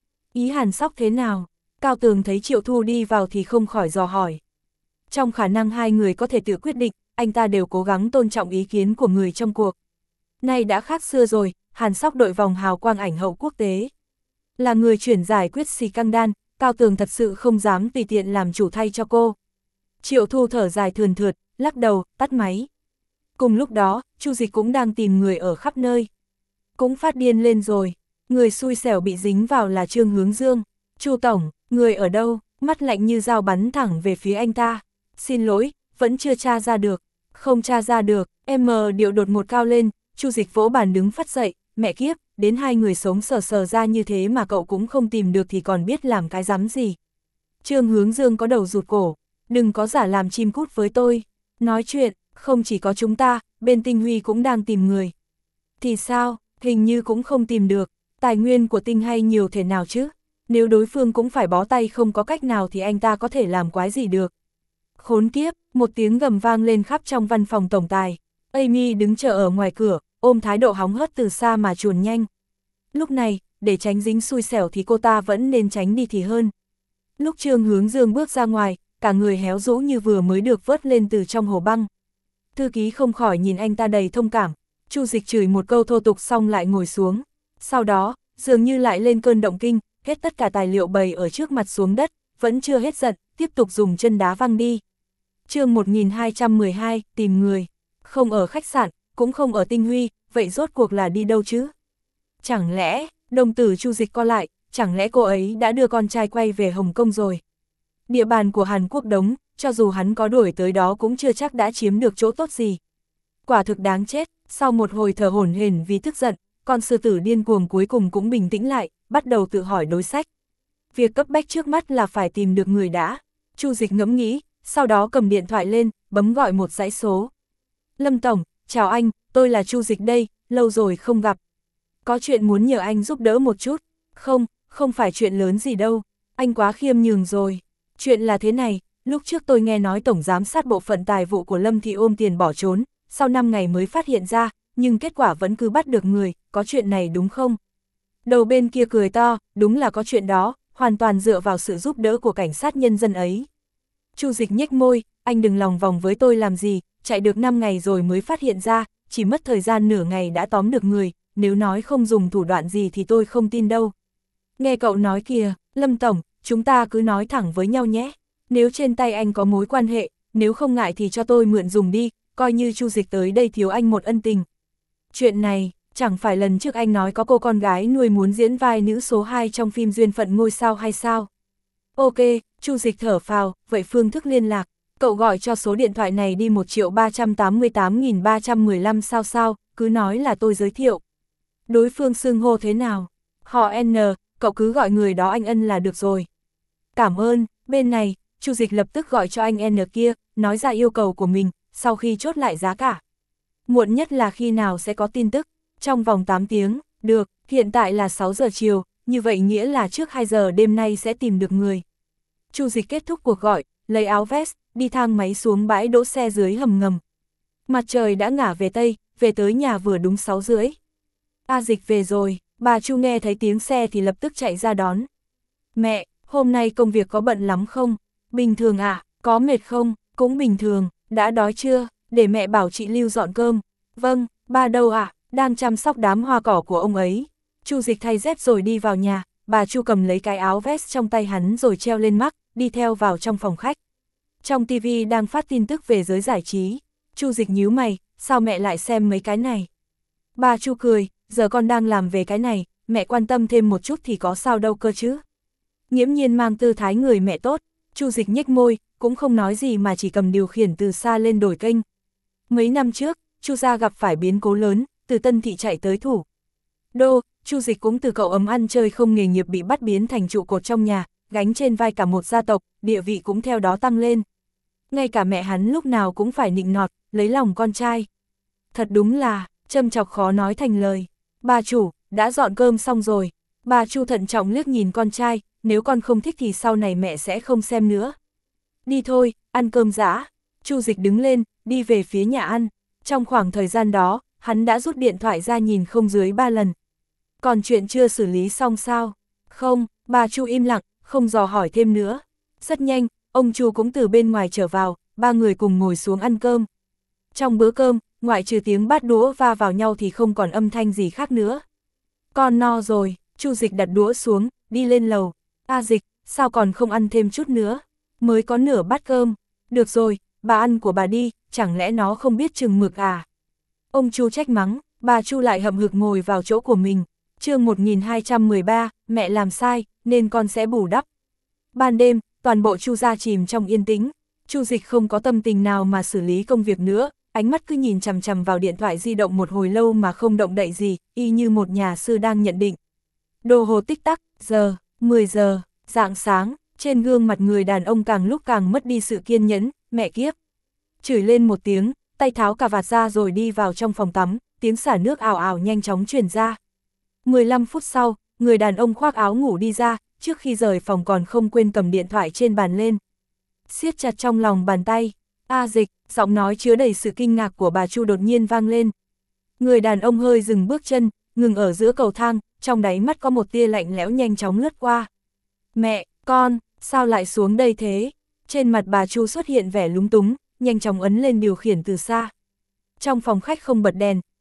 Ý Hàn Sóc thế nào? Cao Tường thấy Triệu Thu đi vào thì không khỏi dò hỏi. Trong khả năng hai người có thể tự quyết định, anh ta đều cố gắng tôn trọng ý kiến của người trong cuộc. Nay đã khác xưa rồi, Hàn Sóc đội vòng hào quang ảnh hậu quốc tế. Là người chuyển giải quyết xì căng đan, Cao Tường thật sự không dám tùy tiện làm chủ thay cho cô. Triệu Thu thở dài thườn thượt, lắc đầu, tắt máy. Cùng lúc đó, Chu Dịch cũng đang tìm người ở khắp nơi. Cũng phát điên lên rồi, người xui xẻo bị dính vào là Trương Hướng Dương. Chu tổng, người ở đâu? Mắt lạnh như dao bắn thẳng về phía anh ta. Xin lỗi, vẫn chưa tra ra được. Không tra ra được, em điệu đột một cao lên, Chu Dịch vỗ bàn đứng phắt dậy, mẹ kiếp, đến hai người sống sờ sờ ra như thế mà cậu cũng không tìm được thì còn biết làm cái rắm gì. Trương Hướng Dương có đầu rụt cổ, đừng có giả làm chim cút với tôi. Nói chuyện, không chỉ có chúng ta, bên Tinh Huy cũng đang tìm người. Thì sao, hình như cũng không tìm được, tài nguyên của Tinh hay nhiều thể nào chứ, nếu đối phương cũng phải bó tay không có cách nào thì anh ta có thể làm quái gì được. Khốn kiếp, một tiếng gầm vang lên khắp trong văn phòng tổng tài. Amy đứng chờ ở ngoài cửa, ôm thái độ hóng hớt từ xa mà chuồn nhanh. Lúc này, để tránh dính xui xẻo thì cô ta vẫn nên tránh đi thì hơn. Lúc Trương Hướng Dương bước ra ngoài, cả người héo rũ như vừa mới được vớt lên từ trong hồ băng. Thư ký không khỏi nhìn anh ta đầy thông cảm. Chu Dịch chửi một câu thô tục xong lại ngồi xuống. Sau đó, dường như lại lên cơn động kinh, hết tất cả tài liệu bày ở trước mặt xuống đất, vẫn chưa hết giận, tiếp tục dùng chân đá văng đi. chương một nghìn hai trăm mười hai, tìm người. Không ở khách sạn, cũng không ở Tinh Huy, vậy rốt cuộc là đi đâu chứ? Chẳng lẽ, đồng tử Chu Dịch co lại, chẳng lẽ cô ấy đã đưa con trai quay về Hồng Kông rồi? Địa bàn của Hàn Quốc đống, cho dù hắn có đuổi tới đó cũng chưa chắc đã chiếm được chỗ tốt gì. Quả thực đáng chết, sau một hồi thở hổn hển vì tức giận, con sư tử điên cuồng cuối cùng cũng bình tĩnh lại, bắt đầu tự hỏi đối sách. Việc cấp bách trước mắt là phải tìm được người đã. Chu Dịch ngẫm nghĩ, sau đó cầm điện thoại lên, bấm gọi một dãy số. Lâm Tổng, chào anh, tôi là Chu Dịch đây, lâu rồi không gặp. Có chuyện muốn nhờ anh giúp đỡ một chút. Không, không phải chuyện lớn gì đâu, anh quá khiêm nhường rồi. Chuyện là thế này, lúc trước tôi nghe nói Tổng Giám sát bộ phận tài vụ của Lâm Thị ôm tiền bỏ trốn, sau năm ngày mới phát hiện ra, nhưng kết quả vẫn cứ bắt được người, có chuyện này đúng không? Đầu bên kia cười to, đúng là có chuyện đó, hoàn toàn dựa vào sự giúp đỡ của cảnh sát nhân dân ấy. Chu Dịch nhếch môi, anh đừng lòng vòng với tôi làm gì, chạy được năm ngày rồi mới phát hiện ra, chỉ mất thời gian nửa ngày đã tóm được người, nếu nói không dùng thủ đoạn gì thì tôi không tin đâu. Nghe cậu nói kìa, Lâm Tổng, chúng ta cứ nói thẳng với nhau nhé, nếu trên tay anh có mối quan hệ, nếu không ngại thì cho tôi mượn dùng đi, coi như Chu Dịch tới đây thiếu anh một ân tình. Chuyện này, chẳng phải lần trước anh nói có cô con gái nuôi muốn diễn vai nữ số hai trong phim Duyên Phận Ngôi Sao hay sao? Ok, Chu Dịch thở phào, vậy phương thức liên lạc, cậu gọi cho số điện thoại này đi một triệu ba trăm tám mươi tám nghìn ba trăm mười lăm sao sao, cứ nói là tôi giới thiệu. Đối phương xưng hô thế nào? Họ N, cậu cứ gọi người đó anh Ân là được rồi. Cảm ơn, bên này, Chu Dịch lập tức gọi cho anh N kia, nói ra yêu cầu của mình, sau khi chốt lại giá cả. Muộn nhất là khi nào sẽ có tin tức? Trong vòng tám tiếng, được, hiện tại là sáu giờ chiều, như vậy nghĩa là trước hai giờ đêm nay sẽ tìm được người. Chu Dịch kết thúc cuộc gọi, lấy áo vest, đi thang máy xuống bãi đỗ xe dưới hầm ngầm. Mặt trời đã ngả về Tây, về tới nhà vừa đúng sáu rưỡi. A Dịch về rồi, bà Chu nghe thấy tiếng xe thì lập tức chạy ra đón. Mẹ, hôm nay công việc có bận lắm không? Bình thường à, có mệt không? Cũng bình thường, đã đói chưa? Để mẹ bảo chị Lưu dọn cơm. Vâng, ba đâu à? Đang chăm sóc đám hoa cỏ của ông ấy. Chu Dịch thay dép rồi đi vào nhà, bà Chu cầm lấy cái áo vest trong tay hắn rồi treo lên mắc, đi theo vào trong phòng khách. Trong tivi đang phát tin tức về giới giải trí. Chu Dịch nhíu mày, sao mẹ lại xem mấy cái này? Bà Chu cười, giờ con đang làm về cái này, mẹ quan tâm thêm một chút thì có sao đâu cơ chứ. Nghiễm nhiên mang tư thái người mẹ tốt, Chu Dịch nhếch môi, cũng không nói gì mà chỉ cầm điều khiển từ xa lên đổi kênh. Mấy năm trước, Chu gia gặp phải biến cố lớn, từ Tân Thị chạy tới Thủ Đô, Chu Dịch cũng từ cậu ấm ăn chơi không nghề nghiệp bị bắt biến thành trụ cột trong nhà, gánh trên vai cả một gia tộc, địa vị cũng theo đó tăng lên. Ngay cả mẹ hắn lúc nào cũng phải nịnh nọt, lấy lòng con trai. Thật đúng là, châm chọc khó nói thành lời. Bà chủ, đã dọn cơm xong rồi. Bà Chu thận trọng liếc nhìn con trai, nếu con không thích thì sau này mẹ sẽ không xem nữa. Đi thôi, ăn cơm dã. Chu Dịch đứng lên, đi về phía nhà ăn. Trong khoảng thời gian đó, hắn đã rút điện thoại ra nhìn không dưới ba lần. Còn chuyện chưa xử lý xong sao? Không, bà Chu im lặng, không dò hỏi thêm nữa. Rất nhanh, ông Chu cũng từ bên ngoài trở vào, ba người cùng ngồi xuống ăn cơm. Trong bữa cơm, ngoại trừ tiếng bát đũa va vào nhau thì không còn âm thanh gì khác nữa. Con no rồi, Chu Dịch đặt đũa xuống, đi lên lầu. A Dịch, sao còn không ăn thêm chút nữa? Mới có nửa bát cơm. Được rồi, bà ăn của bà đi, chẳng lẽ nó không biết chừng mực à? Ông Chu trách mắng, bà Chu lại hậm hực ngồi vào chỗ của mình. chương một nghìn hai trăm mười ba, mẹ làm sai, nên con sẽ bù đắp. Ban đêm, toàn bộ Chu gia chìm trong yên tĩnh. Chu Dịch không có tâm tình nào mà xử lý công việc nữa, ánh mắt cứ nhìn chằm chằm vào điện thoại di động một hồi lâu mà không động đậy gì, y như một nhà sư đang nhận định. Đồ hồ tích tắc, giờ, mười giờ, rạng sáng, trên gương mặt người đàn ông càng lúc càng mất đi sự kiên nhẫn, mẹ kiếp. Chửi lên một tiếng, tay tháo cà vạt ra rồi đi vào trong phòng tắm, tiếng xả nước ào ào nhanh chóng truyền ra. mười lăm phút sau, người đàn ông khoác áo ngủ đi ra, trước khi rời phòng còn không quên cầm điện thoại trên bàn lên. Siết chặt trong lòng bàn tay, A Dịch, giọng nói chứa đầy sự kinh ngạc của bà Chu đột nhiên vang lên. Người đàn ông hơi dừng bước chân, ngừng ở giữa cầu thang, trong đáy mắt có một tia lạnh lẽo nhanh chóng lướt qua. Mẹ, con, sao lại xuống đây thế? Trên mặt bà Chu xuất hiện vẻ lúng túng, nhanh chóng ấn lên điều khiển từ xa. Trong phòng khách không bật đèn,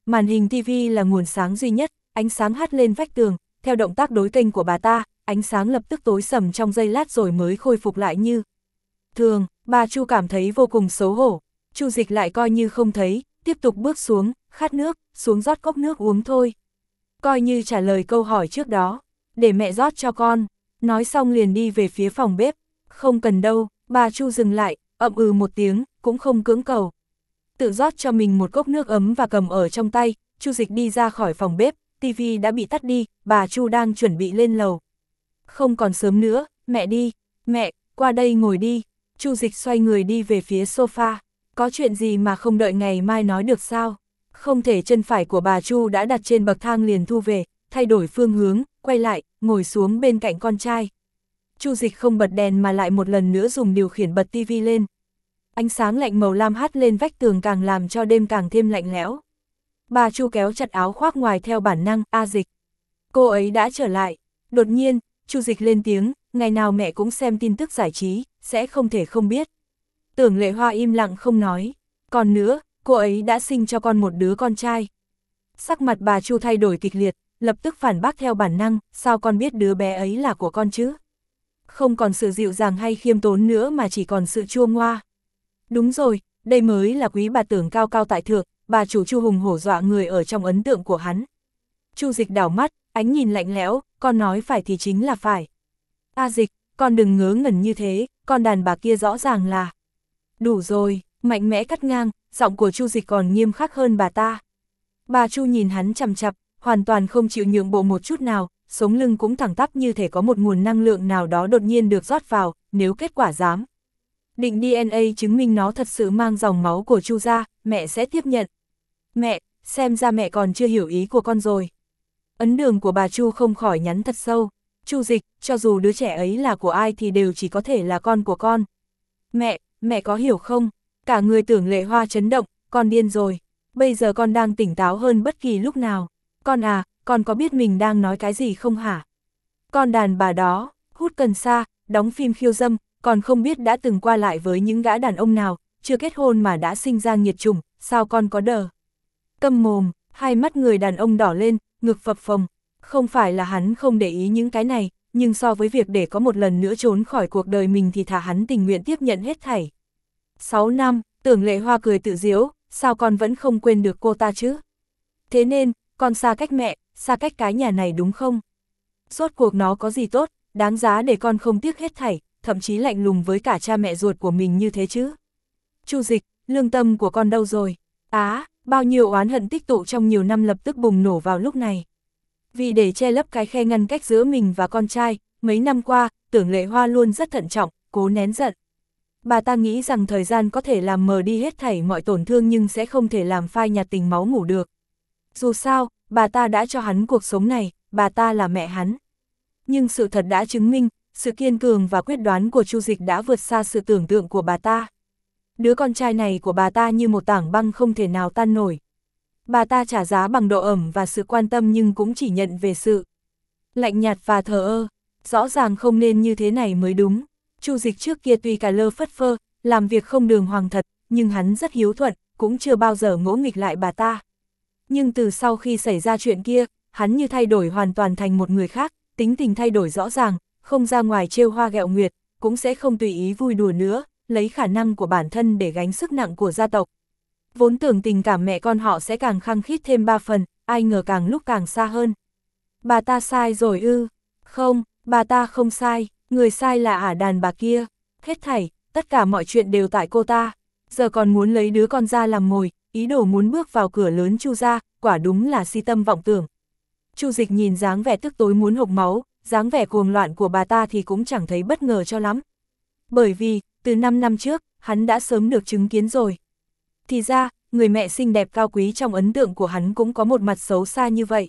màn hình tivi là nguồn sáng duy nhất, ánh sáng hắt lên vách tường, theo động tác đối kênh của bà ta, ánh sáng lập tức tối sầm trong giây lát rồi mới khôi phục lại như thường. Bà Chu cảm thấy vô cùng xấu hổ. Chu Dịch lại coi như không thấy, tiếp tục bước xuống, khát nước, xuống rót cốc nước uống thôi. Coi như trả lời câu hỏi trước đó, để mẹ rót cho con. Nói xong liền đi về phía phòng bếp. Không cần đâu, bà Chu dừng lại, ậm ừ một tiếng, cũng không cưỡng cầu. Tự rót cho mình một cốc nước ấm và cầm ở trong tay, Chu Dịch đi ra khỏi phòng bếp, tivi đã bị tắt đi, bà Chu đang chuẩn bị lên lầu. Không còn sớm nữa, mẹ đi, mẹ, qua đây ngồi đi. Chu Dịch xoay người đi về phía sofa, có chuyện gì mà không đợi ngày mai nói được sao? Không thể chân phải của bà Chu đã đặt trên bậc thang liền thu về, thay đổi phương hướng, quay lại, ngồi xuống bên cạnh con trai. Chu Dịch không bật đèn mà lại một lần nữa dùng điều khiển bật tivi lên. Ánh sáng lạnh màu lam hắt lên vách tường càng làm cho đêm càng thêm lạnh lẽo. Bà Chu kéo chặt áo khoác ngoài theo bản năng, A Dịch. Cô ấy đã trở lại. Đột nhiên, Chu Dịch lên tiếng, ngày nào mẹ cũng xem tin tức giải trí, sẽ không thể không biết. Tưởng Lệ Hoa im lặng không nói. Còn nữa, cô ấy đã sinh cho con một đứa con trai. Sắc mặt bà Chu thay đổi kịch liệt, lập tức phản bác theo bản năng, sao con biết đứa bé ấy là của con chứ? Không còn sự dịu dàng hay khiêm tốn nữa mà chỉ còn sự chua ngoa. Đúng rồi, đây mới là quý bà Tưởng cao cao tại thượng, bà chủ Chu hùng hổ dọa người ở trong ấn tượng của hắn. Chu Dịch đảo mắt, ánh nhìn lạnh lẽo, con nói phải thì chính là phải. A Dịch, con đừng ngớ ngẩn như thế, con đàn bà kia rõ ràng là... Đủ rồi, mạnh mẽ cắt ngang, giọng của Chu Dịch còn nghiêm khắc hơn bà ta. Bà Chu nhìn hắn chằm chằm, hoàn toàn không chịu nhượng bộ một chút nào, sống lưng cũng thẳng tắp như thể có một nguồn năng lượng nào đó đột nhiên được rót vào, nếu kết quả dám. Định đê en a chứng minh nó thật sự mang dòng máu của Chu gia, mẹ sẽ tiếp nhận. Mẹ, xem ra mẹ còn chưa hiểu ý của con rồi. Ấn đường của bà Chu không khỏi nhắn thật sâu. Chu Dịch, cho dù đứa trẻ ấy là của ai thì đều chỉ có thể là con của con. Mẹ, mẹ có hiểu không? Cả người Tưởng Lệ Hoa chấn động, con điên rồi. Bây giờ con đang tỉnh táo hơn bất kỳ lúc nào. Con à, con có biết mình đang nói cái gì không hả? Con đàn bà đó, hút cần sa, đóng phim khiêu dâm, còn không biết đã từng qua lại với những gã đàn ông nào, chưa kết hôn mà đã sinh ra nghiệt chủng, sao con có đờ? Câm mồm, hai mắt người đàn ông đỏ lên, ngực phập phồng. Không phải là hắn không để ý những cái này, nhưng so với việc để có một lần nữa trốn khỏi cuộc đời mình thì thà hắn tình nguyện tiếp nhận hết thảy. Sáu năm, Tưởng Lệ Hoa cười tự giễu, sao con vẫn không quên được cô ta chứ? Thế nên, con xa cách mẹ, xa cách cái nhà này đúng không? Rốt cuộc nó có gì tốt, đáng giá để con không tiếc hết thảy, thậm chí lạnh lùng với cả cha mẹ ruột của mình như thế chứ? Chu Dịch, lương tâm của con đâu rồi? Á, bao nhiêu oán hận tích tụ trong nhiều năm lập tức bùng nổ vào lúc này. Vì để che lấp cái khe ngăn cách giữa mình và con trai, mấy năm qua, Tưởng Lệ Hoa luôn rất thận trọng, cố nén giận. Bà ta nghĩ rằng thời gian có thể làm mờ đi hết thảy mọi tổn thương nhưng sẽ không thể làm phai nhạt tình máu mủ được. Dù sao, bà ta đã cho hắn cuộc sống này, bà ta là mẹ hắn. Nhưng sự thật đã chứng minh, sự kiên cường và quyết đoán của Chu Dịch đã vượt xa sự tưởng tượng của bà ta. Đứa con trai này của bà ta như một tảng băng không thể nào tan nổi. Bà ta trả giá bằng độ ẩm và sự quan tâm nhưng cũng chỉ nhận về sự lạnh nhạt và thờ ơ. Rõ ràng không nên như thế này mới đúng. Chu Dịch trước kia tuy cà lơ phất phơ, làm việc không đường hoàng thật, nhưng hắn rất hiếu thuận, cũng chưa bao giờ ngỗ nghịch lại bà ta. Nhưng từ sau khi xảy ra chuyện kia, hắn như thay đổi hoàn toàn thành một người khác, tính tình thay đổi rõ ràng, không ra ngoài trêu hoa ghẹo nguyệt, cũng sẽ không tùy ý vui đùa nữa, lấy khả năng của bản thân để gánh sức nặng của gia tộc. Vốn tưởng tình cảm mẹ con họ sẽ càng khăng khít thêm ba phần, ai ngờ càng lúc càng xa hơn. Bà ta sai rồi ư? Không, bà ta không sai, người sai là ả đàn bà kia. Hết thảy, tất cả mọi chuyện đều tại cô ta. Giờ còn muốn lấy đứa con ra làm mồi, ý đồ muốn bước vào cửa lớn Chu gia, quả đúng là si tâm vọng tưởng. Chu Dịch nhìn dáng vẻ tức tối muốn hộc máu, dáng vẻ cuồng loạn của bà ta thì cũng chẳng thấy bất ngờ cho lắm. Bởi vì, từ năm năm trước, hắn đã sớm được chứng kiến rồi. Thì ra, người mẹ xinh đẹp cao quý trong ấn tượng của hắn cũng có một mặt xấu xa như vậy.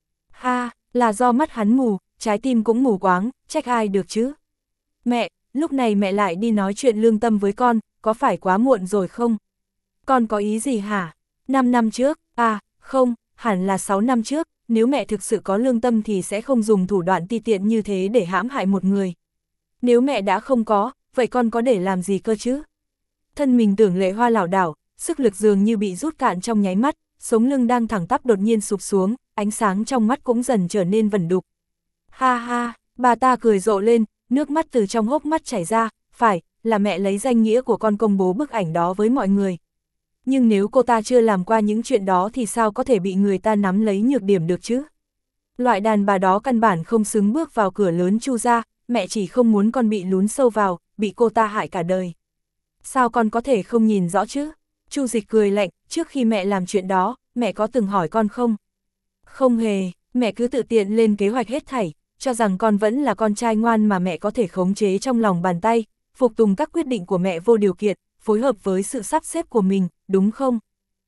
Ha, là do mắt hắn mù, trái tim cũng mù quáng, trách ai được chứ? Mẹ, lúc này mẹ lại đi nói chuyện lương tâm với con, có phải quá muộn rồi không? Con có ý gì hả? Năm năm trước, à, không, hẳn là sáu năm trước, nếu mẹ thực sự có lương tâm thì sẽ không dùng thủ đoạn ti tiện như thế để hãm hại một người. Nếu mẹ đã không có, vậy con có để làm gì cơ chứ? Thân mình Tưởng Lệ Hoa lảo đảo, sức lực dường như bị rút cạn trong nháy mắt, sống lưng đang thẳng tắp đột nhiên sụp xuống, ánh sáng trong mắt cũng dần trở nên vẩn đục. Ha ha, bà ta cười rộ lên, nước mắt từ trong hốc mắt chảy ra, phải, là mẹ lấy danh nghĩa của con công bố bức ảnh đó với mọi người. Nhưng nếu cô ta chưa làm qua những chuyện đó thì sao có thể bị người ta nắm lấy nhược điểm được chứ? Loại đàn bà đó căn bản không xứng bước vào cửa lớn Chu gia, mẹ chỉ không muốn con bị lún sâu vào, bị cô ta hại cả đời. Sao con có thể không nhìn rõ chứ? Chu Dịch cười lạnh, trước khi mẹ làm chuyện đó, mẹ có từng hỏi con không? Không hề, mẹ cứ tự tiện lên kế hoạch hết thảy, cho rằng con vẫn là con trai ngoan mà mẹ có thể khống chế trong lòng bàn tay, phục tùng các quyết định của mẹ vô điều kiện, phối hợp với sự sắp xếp của mình, đúng không?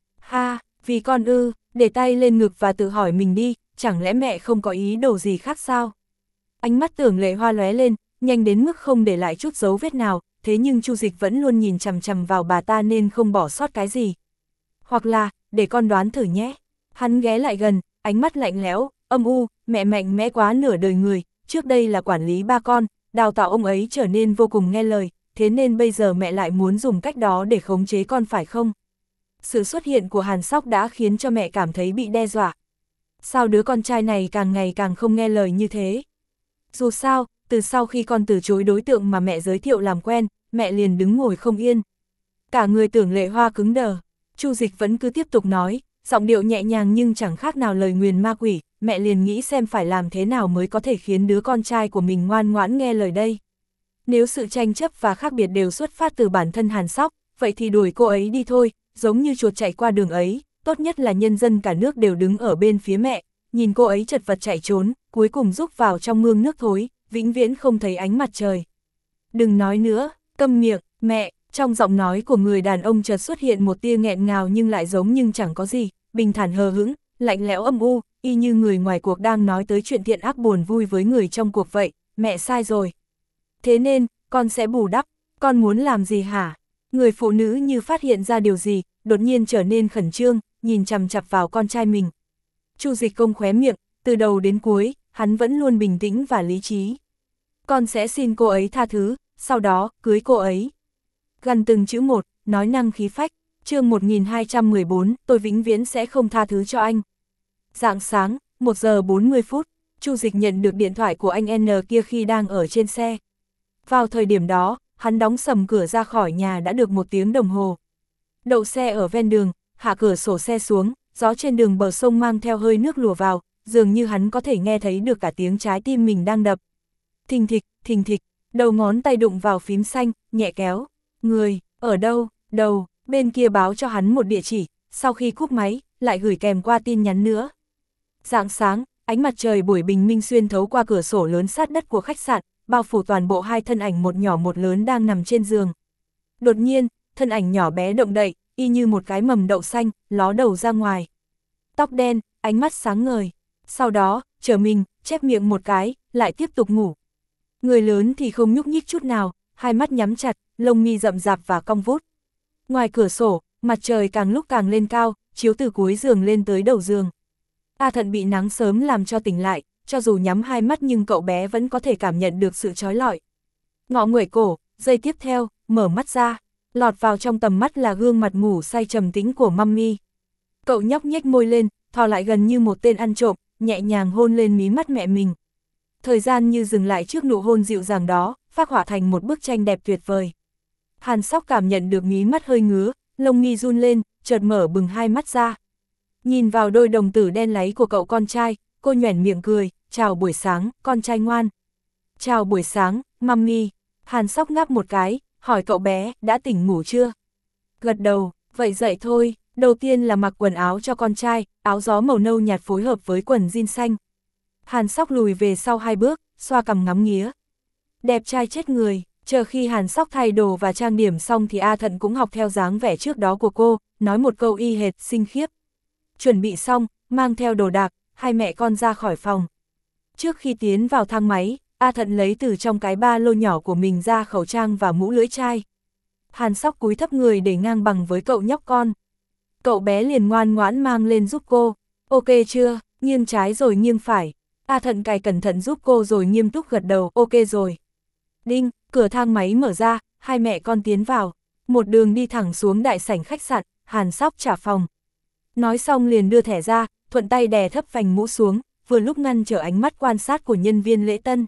Ha, vì con ư, để tay lên ngực và tự hỏi mình đi, chẳng lẽ mẹ không có ý đồ gì khác sao? Ánh mắt Tưởng Lệ Hoa lóe lên, nhanh đến mức không để lại chút dấu vết nào, thế nhưng Chu Dịch vẫn luôn nhìn chằm chằm vào bà ta nên không bỏ sót cái gì. Hoặc là, để con đoán thử nhé. Hắn ghé lại gần, ánh mắt lạnh lẽo, âm u, mẹ mạnh mẽ quá nửa đời người, trước đây là quản lý ba con, đào tạo ông ấy trở nên vô cùng nghe lời, thế nên bây giờ mẹ lại muốn dùng cách đó để khống chế con phải không? Sự xuất hiện của Hàn Sóc đã khiến cho mẹ cảm thấy bị đe dọa. Sao đứa con trai này càng ngày càng không nghe lời như thế? Dù sao, từ sau khi con từ chối đối tượng mà mẹ giới thiệu làm quen, mẹ liền đứng ngồi không yên. Cả người Tưởng Lệ Hoa cứng đờ, Chu Dịch vẫn cứ tiếp tục nói, giọng điệu nhẹ nhàng nhưng chẳng khác nào lời nguyền ma quỷ, mẹ liền nghĩ xem phải làm thế nào mới có thể khiến đứa con trai của mình ngoan ngoãn nghe lời đây. Nếu sự tranh chấp và khác biệt đều xuất phát từ bản thân Hàn Sóc, vậy thì đuổi cô ấy đi thôi, giống như chuột chạy qua đường ấy, tốt nhất là nhân dân cả nước đều đứng ở bên phía mẹ, nhìn cô ấy chật vật chạy trốn, cuối cùng rúc vào trong mương nước thối, vĩnh viễn không thấy ánh mặt trời. Đừng nói nữa, câm miệng, mẹ, trong giọng nói của người đàn ông chợt xuất hiện một tia nghẹn ngào nhưng lại giống nhưng chẳng có gì, bình thản hờ hững, lạnh lẽo âm u, y như người ngoài cuộc đang nói tới chuyện thiện ác buồn vui với người trong cuộc vậy, mẹ sai rồi. Thế nên, con sẽ bù đắp, con muốn làm gì hả? Người phụ nữ như phát hiện ra điều gì, đột nhiên trở nên khẩn trương, nhìn chằm chằm vào con trai mình. Chu Dịch Công khóe miệng, từ đầu đến cuối, hắn vẫn luôn bình tĩnh và lý trí. Con sẽ xin cô ấy tha thứ, sau đó, cưới cô ấy. Gần từng chữ một, nói năng khí phách, chương một nghìn hai trăm mười bốn, tôi vĩnh viễn sẽ không tha thứ cho anh. Rạng sáng, một giờ bốn mươi phút, Chu Dịch nhận được điện thoại của anh N kia khi đang ở trên xe. Vào thời điểm đó, hắn đóng sầm cửa ra khỏi nhà đã được một tiếng đồng hồ. Đậu xe ở ven đường, hạ cửa sổ xe xuống, gió trên đường bờ sông mang theo hơi nước lùa vào, dường như hắn có thể nghe thấy được cả tiếng trái tim mình đang đập. Thình thịch, thình thịch, đầu ngón tay đụng vào phím xanh, nhẹ kéo. Người, ở đâu, đầu, bên kia báo cho hắn một địa chỉ, sau khi cúp máy, lại gửi kèm qua tin nhắn nữa. Rạng sáng, ánh mặt trời buổi bình minh xuyên thấu qua cửa sổ lớn sát đất của khách sạn, bao phủ toàn bộ hai thân ảnh một nhỏ một lớn đang nằm trên giường. Đột nhiên, thân ảnh nhỏ bé động đậy, y như một cái mầm đậu xanh, ló đầu ra ngoài. Tóc đen, ánh mắt sáng ngời. Sau đó, trở mình, chép miệng một cái, lại tiếp tục ngủ. Người lớn thì không nhúc nhích chút nào, hai mắt nhắm chặt, lông mi rậm rạp và cong vút. Ngoài cửa sổ, mặt trời càng lúc càng lên cao, chiếu từ cuối giường lên tới đầu giường. A Thận bị nắng sớm làm cho tỉnh lại, cho dù nhắm hai mắt nhưng cậu bé vẫn có thể cảm nhận được sự chói lọi. Ngọ nguậy cổ, giây tiếp theo, mở mắt ra, lọt vào trong tầm mắt là gương mặt ngủ say trầm tĩnh của Mummy. Cậu nhóc nhếch môi lên, thò lại gần như một tên ăn trộm, nhẹ nhàng hôn lên mí mắt mẹ mình. Thời gian như dừng lại trước nụ hôn dịu dàng đó, phác họa thành một bức tranh đẹp tuyệt vời. Hàn Sóc cảm nhận được mí mắt hơi ngứa, lông mi run lên, chợt mở bừng hai mắt ra. Nhìn vào đôi đồng tử đen láy của cậu con trai, cô nhoẻn miệng cười, chào buổi sáng, con trai ngoan. Chào buổi sáng, Mummy. Hàn Sóc ngáp một cái, hỏi cậu bé, đã tỉnh ngủ chưa? Gật đầu, vậy dậy thôi, đầu tiên là mặc quần áo cho con trai, áo gió màu nâu nhạt phối hợp với quần jean xanh. Hàn Sóc lùi về sau hai bước, xoa cằm ngắm nghía. Đẹp trai chết người, chờ khi Hàn Sóc thay đồ và trang điểm xong thì A Thận cũng học theo dáng vẻ trước đó của cô, nói một câu y hệt, xinh khiếp. Chuẩn bị xong, mang theo đồ đạc, hai mẹ con ra khỏi phòng. Trước khi tiến vào thang máy, A Thận lấy từ trong cái ba lô nhỏ của mình ra khẩu trang và mũ lưỡi chai. Hàn Sóc cúi thấp người để ngang bằng với cậu nhóc con. Cậu bé liền ngoan ngoãn mang lên giúp cô. Ok chưa, nghiêng trái rồi nghiêng phải. A Thận cài cẩn thận giúp cô rồi nghiêm túc gật đầu, ok rồi. Đinh, cửa thang máy mở ra, hai mẹ con tiến vào. Một đường đi thẳng xuống đại sảnh khách sạn, Hàn Sóc trả phòng. Nói xong liền đưa thẻ ra, thuận tay đè thấp vành mũ xuống, vừa lúc ngăn trở ánh mắt quan sát của nhân viên lễ tân.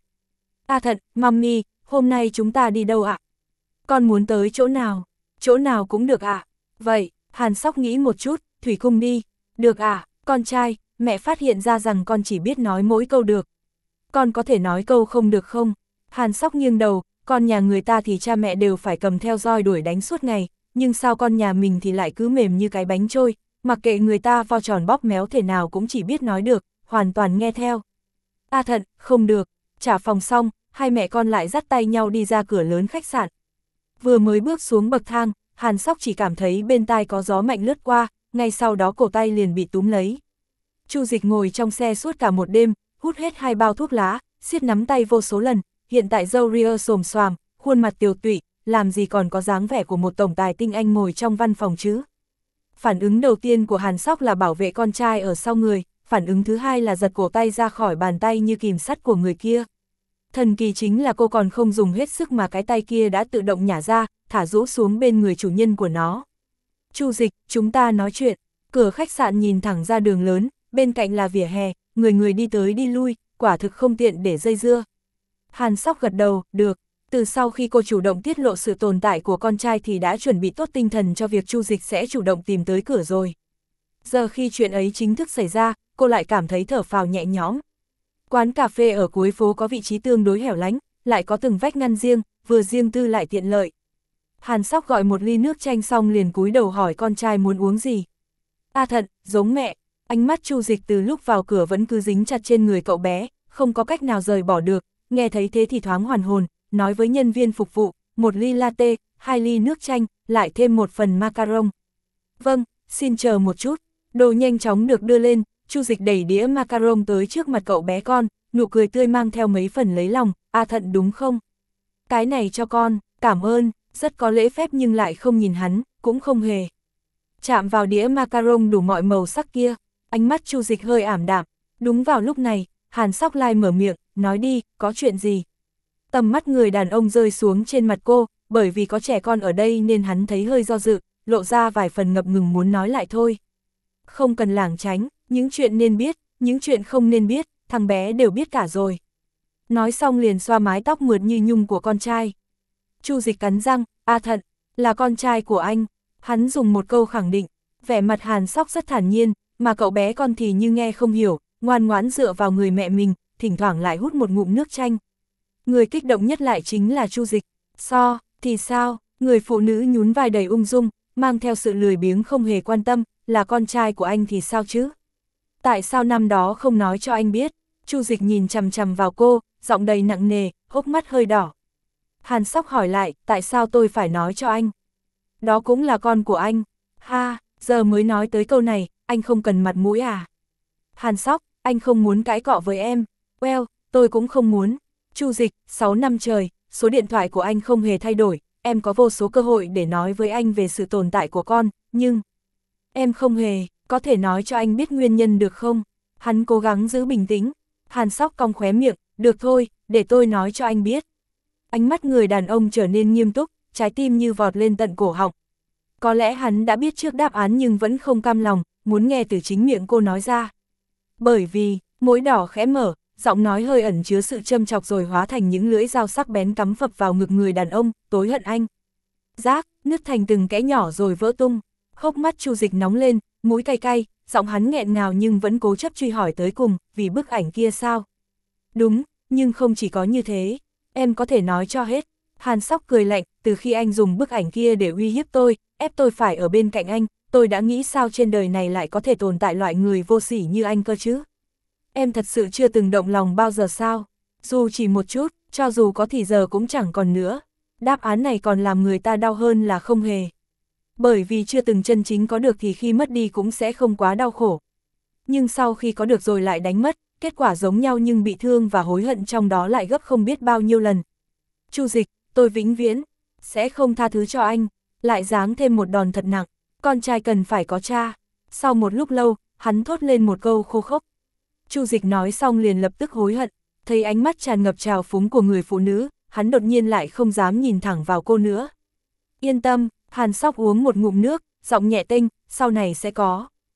A Thận, Mummy, hôm nay chúng ta đi đâu ạ? Con muốn tới chỗ nào? Chỗ nào cũng được ạ. Vậy, Hàn Sóc nghĩ một chút, Thủy Cung đi. Được ạ, con trai, mẹ phát hiện ra rằng con chỉ biết nói mỗi câu được. Con có thể nói câu không được không? Hàn Sóc nghiêng đầu, con nhà người ta thì cha mẹ đều phải cầm theo roi đuổi đánh suốt ngày, nhưng sao con nhà mình thì lại cứ mềm như cái bánh trôi, mặc kệ người ta vo tròn bóp méo thể nào cũng chỉ biết nói được, hoàn toàn nghe theo. A Thận, không được, trả phòng xong, hai mẹ con lại dắt tay nhau đi ra cửa lớn khách sạn. Vừa mới bước xuống bậc thang, Hàn Sóc chỉ cảm thấy bên tai có gió mạnh lướt qua, ngay sau đó cổ tay liền bị túm lấy. Chu Dịch ngồi trong xe suốt cả một đêm, hút hết hai bao thuốc lá, siết nắm tay vô số lần, hiện tại râu ria xồm xoàm, khuôn mặt tiều tụy, làm gì còn có dáng vẻ của một tổng tài tinh anh ngồi trong văn phòng chứ. Phản ứng đầu tiên của Hàn Sóc là bảo vệ con trai ở sau người, phản ứng thứ hai là giật cổ tay ra khỏi bàn tay như kìm sắt của người kia. Thần kỳ chính là cô còn không dùng hết sức mà cái tay kia đã tự động nhả ra, thả rũ xuống bên người chủ nhân của nó. Chu Dịch, chúng ta nói chuyện. Cửa khách sạn nhìn thẳng ra đường lớn, bên cạnh là vỉa hè, người người đi tới đi lui, quả thực không tiện để dây dưa. Hàn Sóc gật đầu, được. Từ sau khi cô chủ động tiết lộ sự tồn tại của con trai thì đã chuẩn bị tốt tinh thần cho việc Chu Dịch sẽ chủ động tìm tới cửa rồi. Giờ khi chuyện ấy chính thức xảy ra, cô lại cảm thấy thở phào nhẹ nhõm. Quán cà phê ở cuối phố có vị trí tương đối hẻo lánh, lại có từng vách ngăn riêng, vừa riêng tư lại tiện lợi. Hàn Sóc gọi một ly nước chanh xong liền cúi đầu hỏi con trai muốn uống gì. A Thận, giống mẹ. Ánh mắt Chu Dịch từ lúc vào cửa vẫn cứ dính chặt trên người cậu bé, không có cách nào rời bỏ được, nghe thấy thế thì thoáng hoàn hồn, nói với nhân viên phục vụ, một ly latte, hai ly nước chanh, lại thêm một phần macaron. Vâng, xin chờ một chút. Đồ nhanh chóng được đưa lên, Chu Dịch đẩy đĩa macaron tới trước mặt cậu bé con, nụ cười tươi mang theo mấy phần lấy lòng, A Thận đúng không? Cái này cho con, cảm ơn, rất có lễ phép nhưng lại không nhìn hắn, cũng không hề. Chạm vào đĩa macaron đủ mọi màu sắc kia, ánh mắt Chu Dịch hơi ảm đạm. Đúng vào lúc này, Hàn Sóc Lai mở miệng, nói đi, có chuyện gì? Tầm mắt người đàn ông rơi xuống trên mặt cô, bởi vì có trẻ con ở đây nên hắn thấy hơi do dự, lộ ra vài phần ngập ngừng muốn nói lại thôi. Không cần lảng tránh, những chuyện nên biết, những chuyện không nên biết, thằng bé đều biết cả rồi. Nói xong liền xoa mái tóc mượt như nhung của con trai. Chu Dịch cắn răng, A Thận, là con trai của anh. Hắn dùng một câu khẳng định, vẻ mặt Hàn Sóc rất thản nhiên, mà cậu bé con thì như nghe không hiểu, ngoan ngoãn dựa vào người mẹ mình, thỉnh thoảng lại hút một ngụm nước chanh. Người kích động nhất lại chính là Chu Dịch. So, thì sao, người phụ nữ nhún vai đầy ung dung, mang theo sự lười biếng không hề quan tâm, là con trai của anh thì sao chứ? Tại sao năm đó không nói cho anh biết? Chu Dịch nhìn chằm chằm vào cô, giọng đầy nặng nề, hốc mắt hơi đỏ. Hàn Sóc hỏi lại, tại sao tôi phải nói cho anh? Đó cũng là con của anh. Ha, giờ mới nói tới câu này, anh không cần mặt mũi à? Hàn Sóc, anh không muốn cãi cọ với em. Well, tôi cũng không muốn. Chu Dịch, sáu năm trời, số điện thoại của anh không hề thay đổi, em có vô số cơ hội để nói với anh về sự tồn tại của con, nhưng... Em không hề, có thể nói cho anh biết nguyên nhân được không? Hắn cố gắng giữ bình tĩnh. Hàn Sóc cong khóe miệng, được thôi, để tôi nói cho anh biết. Ánh mắt người đàn ông trở nên nghiêm túc, trái tim như vọt lên tận cổ họng. Có lẽ hắn đã biết trước đáp án nhưng vẫn không cam lòng, muốn nghe từ chính miệng cô nói ra. Bởi vì, môi đỏ khẽ mở, giọng nói hơi ẩn chứa sự châm chọc rồi hóa thành những lưỡi dao sắc bén cắm phập vào ngực người đàn ông, tối hận anh. Rác, nứt thành từng kẽ nhỏ rồi vỡ tung. Hốc mắt Chu Dịch nóng lên, mũi cay cay, giọng hắn nghẹn ngào nhưng vẫn cố chấp truy hỏi tới cùng, vì bức ảnh kia sao? Đúng, nhưng không chỉ có như thế, em có thể nói cho hết. Hàn Sóc cười lạnh, từ khi anh dùng bức ảnh kia để uy hiếp tôi, ép tôi phải ở bên cạnh anh, tôi đã nghĩ sao trên đời này lại có thể tồn tại loại người vô sỉ như anh cơ chứ? Em thật sự chưa từng động lòng bao giờ sao? Dù chỉ một chút, cho dù có thì giờ cũng chẳng còn nữa. Đáp án này còn làm người ta đau hơn là không hề. Bởi vì chưa từng chân chính có được thì khi mất đi cũng sẽ không quá đau khổ. Nhưng sau khi có được rồi lại đánh mất, kết quả giống nhau nhưng bị thương và hối hận trong đó lại gấp không biết bao nhiêu lần. Chu Dịch, tôi vĩnh viễn sẽ không tha thứ cho anh. Lại giáng thêm một đòn thật nặng, con trai cần phải có cha. Sau một lúc lâu, hắn thốt lên một câu khô khốc. Chu Dịch nói xong liền lập tức hối hận, thấy ánh mắt tràn ngập trào phúng của người phụ nữ, hắn đột nhiên lại không dám nhìn thẳng vào cô nữa. Yên tâm, Hàn Sóc uống một ngụm nước, giọng nhẹ tênh, sau này sẽ có.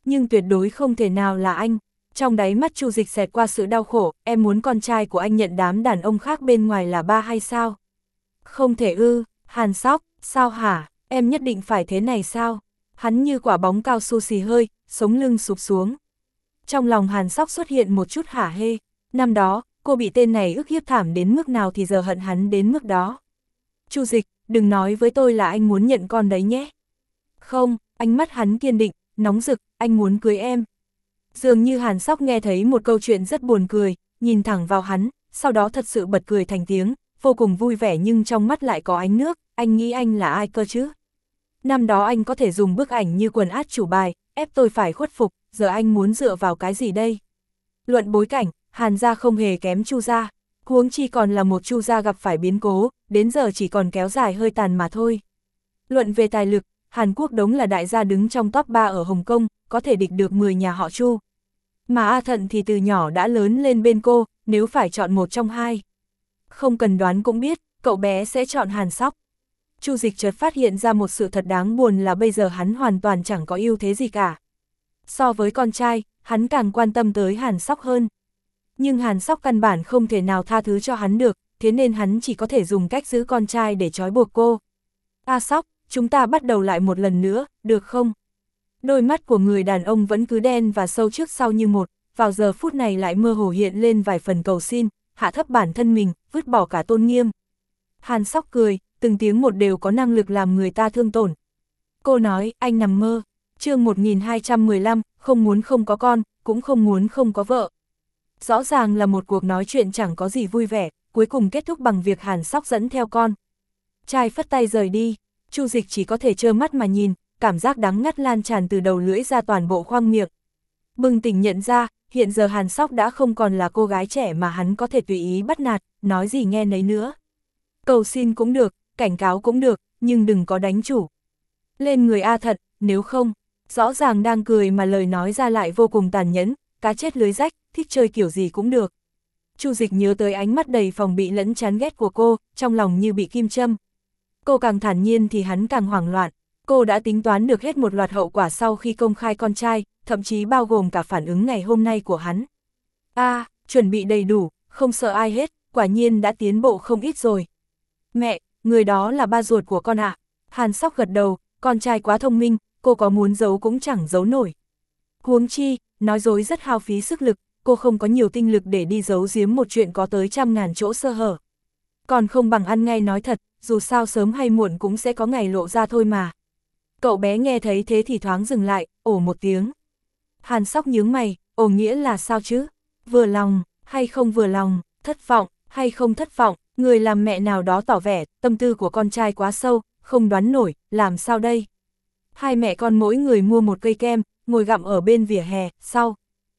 nhưng tuyệt đối không thể nào là anh. Trong đáy mắt Chu Dịch xẹt qua sự đau khổ, em muốn con trai của anh nhận đám đàn ông khác bên ngoài là ba hay sao? Không thể ư, Hàn Sóc, sao hả, em nhất định phải thế này sao? Hắn như quả bóng cao su xì hơi, sống lưng sụp xuống. Trong lòng Hàn Sóc xuất hiện một chút hả hê, năm đó, cô bị tên này ức hiếp thảm đến mức nào thì giờ hận hắn đến mức đó. Chu Dịch, đừng nói với tôi là anh muốn nhận con đấy nhé. Không, ánh mắt hắn kiên định, nóng rực, anh muốn cưới em. Dường như Hàn Sóc nghe thấy một câu chuyện rất buồn cười, nhìn thẳng vào hắn, sau đó thật sự bật cười thành tiếng, vô cùng vui vẻ nhưng trong mắt lại có ánh nước, anh nghĩ anh là ai cơ chứ? Năm đó anh có thể dùng bức ảnh như quần át chủ bài, ép tôi phải khuất phục, giờ anh muốn dựa vào cái gì đây? Luận bối cảnh, Hàn gia không hề kém Chu gia, huống chi còn là một Chu gia gặp phải biến cố, đến giờ chỉ còn kéo dài hơi tàn mà thôi. Luận về tài lực, Hàn Quốc Đống là đại gia đứng trong top ba ở Hồng Kông, có thể địch được mười nhà họ Chu. Mà A Thận thì từ nhỏ đã lớn lên bên cô, nếu phải chọn một trong hai. Không cần đoán cũng biết, cậu bé sẽ chọn Hàn Sóc. Chu Dịch chợt phát hiện ra một sự thật đáng buồn là bây giờ hắn hoàn toàn chẳng có ưu thế gì cả. So với con trai, hắn càng quan tâm tới Hàn Sóc hơn. Nhưng Hàn Sóc căn bản không thể nào tha thứ cho hắn được, thế nên hắn chỉ có thể dùng cách giữ con trai để trói buộc cô. A Sóc, chúng ta bắt đầu lại một lần nữa, được không? Đôi mắt của người đàn ông vẫn cứ đen và sâu trước sau như một, vào giờ phút này lại mơ hồ hiện lên vài phần cầu xin, hạ thấp bản thân mình, vứt bỏ cả tôn nghiêm. Hàn Sóc cười, từng tiếng một đều có năng lực làm người ta thương tổn. Cô nói, anh nằm mơ. Chương một nghìn hai trăm mười lăm, không muốn không có con, cũng không muốn không có vợ. Rõ ràng là một cuộc nói chuyện chẳng có gì vui vẻ, cuối cùng kết thúc bằng việc Hàn Sóc dẫn theo con. Trai phất tay rời đi, Chu Dịch chỉ có thể trơ mắt mà nhìn, cảm giác đắng ngắt lan tràn từ đầu lưỡi ra toàn bộ khoang miệng. Bừng tỉnh nhận ra, hiện giờ Hàn Sóc đã không còn là cô gái trẻ mà hắn có thể tùy ý bắt nạt, nói gì nghe nấy nữa. Cầu xin cũng được, cảnh cáo cũng được, nhưng đừng có đánh chủ. Lên người A Thận, nếu không, rõ ràng đang cười mà lời nói ra lại vô cùng tàn nhẫn, cá chết lưới rách, thích chơi kiểu gì cũng được. Chu Dịch nhớ tới ánh mắt đầy phòng bị lẫn chán ghét của cô, trong lòng như bị kim châm. Cô càng thản nhiên thì hắn càng hoảng loạn, cô đã tính toán được hết một loạt hậu quả sau khi công khai con trai, thậm chí bao gồm cả phản ứng ngày hôm nay của hắn. A, à, chuẩn bị đầy đủ, không sợ ai hết, quả nhiên đã tiến bộ không ít rồi. Mẹ, người đó là ba ruột của con ạ. À? Hàn Sóc gật đầu, con trai quá thông minh, cô có muốn giấu cũng chẳng giấu nổi. Huống chi, nói dối rất hao phí sức lực, cô không có nhiều tinh lực để đi giấu giếm một chuyện có tới trăm ngàn chỗ sơ hở. Còn không bằng ăn ngay nói thật, dù sao sớm hay muộn cũng sẽ có ngày lộ ra thôi mà. Cậu bé nghe thấy thế thì thoáng dừng lại, ồ một tiếng. Hàn Sóc nhướng mày, ồ nghĩa là sao chứ? Vừa lòng, hay không vừa lòng, thất vọng, hay không thất vọng, người làm mẹ nào đó tỏ vẻ, tâm tư của con trai quá sâu, không đoán nổi, làm sao đây? Hai mẹ con mỗi người mua một cây kem, ngồi gặm ở bên vỉa hè, sau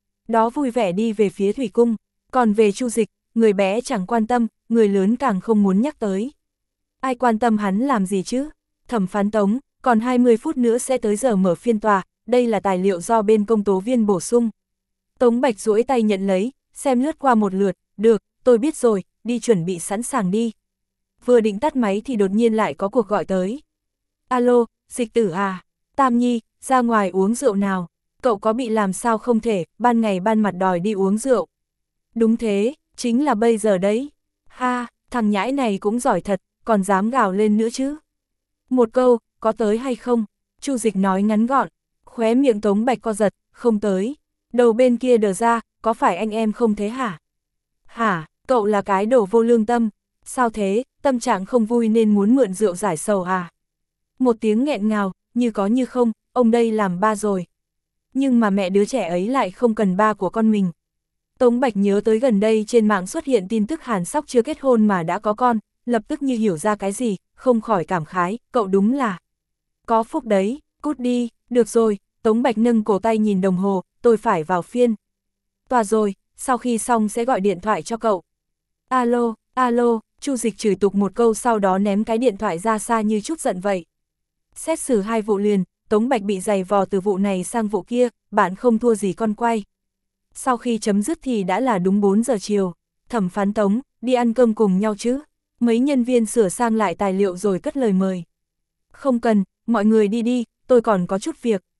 đó vui vẻ đi về phía thủy cung, còn về Chu Dịch, người bé chẳng quan tâm, người lớn càng không muốn nhắc tới. Ai quan tâm hắn làm gì chứ? Thẩm phán Tống, còn hai mươi phút nữa sẽ tới giờ mở phiên tòa, đây là tài liệu do bên công tố viên bổ sung. Tống Bạch duỗi tay nhận lấy, xem lướt qua một lượt, được, tôi biết rồi, đi chuẩn bị sẵn sàng đi. Vừa định tắt máy thì đột nhiên lại có cuộc gọi tới. Alo, Dịch Tử à, Tam Nhi, ra ngoài uống rượu nào, cậu có bị làm sao không thể, ban ngày ban mặt đòi đi uống rượu. Đúng thế, chính là bây giờ đấy. Ha, thằng nhãi này cũng giỏi thật, còn dám gào lên nữa chứ. Một câu, có tới hay không? Chu Dịch nói ngắn gọn, khóe miệng Tống Bạch co giật, không tới. Đầu bên kia đờ ra, có phải anh em không thế hả? Hả, cậu là cái đồ vô lương tâm. Sao thế, tâm trạng không vui nên muốn mượn rượu giải sầu à? Một tiếng nghẹn ngào, như có như không, ông đây làm ba rồi. Nhưng mà mẹ đứa trẻ ấy lại không cần ba của con mình. Tống Bạch nhớ tới gần đây trên mạng xuất hiện tin tức Hàn Sóc chưa kết hôn mà đã có con, lập tức như hiểu ra cái gì, không khỏi cảm khái, cậu đúng là có phúc đấy, cút đi, được rồi, Tống Bạch nâng cổ tay nhìn đồng hồ, tôi phải vào phiên tòa rồi, sau khi xong sẽ gọi điện thoại cho cậu. Alo, alo, Chu Dịch chửi tục một câu sau đó ném cái điện thoại ra xa như chút giận vậy. Xét xử hai vụ liền, Tống Bạch bị giày vò từ vụ này sang vụ kia, bạn không thua gì con quay. Sau khi chấm dứt thì đã là đúng bốn giờ chiều, thẩm phán Tống, đi ăn cơm cùng nhau chứ. Mấy nhân viên sửa sang lại tài liệu rồi cất lời mời. Không cần, mọi người đi đi, tôi còn có chút việc.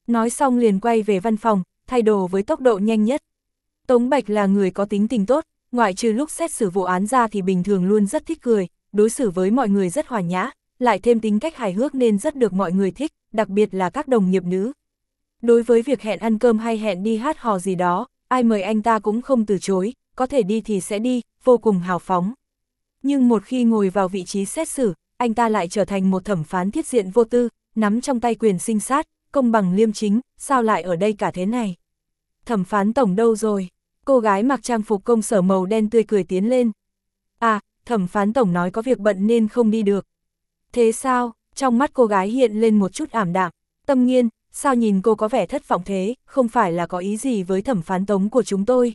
Nói xong liền quay về văn phòng, thay đồ với tốc độ nhanh nhất. Tống Bạch là người có tính tình tốt, ngoại trừ lúc xét xử vụ án ra thì bình thường luôn rất thích cười, đối xử với mọi người rất hòa nhã, lại thêm tính cách hài hước nên rất được mọi người thích, đặc biệt là các đồng nghiệp nữ. Đối với việc hẹn ăn cơm hay hẹn đi hát hò gì đó, ai mời anh ta cũng không từ chối, có thể đi thì sẽ đi, vô cùng hào phóng. Nhưng một khi ngồi vào vị trí xét xử, anh ta lại trở thành một thẩm phán thiết diện vô tư, nắm trong tay quyền sinh sát, công bằng liêm chính, sao lại ở đây cả thế này? Thẩm phán tổng đâu rồi? Cô gái mặc trang phục công sở màu đen tươi cười tiến lên. À, thẩm phán tổng nói có việc bận nên không đi được. Thế sao? Trong mắt cô gái hiện lên một chút ảm đạm. Tâm Nghiên, sao nhìn cô có vẻ thất vọng thế, không phải là có ý gì với thẩm phán tống của chúng tôi?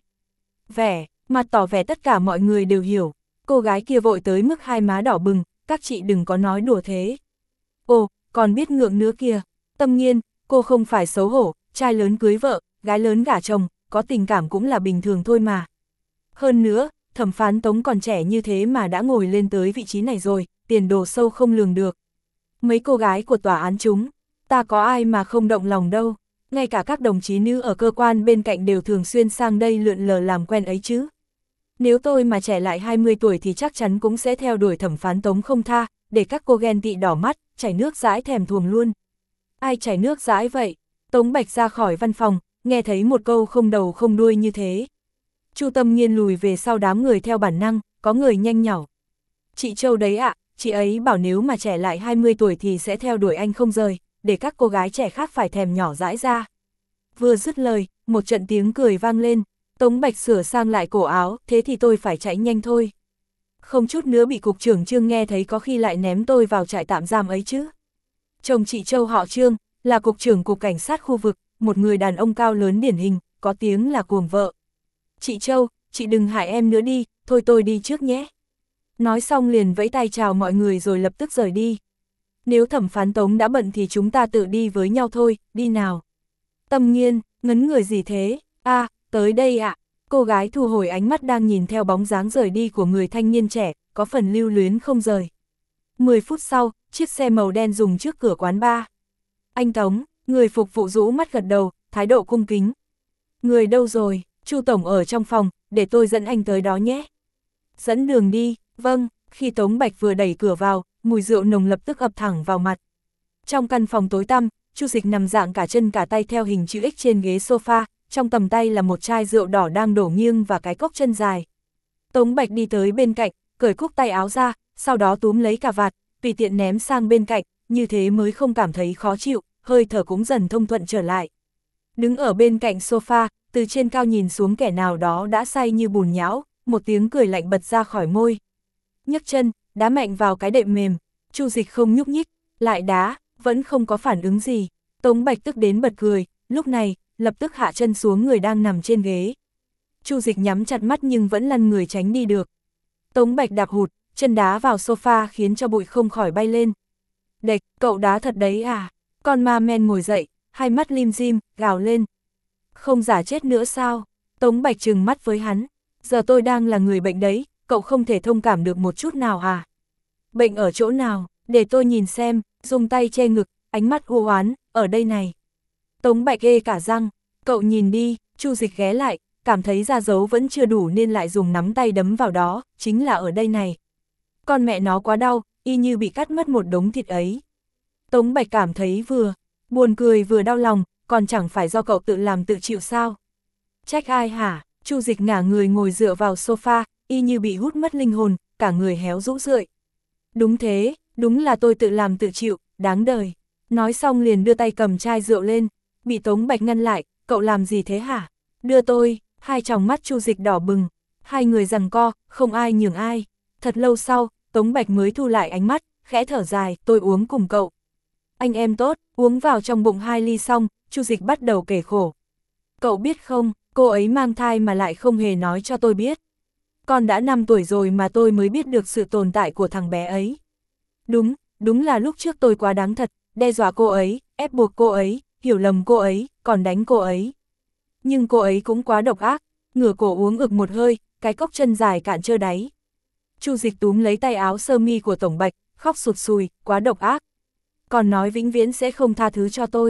Vẻ, mặt tỏ vẻ tất cả mọi người đều hiểu. Cô gái kia vội tới mức hai má đỏ bừng, các chị đừng có nói đùa thế. Ồ, còn biết ngượng nữa kìa. Tâm Nghiên, cô không phải xấu hổ, trai lớn cưới vợ, gái lớn gả chồng, có tình cảm cũng là bình thường thôi mà. Hơn nữa, thẩm phán Tống còn trẻ như thế mà đã ngồi lên tới vị trí này rồi, tiền đồ sâu không lường được. Mấy cô gái của tòa án chúng, ta có ai mà không động lòng đâu, ngay cả các đồng chí nữ ở cơ quan bên cạnh đều thường xuyên sang đây lượn lờ làm quen ấy chứ. Nếu tôi mà trẻ lại hai mươi tuổi thì chắc chắn cũng sẽ theo đuổi thẩm phán Tống không tha, để các cô ghen tị đỏ mắt, chảy nước dãi thèm thuồng luôn. Ai chảy nước dãi vậy? Tống Bạch ra khỏi văn phòng, nghe thấy một câu không đầu không đuôi như thế. Chu Tâm Nghiên lùi về sau đám người theo bản năng, có người nhanh nhỏ. Chị Châu đấy ạ, chị ấy bảo nếu mà trẻ lại hai mươi tuổi thì sẽ theo đuổi anh không rời, để các cô gái trẻ khác phải thèm nhỏ dãi ra. Vừa dứt lời, một trận tiếng cười vang lên, Tống Bạch sửa sang lại cổ áo, thế thì tôi phải chạy nhanh thôi. Không chút nữa bị cục trưởng Trương nghe thấy có khi lại ném tôi vào trại tạm giam ấy chứ. Chồng chị Châu họ Trương, là cục trưởng cục cảnh sát khu vực, một người đàn ông cao lớn điển hình, có tiếng là cuồng vợ. Chị Châu, chị đừng hại em nữa đi, thôi tôi đi trước nhé. Nói xong liền vẫy tay chào mọi người rồi lập tức rời đi. Nếu thẩm phán Tống đã bận thì chúng ta tự đi với nhau thôi, đi nào. Tâm Nghiên, ngấn người gì thế? À, tới đây ạ. À. Cô gái thu hồi ánh mắt đang nhìn theo bóng dáng rời đi của người thanh niên trẻ, có phần lưu luyến không rời. Mười phút sau, chiếc xe màu đen dừng trước cửa quán bar. Anh Tống, người phục vụ rũ mắt gật đầu, thái độ cung kính. Người đâu rồi? Chu tổng ở trong phòng, để tôi dẫn anh tới đó nhé. Dẫn đường đi, vâng. Khi Tống Bạch vừa đẩy cửa vào, mùi rượu nồng lập tức ập thẳng vào mặt. Trong căn phòng tối tăm, Chu Dịch nằm dạng cả chân cả tay theo hình chữ X trên ghế sofa, trong tầm tay là một chai rượu đỏ đang đổ nghiêng và cái cốc chân dài. Tống Bạch đi tới bên cạnh, cởi cúc tay áo ra, sau đó túm lấy cà vạt, tùy tiện ném sang bên cạnh, như thế mới không cảm thấy khó chịu, hơi thở cũng dần thông thuận trở lại. Đứng ở bên cạnh sofa, từ trên cao nhìn xuống kẻ nào đó đã say như bùn nhão, một tiếng cười lạnh bật ra khỏi môi. Nhấc chân, đá mạnh vào cái đệm mềm, Chu Dịch không nhúc nhích, lại đá, vẫn không có phản ứng gì. Tống Bạch tức đến bật cười, lúc này, lập tức hạ chân xuống người đang nằm trên ghế. Chu Dịch nhắm chặt mắt nhưng vẫn lăn người tránh đi được. Tống Bạch đạp hụt, chân đá vào sofa khiến cho bụi không khỏi bay lên. Đệch, cậu đá thật đấy à? Con ma men ngồi dậy, hai mắt lim dim, gào lên. Không giả chết nữa sao? Tống Bạch trừng mắt với hắn. Giờ tôi đang là người bệnh đấy, cậu không thể thông cảm được một chút nào à? Bệnh ở chỗ nào? Để tôi nhìn xem, dùng tay che ngực, ánh mắt u oán, ở đây này. Tống Bạch ê cả răng, cậu nhìn đi, Chu Dịch ghé lại, cảm thấy da dấu vẫn chưa đủ nên lại dùng nắm tay đấm vào đó, chính là ở đây này. Con mẹ nó quá đau, y như bị cắt mất một đống thịt ấy. Tống Bạch cảm thấy vừa buồn cười vừa đau lòng, còn chẳng phải do cậu tự làm tự chịu sao? Trách ai hả? Chu Dịch ngả người ngồi dựa vào sofa, y như bị hút mất linh hồn, cả người héo rũ rượi. Đúng thế, đúng là tôi tự làm tự chịu, đáng đời. Nói xong liền đưa tay cầm chai rượu lên, bị Tống Bạch ngăn lại, cậu làm gì thế hả? Đưa tôi, hai tròng mắt Chu Dịch đỏ bừng, hai người giằng co, không ai nhường ai. Thật lâu sau, Tống Bạch mới thu lại ánh mắt, khẽ thở dài, tôi uống cùng cậu. Anh em tốt, uống vào trong bụng hai ly xong, Chu Dịch bắt đầu kể khổ. Cậu biết không, cô ấy mang thai mà lại không hề nói cho tôi biết. Con đã năm tuổi rồi mà tôi mới biết được sự tồn tại của thằng bé ấy. Đúng, đúng là lúc trước tôi quá đáng thật, đe dọa cô ấy, ép buộc cô ấy, hiểu lầm cô ấy, còn đánh cô ấy. Nhưng cô ấy cũng quá độc ác, ngửa cổ uống ực một hơi, cái cốc chân dài cạn trơ đáy. Chu Dịch túm lấy tay áo sơ mi của Tổng Bạch, khóc sụt sùi, quá độc ác. Còn nói vĩnh viễn sẽ không tha thứ cho tôi.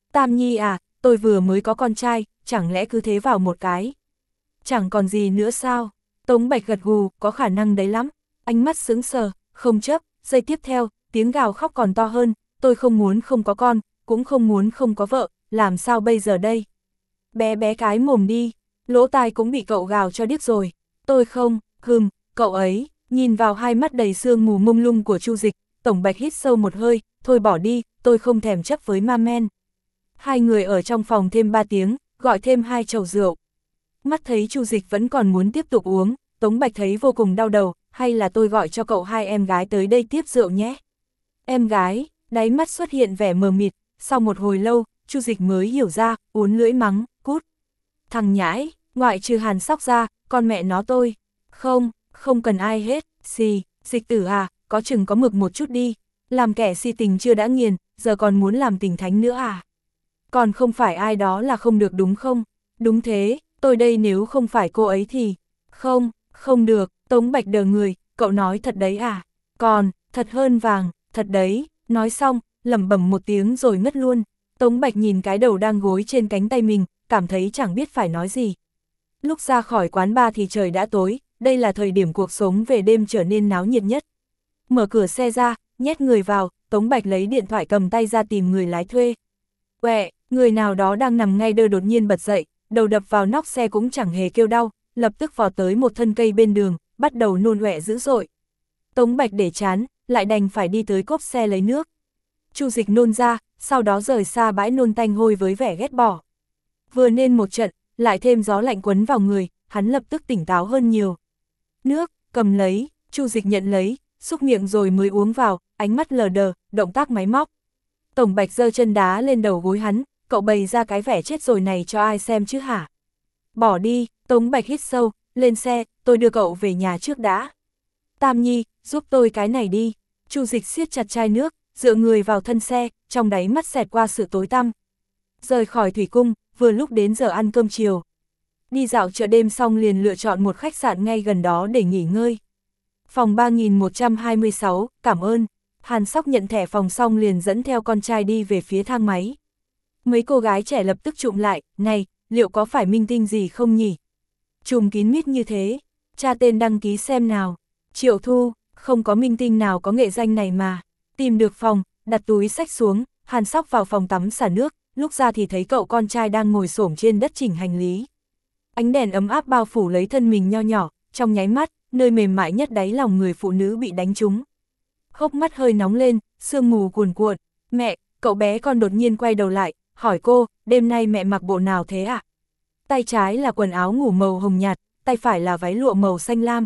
Tam Nhi à, tôi vừa mới có con trai, chẳng lẽ cứ thế vào một cái? Chẳng còn gì nữa sao? Tống Bạch gật gù, có khả năng đấy lắm. Ánh mắt sững sờ, không chấp, giây tiếp theo, tiếng gào khóc còn to hơn, tôi không muốn không có con, cũng không muốn không có vợ, làm sao bây giờ đây? Bé bé cái mồm đi, lỗ tai cũng bị cậu gào cho điếc rồi. Tôi không, hừm, cậu ấy, nhìn vào hai mắt đầy sương mù mông lung của Chu Dịch, Tổng Bạch hít sâu một hơi, thôi bỏ đi, tôi không thèm chấp với ma men. Hai người ở trong phòng thêm ba tiếng, gọi thêm hai chầu rượu. Mắt thấy Chu Dịch vẫn còn muốn tiếp tục uống, Tống Bạch thấy vô cùng đau đầu, hay là tôi gọi cho cậu hai em gái tới đây tiếp rượu nhé. Em gái, đáy mắt xuất hiện vẻ mờ mịt, sau một hồi lâu, Chu Dịch mới hiểu ra, uốn lưỡi mắng, cút. Thằng nhãi, ngoại trừ Hàn Sóc ra, con mẹ nó tôi. Không, không cần ai hết, xì, Dịch tử à, có chừng có mực một chút đi. Làm kẻ si tình chưa đã nghiền, giờ còn muốn làm tình thánh nữa à? Còn không phải ai đó là không được đúng không? Đúng thế, tôi đây nếu không phải cô ấy thì... Không, không được, Tống Bạch đờ người, cậu nói thật đấy à? Còn, thật hơn vàng, thật đấy, nói xong, lẩm bẩm một tiếng rồi ngất luôn. Tống Bạch nhìn cái đầu đang gối trên cánh tay mình, cảm thấy chẳng biết phải nói gì. Lúc ra khỏi quán bar thì trời đã tối, đây là thời điểm cuộc sống về đêm trở nên náo nhiệt nhất. Mở cửa xe ra, nhét người vào, Tống Bạch lấy điện thoại cầm tay ra tìm người lái thuê. Quẹ, người nào đó đang nằm ngay đơ đột nhiên bật dậy, đầu đập vào nóc xe cũng chẳng hề kêu đau, lập tức vò tới một thân cây bên đường, bắt đầu nôn ọe dữ dội. Tống Bạch để chán, lại đành phải đi tới cốp xe lấy nước. Chu Dịch nôn ra, sau đó rời xa bãi nôn tanh hôi với vẻ ghét bỏ. Vừa nên một trận, lại thêm gió lạnh quấn vào người, hắn lập tức tỉnh táo hơn nhiều. Nước, cầm lấy, Chu Dịch nhận lấy, xúc miệng rồi mới uống vào, ánh mắt lờ đờ, động tác máy móc. Tổng Bạch giơ chân đá lên đầu gối hắn, cậu bày ra cái vẻ chết rồi này cho ai xem chứ hả? Bỏ đi, Tống Bạch hít sâu, lên xe, tôi đưa cậu về nhà trước đã. Tam Nhi, giúp tôi cái này đi. Chu Dịch siết chặt chai nước, dựa người vào thân xe, trong đáy mắt xẹt qua sự tối tăm. Rời khỏi thủy cung, vừa lúc đến giờ ăn cơm chiều. Đi dạo chợ đêm xong liền lựa chọn một khách sạn ngay gần đó để nghỉ ngơi. Phòng ba nghìn một trăm hai mươi sáu, cảm ơn. Hàn Sóc nhận thẻ phòng xong liền dẫn theo con trai đi về phía thang máy. Mấy cô gái trẻ lập tức chụm lại, này, liệu có phải minh tinh gì không nhỉ? Chùm kín mít như thế, tra tên đăng ký xem nào. Triệu Thu, không có minh tinh nào có nghệ danh này mà. Tìm được phòng, đặt túi xách xuống, Hàn Sóc vào phòng tắm xả nước, lúc ra thì thấy cậu con trai đang ngồi xổm trên đất chỉnh hành lý. Ánh đèn ấm áp bao phủ lấy thân mình nho nhỏ, trong nháy mắt, nơi mềm mại nhất đáy lòng người phụ nữ bị đánh trúng. Hốc mắt hơi nóng lên, sương mù cuồn cuộn. Mẹ, cậu bé con đột nhiên quay đầu lại, hỏi cô, đêm nay mẹ mặc bộ nào thế ạ? À? Tay trái là quần áo ngủ màu hồng nhạt, tay phải là váy lụa màu xanh lam.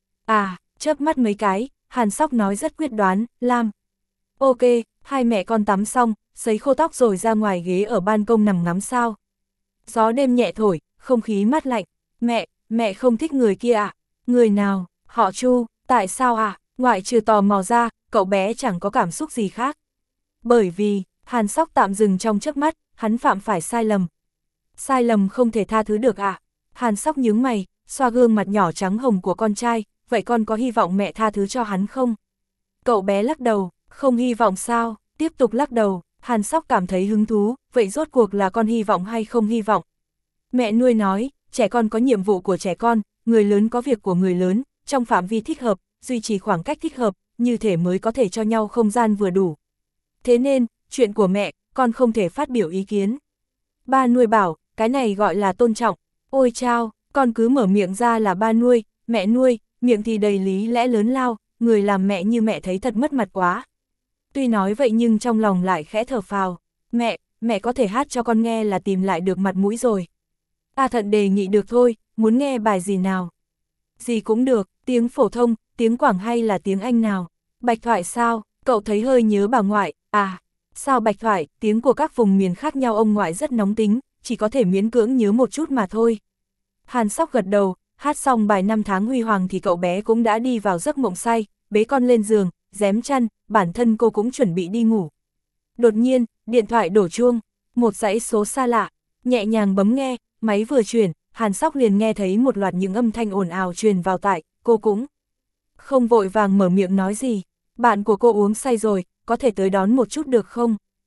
À, chớp mắt mấy cái, Hàn Sóc nói rất quyết đoán, lam. Ok, hai mẹ con tắm xong, sấy khô tóc rồi ra ngoài ghế ở ban công nằm ngắm sao. Gió đêm nhẹ thổi, không khí mát lạnh. Mẹ, mẹ không thích người kia ạ. À? Người nào? Họ Chu, tại sao ạ? À? Ngoại trừ tò mò ra, cậu bé chẳng có cảm xúc gì khác. Bởi vì, Hàn Sóc tạm dừng trong chớp mắt, hắn phạm phải sai lầm. Sai lầm không thể tha thứ được ạ. À? Hàn Sóc nhướng mày, xoa gương mặt nhỏ trắng hồng của con trai, vậy con có hy vọng mẹ tha thứ cho hắn không? Cậu bé lắc đầu, không hy vọng sao, tiếp tục lắc đầu, Hàn Sóc cảm thấy hứng thú, vậy rốt cuộc là con hy vọng hay không hy vọng? Mẹ nuôi nói, trẻ con có nhiệm vụ của trẻ con, người lớn có việc của người lớn, trong phạm vi thích hợp, duy trì khoảng cách thích hợp, như thể mới có thể cho nhau không gian vừa đủ. Thế nên, chuyện của mẹ, con không thể phát biểu ý kiến. Ba nuôi bảo, cái này gọi là tôn trọng. Ôi chao, con cứ mở miệng ra là ba nuôi, mẹ nuôi, miệng thì đầy lý lẽ lớn lao, người làm mẹ như mẹ thấy thật mất mặt quá. Tuy nói vậy nhưng trong lòng lại khẽ thở phào. Mẹ, mẹ có thể hát cho con nghe là tìm lại được mặt mũi rồi. A Thận đề nghị được thôi, muốn nghe bài gì nào? Gì cũng được, tiếng phổ thông, tiếng Quảng hay là tiếng Anh nào? Bạch thoại sao, cậu thấy hơi nhớ bà ngoại, à, sao bạch thoại, tiếng của các vùng miền khác nhau ông ngoại rất nóng tính, chỉ có thể miễn cưỡng nhớ một chút mà thôi. Hàn Sóc gật đầu, hát xong bài năm tháng huy hoàng thì cậu bé cũng đã đi vào giấc mộng say, bế con lên giường, rém chăn, bản thân cô cũng chuẩn bị đi ngủ. Đột nhiên, điện thoại đổ chuông, một dãy số xa lạ, nhẹ nhàng bấm nghe, máy vừa chuyển, Hàn Sóc liền nghe thấy một loạt những âm thanh ồn ào truyền vào tai, cô cũng không vội vàng mở miệng nói gì. Bạn của cô uống say rồi, có thể tới đón một chút được không?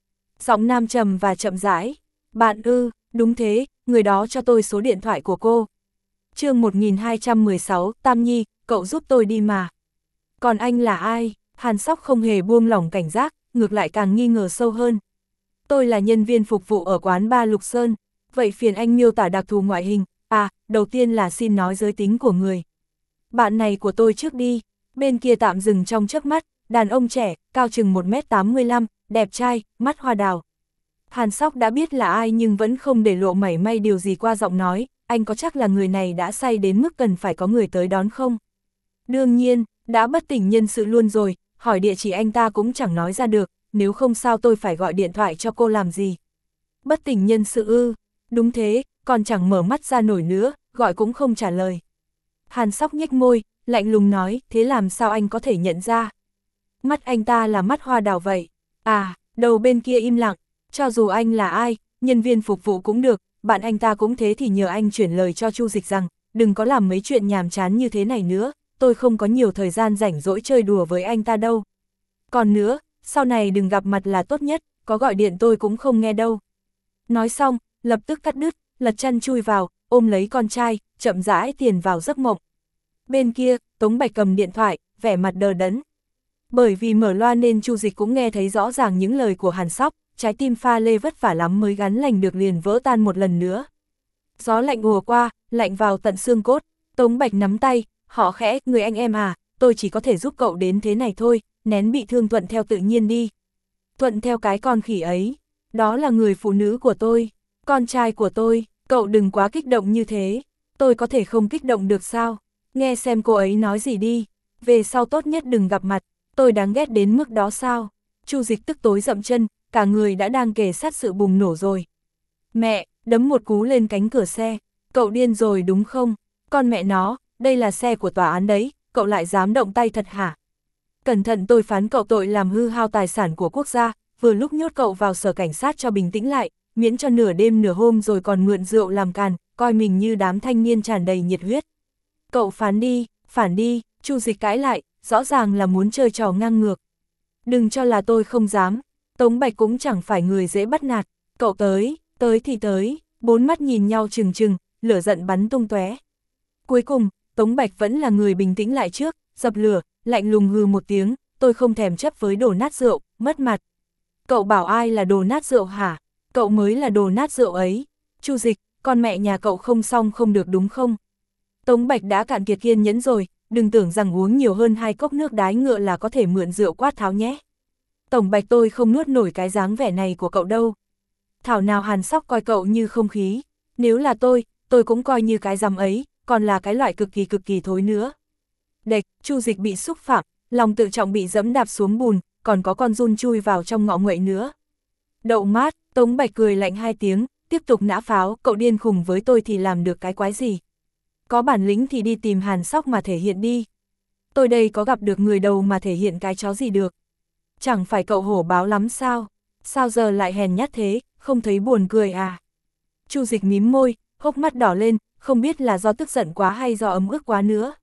Giọng nam trầm và chậm rãi. Bạn ư, đúng thế, người đó cho tôi số điện thoại của cô. chương một nghìn hai trăm mười sáu, Tam Nhi, cậu giúp tôi đi mà. Còn anh là ai? Hàn Sóc không hề buông lỏng cảnh giác, ngược lại càng nghi ngờ sâu hơn. Tôi là nhân viên phục vụ ở quán bar Lục Sơn, vậy phiền anh miêu tả đặc thù ngoại hình. À, đầu tiên là xin nói giới tính của người. Bạn này của tôi trước đi. Bên kia tạm dừng trong chớp mắt, đàn ông trẻ, cao chừng một mét tám mươi lăm, đẹp trai, mắt hoa đào. Hàn Sóc đã biết là ai nhưng vẫn không để lộ mảy may điều gì qua giọng nói, anh có chắc là người này đã say đến mức cần phải có người tới đón không? Đương nhiên, đã bất tỉnh nhân sự luôn rồi, hỏi địa chỉ anh ta cũng chẳng nói ra được, nếu không sao tôi phải gọi điện thoại cho cô làm gì? Bất tỉnh nhân sự ư? Đúng thế, còn chẳng mở mắt ra nổi nữa, gọi cũng không trả lời. Hàn Sóc nhếch môi, lạnh lùng nói, thế làm sao anh có thể nhận ra? Mắt anh ta là mắt hoa đào vậy. À, đầu bên kia im lặng, cho dù anh là ai, nhân viên phục vụ cũng được, bạn anh ta cũng thế thì nhờ anh chuyển lời cho Chu Dịch rằng, đừng có làm mấy chuyện nhàm chán như thế này nữa, tôi không có nhiều thời gian rảnh rỗi chơi đùa với anh ta đâu. Còn nữa, sau này đừng gặp mặt là tốt nhất, có gọi điện tôi cũng không nghe đâu. Nói xong, lập tức cắt đứt, lật chăn chui vào, ôm lấy con trai, chậm rãi tiền vào giấc mộng. Bên kia, Tống Bạch cầm điện thoại, vẻ mặt đờ đẫn. Bởi vì mở loa nên Chu Dịch cũng nghe thấy rõ ràng những lời của Hàn Sóc, trái tim pha lê vất vả lắm mới gắn lành được liền vỡ tan một lần nữa. Gió lạnh ùa qua, lạnh vào tận xương cốt, Tống Bạch nắm tay, họ khẽ, người anh em à, tôi chỉ có thể giúp cậu đến thế này thôi, nén bị thương thuận theo tự nhiên đi. Thuận theo cái con khỉ ấy, đó là người phụ nữ của tôi, con trai của tôi, cậu đừng quá kích động như thế, tôi có thể không kích động được sao, nghe xem cô ấy nói gì đi, về sau tốt nhất đừng gặp mặt, tôi đáng ghét đến mức đó sao. Chu Dịch tức tối dậm chân, cả người đã đang kề sát sự bùng nổ rồi. Mẹ, đấm một cú lên cánh cửa xe, cậu điên rồi đúng không? Con mẹ nó, đây là xe của tòa án đấy, cậu lại dám động tay thật hả? Cẩn thận tôi phán cậu tội làm hư hao tài sản của quốc gia, vừa lúc nhốt cậu vào sở cảnh sát cho bình tĩnh lại, miễn cho nửa đêm nửa hôm rồi còn mượn rượu làm càn, coi mình như đám thanh niên tràn đầy nhiệt huyết. Cậu phán đi, phản đi, Chu Dịch cãi lại, rõ ràng là muốn chơi trò ngang ngược. Đừng cho là tôi không dám, Tống Bạch cũng chẳng phải người dễ bắt nạt, cậu tới, tới thì tới, bốn mắt nhìn nhau trừng trừng, lửa giận bắn tung tóe. Cuối cùng, Tống Bạch vẫn là người bình tĩnh lại trước, dập lửa, lạnh lùng hừ một tiếng, tôi không thèm chấp với đồ nát rượu, mất mặt. Cậu bảo ai là đồ nát rượu hả? Cậu mới là đồ nát rượu ấy. Chu Dịch, con mẹ nhà cậu không xong không được đúng không? Tống Bạch đã cạn kiệt kiên nhẫn rồi, đừng tưởng rằng uống nhiều hơn hai cốc nước đái ngựa là có thể mượn rượu quát tháo nhé. Tổng Bạch tôi không nuốt nổi cái dáng vẻ này của cậu đâu. Thảo nào Hàn Sóc coi cậu như không khí, nếu là tôi, tôi cũng coi như cái rằm ấy, còn là cái loại cực kỳ cực kỳ thối nữa. Đệch, Chu Dịch bị xúc phạm, lòng tự trọng bị dẫm đạp xuống bùn, còn có con giun chui vào trong ngọ nguậy nữa. Đậu mát, Tống Bạch cười lạnh hai tiếng, tiếp tục nã pháo, cậu điên khùng với tôi thì làm được cái quái gì. Có bản lĩnh thì đi tìm Hàn Sóc mà thể hiện đi. Tôi đây có gặp được người đầu mà thể hiện cái chó gì được. Chẳng phải cậu hổ báo lắm sao? Sao giờ lại hèn nhát thế, không thấy buồn cười à? Chu Dịch mím môi, hốc mắt đỏ lên, không biết là do tức giận quá hay do ấm ức quá nữa.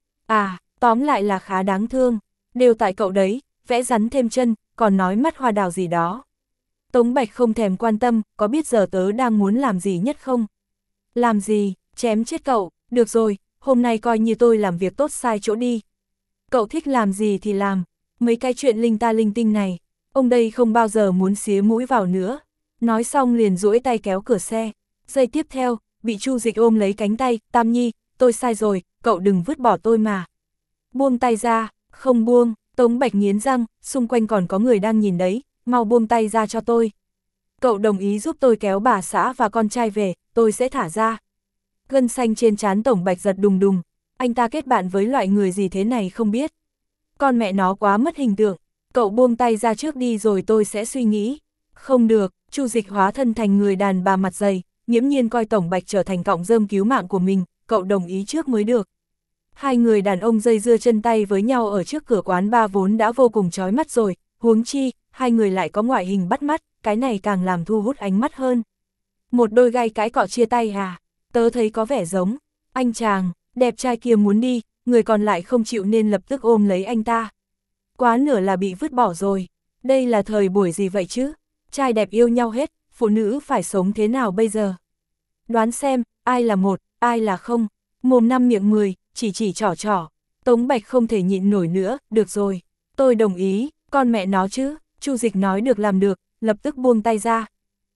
À, tóm lại là khá đáng thương, đều tại cậu đấy, vẽ rắn thêm chân, còn nói mắt hoa đào gì đó. Tống Bạch không thèm quan tâm, có biết giờ tớ đang muốn làm gì nhất không? Làm gì, chém chết cậu, được rồi, hôm nay coi như tôi làm việc tốt sai chỗ đi. Cậu thích làm gì thì làm, mấy cái chuyện linh ta linh tinh này, ông đây không bao giờ muốn xía mũi vào nữa. Nói xong liền duỗi tay kéo cửa xe, giây tiếp theo, bị Chu Dịch ôm lấy cánh tay, Tam Nhi, tôi sai rồi, cậu đừng vứt bỏ tôi mà. Buông tay ra, không buông, Tống Bạch nghiến răng, xung quanh còn có người đang nhìn đấy, mau buông tay ra cho tôi. Cậu đồng ý giúp tôi kéo bà xã và con trai về, tôi sẽ thả ra. Gân xanh trên trán Tổng Bạch giật đùng đùng, anh ta kết bạn với loại người gì thế này không biết. Con mẹ nó quá mất hình tượng, cậu buông tay ra trước đi rồi tôi sẽ suy nghĩ. Không được, Chu Dịch hóa thân thành người đàn bà mặt dày, nghiễm nhiên coi Tổng Bạch trở thành cọng rơm cứu mạng của mình, cậu đồng ý trước mới được. Hai người đàn ông dây dưa chân tay với nhau ở trước cửa quán bar vốn đã vô cùng chói mắt rồi, huống chi, hai người lại có ngoại hình bắt mắt, cái này càng làm thu hút ánh mắt hơn. Một đôi gai cái cọ chia tay à, tớ thấy có vẻ giống, anh chàng, đẹp trai kia muốn đi, người còn lại không chịu nên lập tức ôm lấy anh ta. Quá nửa là bị vứt bỏ rồi, đây là thời buổi gì vậy chứ? Trai đẹp yêu nhau hết, phụ nữ phải sống thế nào bây giờ? Đoán xem, ai là một, ai là không? Mồm năm miệng mười, chỉ chỉ trỏ trỏ. Tống Bạch không thể nhịn nổi nữa, được rồi, tôi đồng ý, con mẹ nó chứ. Chu Dịch nói được làm được, lập tức buông tay ra.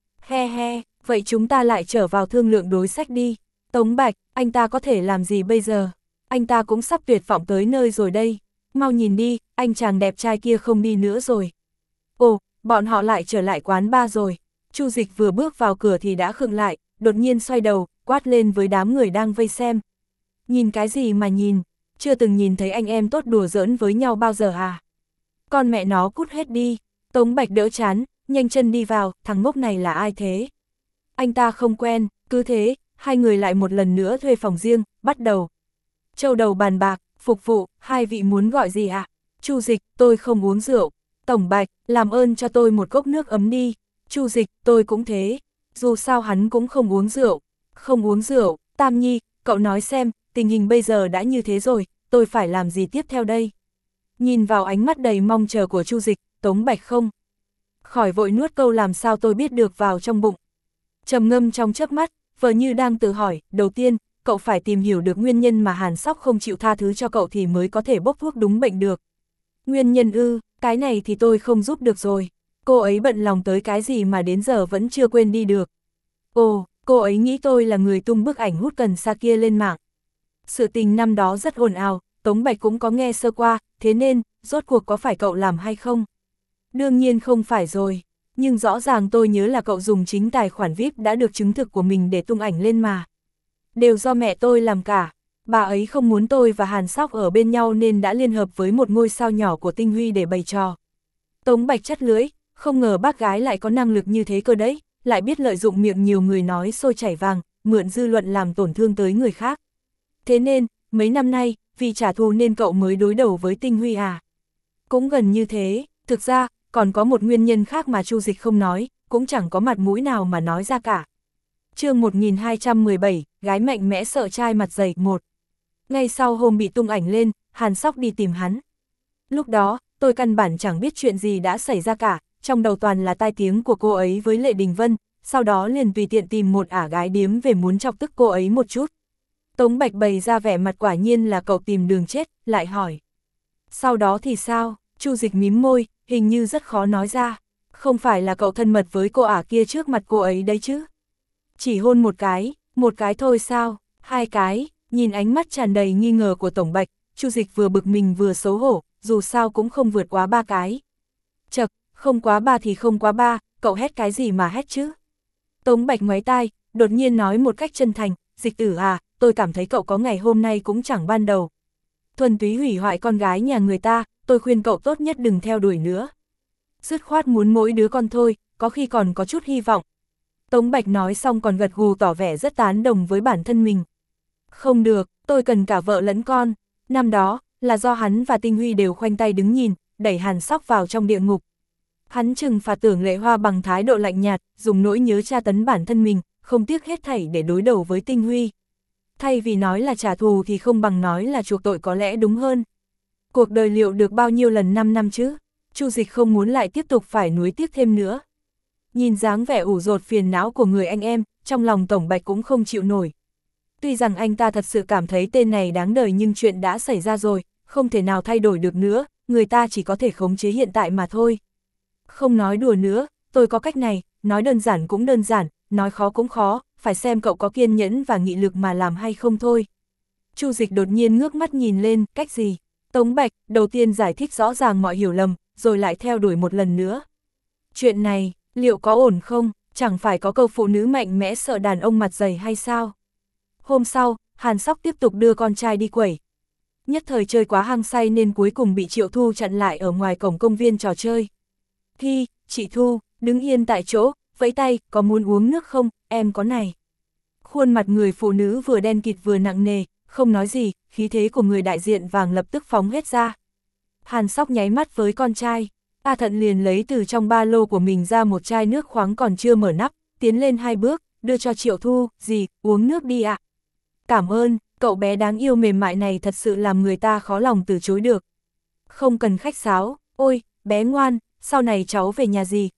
He he, vậy chúng ta lại trở vào thương lượng đối sách đi. Tống Bạch, anh ta có thể làm gì bây giờ? Anh ta cũng sắp tuyệt vọng tới nơi rồi đây. Mau nhìn đi, anh chàng đẹp trai kia không đi nữa rồi. Ồ, bọn họ lại trở lại quán bar rồi. Chu Dịch vừa bước vào cửa thì đã khựng lại, đột nhiên xoay đầu, quát lên với đám người đang vây xem. Nhìn cái gì mà nhìn, chưa từng nhìn thấy anh em tốt đùa giỡn với nhau bao giờ à? Con mẹ nó cút hết đi. Tống Bạch đỡ chán, nhanh chân đi vào, thằng ngốc này là ai thế? Anh ta không quen, cứ thế, hai người lại một lần nữa thuê phòng riêng, bắt đầu. Châu đầu bàn bạc, phục vụ, hai vị muốn gọi gì ạ? À? Chu Dịch, tôi không uống rượu. Tổng Bạch, làm ơn cho tôi một cốc nước ấm đi. Chu Dịch, tôi cũng thế. Dù sao hắn cũng không uống rượu. Không uống rượu, Tam Nhi, cậu nói xem, tình hình bây giờ đã như thế rồi, tôi phải làm gì tiếp theo đây? Nhìn vào ánh mắt đầy mong chờ của Chu Dịch, Tống Bạch không khỏi vội nuốt câu làm sao tôi biết được vào trong bụng. Trầm ngâm trong chớp mắt, vờ như đang tự hỏi, đầu tiên, cậu phải tìm hiểu được nguyên nhân mà Hàn Sóc không chịu tha thứ cho cậu thì mới có thể bốc thuốc đúng bệnh được. Nguyên nhân ư, cái này thì tôi không giúp được rồi. Cô ấy bận lòng tới cái gì mà đến giờ vẫn chưa quên đi được. Ồ, cô ấy nghĩ tôi là người tung bức ảnh hút cần sa kia lên mạng. Sự tình năm đó rất ồn ào, Tống Bạch cũng có nghe sơ qua, thế nên, rốt cuộc có phải cậu làm hay không? Đương nhiên không phải rồi, nhưng rõ ràng tôi nhớ là cậu dùng chính tài khoản vi ai pi đã được chứng thực của mình để tung ảnh lên mà. Đều do mẹ tôi làm cả, bà ấy không muốn tôi và Hàn Sóc ở bên nhau nên đã liên hợp với một ngôi sao nhỏ của Tinh Huy để bày trò. Tống Bạch chắt lưỡi, không ngờ bác gái lại có năng lực như thế cơ đấy, lại biết lợi dụng miệng nhiều người nói sôi chảy vàng, mượn dư luận làm tổn thương tới người khác. Thế nên, mấy năm nay, vì trả thù nên cậu mới đối đầu với Tinh Huy à? Cũng gần như thế, thực ra, còn có một nguyên nhân khác mà Chu Dịch không nói, cũng chẳng có mặt mũi nào mà nói ra cả. Chương một nghìn hai trăm mười bảy, gái mạnh mẽ sợ trai mặt dày, một. Ngay sau hôm bị tung ảnh lên, Hàn Sóc đi tìm hắn. Lúc đó, tôi căn bản chẳng biết chuyện gì đã xảy ra cả, trong đầu toàn là tai tiếng của cô ấy với Lệ Đình Vân, sau đó liền tùy tiện tìm một ả gái điếm về muốn chọc tức cô ấy một chút. Tống Bạch bày ra vẻ mặt quả nhiên là cậu tìm đường chết, lại hỏi. Sau đó thì sao? Chu Dịch mím môi, hình như rất khó nói ra. Không phải là cậu thân mật với cô ả kia trước mặt cô ấy đấy chứ? Chỉ hôn một cái, một cái thôi sao? Hai cái, nhìn ánh mắt tràn đầy nghi ngờ của Tổng Bạch, Chu Dịch vừa bực mình vừa xấu hổ, dù sao cũng không vượt quá ba cái. Chật, không quá ba thì không quá ba, cậu hét cái gì mà hét chứ? Tống Bạch ngoáy tai, đột nhiên nói một cách chân thành, Dịch tử à, tôi cảm thấy cậu có ngày hôm nay cũng chẳng ban đầu. Thuần túy hủy hoại con gái nhà người ta, tôi khuyên cậu tốt nhất đừng theo đuổi nữa. Dứt khoát muốn mỗi đứa con thôi, có khi còn có chút hy vọng. Tống Bạch nói xong còn gật gù tỏ vẻ rất tán đồng với bản thân mình. Không được, tôi cần cả vợ lẫn con. Năm đó, là do hắn và Tinh Huy đều khoanh tay đứng nhìn, đẩy Hàn Sóc vào trong địa ngục. Hắn trừng phạt Tưởng Lệ Hoa bằng thái độ lạnh nhạt, dùng nỗi nhớ tra tấn bản thân mình, không tiếc hết thảy để đối đầu với Tinh Huy. Thay vì nói là trả thù thì không bằng nói là chuộc tội có lẽ đúng hơn. Cuộc đời liệu được bao nhiêu lần năm năm chứ? Chu Dịch không muốn lại tiếp tục phải nuối tiếc thêm nữa. Nhìn dáng vẻ ủ rột phiền não của người anh em, trong lòng Tổng Bạch cũng không chịu nổi. Tuy rằng anh ta thật sự cảm thấy tên này đáng đời nhưng chuyện đã xảy ra rồi, không thể nào thay đổi được nữa, người ta chỉ có thể khống chế hiện tại mà thôi. Không nói đùa nữa, tôi có cách này, nói đơn giản cũng đơn giản, nói khó cũng khó, phải xem cậu có kiên nhẫn và nghị lực mà làm hay không thôi. Chu Dịch đột nhiên ngước mắt nhìn lên, cách gì? Tống Bạch, đầu tiên giải thích rõ ràng mọi hiểu lầm, rồi lại theo đuổi một lần nữa. Chuyện này, liệu có ổn không? Chẳng phải có câu phụ nữ mạnh mẽ sợ đàn ông mặt dày hay sao? Hôm sau, Hàn Sóc tiếp tục đưa con trai đi quẩy. Nhất thời chơi quá hăng say nên cuối cùng bị Triệu Thu chặn lại ở ngoài cổng công viên trò chơi. Hi, chị Thu, đứng yên tại chỗ, vẫy tay, có muốn uống nước không, em có này. Khuôn mặt người phụ nữ vừa đen kịt vừa nặng nề, không nói gì, khí thế của người đại diện vàng lập tức phóng hết ra. Hàn Sóc nháy mắt với con trai, A Thận liền lấy từ trong ba lô của mình ra một chai nước khoáng còn chưa mở nắp, tiến lên hai bước, đưa cho Triệu Thu, gì, uống nước đi ạ. Cảm ơn, cậu bé đáng yêu mềm mại này thật sự làm người ta khó lòng từ chối được. Không cần khách sáo, ôi, bé ngoan, sau này cháu về nhà gì,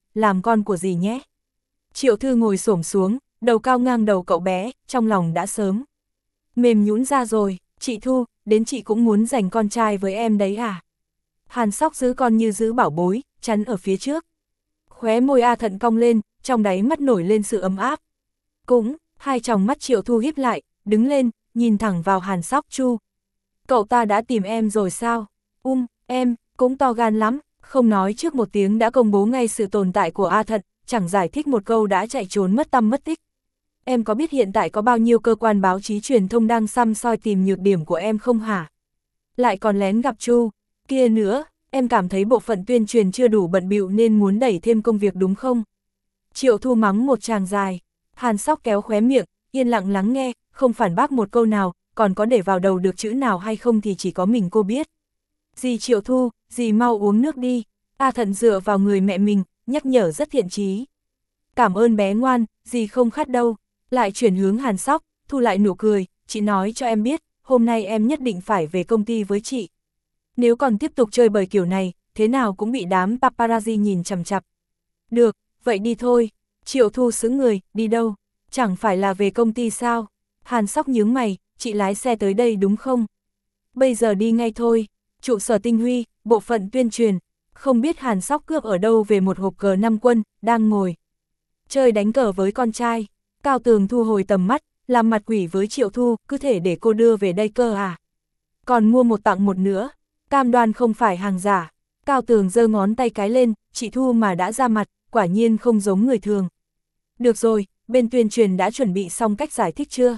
làm con của dì nhé. Triệu Thư ngồi xổm xuống, đầu cao ngang đầu cậu bé, trong lòng đã sớm mềm nhũn ra rồi. Chị Thu, đến chị cũng muốn giành con trai với em đấy à? Hàn Sóc giữ con như giữ bảo bối, chắn ở phía trước. Khóe môi A Thận cong lên, trong đáy mắt nổi lên sự ấm áp. Cũng, hai tròng mắt Triệu Thu híp lại, đứng lên, nhìn thẳng vào Hàn Sóc. Chu, cậu ta đã tìm em rồi sao? Um, em, cũng to gan lắm, không nói trước một tiếng đã công bố ngay sự tồn tại của A Thận, chẳng giải thích một câu đã chạy trốn mất tăm mất tích. Em có biết hiện tại có bao nhiêu cơ quan báo chí truyền thông đang săm soi tìm nhược điểm của em không hả? Lại còn lén gặp Chu kia nữa, em cảm thấy bộ phận tuyên truyền chưa đủ bận bịu nên muốn đẩy thêm công việc đúng không? Triệu Thu mắng một tràng dài. Hàn Sóc kéo khóe miệng, yên lặng lắng nghe, không phản bác một câu nào, còn có để vào đầu được chữ nào hay không thì chỉ có mình cô biết. Dì Triệu Thu, dì mau uống nước đi. A Thận dựa vào người mẹ mình, nhắc nhở rất thiện chí. Cảm ơn bé ngoan, dì không khát đâu. Lại chuyển hướng Hàn Sóc, thu lại nụ cười, chị nói cho em biết, hôm nay em nhất định phải về công ty với chị. Nếu còn tiếp tục chơi bời kiểu này, thế nào cũng bị đám paparazzi nhìn chằm chằm. Được, vậy đi thôi. Triệu Thu sững người, đi đâu? Chẳng phải là về công ty sao? Hàn Sóc nhướng mày, chị lái xe tới đây đúng không? Bây giờ đi ngay thôi. Trụ sở Tinh Huy, bộ phận tuyên truyền. Không biết Hàn Sóc cướp ở đâu về một hộp cờ năm quân, đang ngồi chơi đánh cờ với con trai. Cao Tường thu hồi tầm mắt, làm mặt quỷ với Triệu Thu, cứ thể để cô đưa về đây cơ à? Còn mua một tặng một nữa, cam đoan không phải hàng giả. Cao Tường giơ ngón tay cái lên, chị Thu mà đã ra mặt, quả nhiên không giống người thường. Được rồi, bên tuyên truyền đã chuẩn bị xong cách giải thích chưa?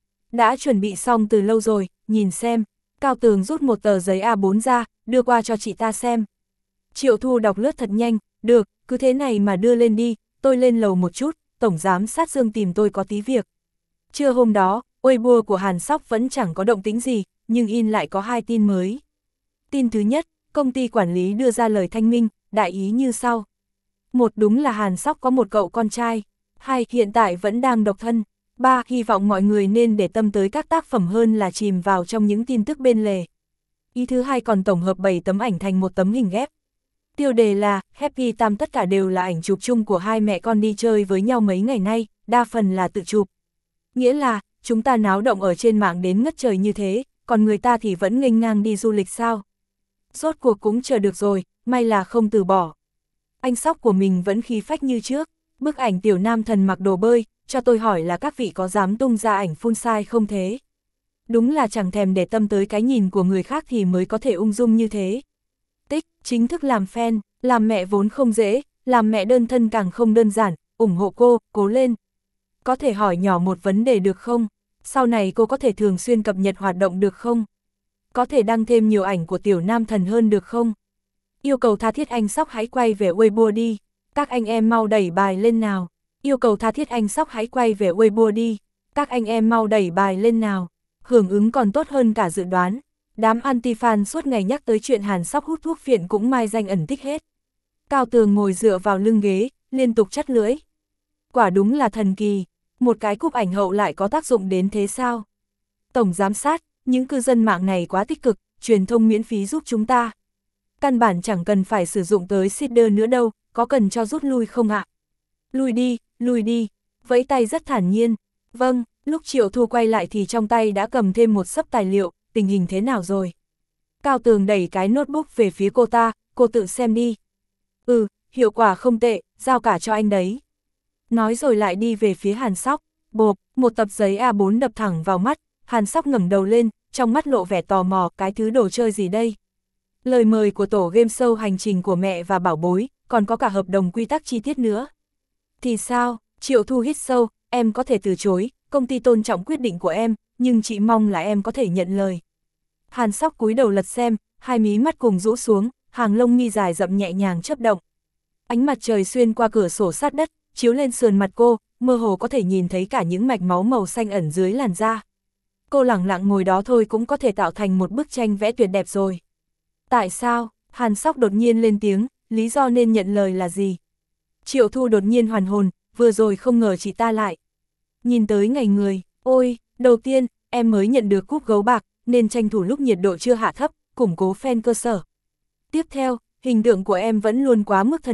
Đã chuẩn bị xong từ lâu rồi, nhìn xem. Cao Tường rút một tờ giấy A bốn ra, đưa qua cho chị ta xem. Triệu Thu đọc lướt thật nhanh, được, cứ thế này mà đưa lên đi, tôi lên lầu một chút, Tổng Giám sát Dương tìm tôi có tí việc. Trưa hôm đó, Weibo của Hàn Sóc vẫn chẳng có động tĩnh gì, nhưng in lại có hai tin mới. Tin thứ nhất, công ty quản lý đưa ra lời thanh minh, đại ý như sau. Một, đúng là Hàn Sóc có một cậu con trai. Hai, hiện tại vẫn đang độc thân. Ba, hy vọng mọi người nên để tâm tới các tác phẩm hơn là chìm vào trong những tin tức bên lề. Ý thứ hai còn tổng hợp bảy tấm ảnh thành một tấm hình ghép. Tiêu đề là Happy Time, tất cả đều là ảnh chụp chung của hai mẹ con đi chơi với nhau mấy ngày nay, đa phần là tự chụp. Nghĩa là, chúng ta náo động ở trên mạng đến ngất trời như thế, còn người ta thì vẫn nghênh ngang đi du lịch sao? Rốt cuộc cũng chờ được rồi, may là không từ bỏ. Anh Sóc của mình vẫn khí phách như trước, bức ảnh tiểu nam thần mặc đồ bơi, cho tôi hỏi là các vị có dám tung ra ảnh full size không thế? Đúng là chẳng thèm để tâm tới cái nhìn của người khác thì mới có thể ung dung như thế. Tích, chính thức làm fan, làm mẹ vốn không dễ, làm mẹ đơn thân càng không đơn giản, ủng hộ cô, cố lên. Có thể hỏi nhỏ một vấn đề được không? Sau này cô có thể thường xuyên cập nhật hoạt động được không? Có thể đăng thêm nhiều ảnh của tiểu nam thần hơn được không? Yêu cầu tha thiết anh Sóc hãy quay về Weibo đi. Các anh em mau đẩy bài lên nào. Yêu cầu tha thiết anh Sóc hãy quay về Weibo đi. Các anh em mau đẩy bài lên nào. Hưởng ứng còn tốt hơn cả dự đoán. Đám anti-fan suốt ngày nhắc tới chuyện Hàn Sóc hút thuốc phiện cũng mai danh ẩn tích hết. Cao Tường ngồi dựa vào lưng ghế, liên tục chắt lưỡi. Quả đúng là thần kỳ, một cái cúp ảnh hậu lại có tác dụng đến thế sao? Tổng giám sát, những cư dân mạng này quá tích cực, truyền thông miễn phí giúp chúng ta. Căn bản chẳng cần phải sử dụng tới seeder nữa đâu, có cần cho rút lui không ạ? Lui đi, lui đi, vẫy tay rất thản nhiên. Vâng, lúc Triệu Thu quay lại thì trong tay đã cầm thêm một xấp tài liệu, tình hình thế nào rồi? Cao Tường đẩy cái notebook về phía cô ta, cô tự xem đi. Ừ, hiệu quả không tệ, giao cả cho anh đấy. Nói rồi lại đi về phía Hàn Sóc, bộp, một tập giấy A bốn đập thẳng vào mắt, Hàn Sóc ngẩng đầu lên, trong mắt lộ vẻ tò mò, cái thứ đồ chơi gì đây? Lời mời của tổ game show hành trình của mẹ và bảo bối, còn có cả hợp đồng quy tắc chi tiết nữa. Thì sao? Triệu Thu hít sâu, em có thể từ chối, công ty tôn trọng quyết định của em, nhưng chị mong là em có thể nhận lời. Hàn Sóc cúi đầu lật xem, hai mí mắt cùng rũ xuống, hàng lông mi dài rậm nhẹ nhàng chớp động. Ánh mặt trời xuyên qua cửa sổ sát đất, chiếu lên sườn mặt cô, mơ hồ có thể nhìn thấy cả những mạch máu màu xanh ẩn dưới làn da. Cô lẳng lặng ngồi đó thôi cũng có thể tạo thành một bức tranh vẽ tuyệt đẹp rồi. Tại sao? Hàn Sóc đột nhiên lên tiếng, lý do nên nhận lời là gì? Triệu Thu đột nhiên hoàn hồn, vừa rồi không ngờ chị ta lại nhìn tới ngày người, ôi, đầu tiên, em mới nhận được cúp gấu bạc, nên tranh thủ lúc nhiệt độ chưa hạ thấp, củng cố fan cơ sở. Tiếp theo, hình tượng của em vẫn luôn quá mức thần bí,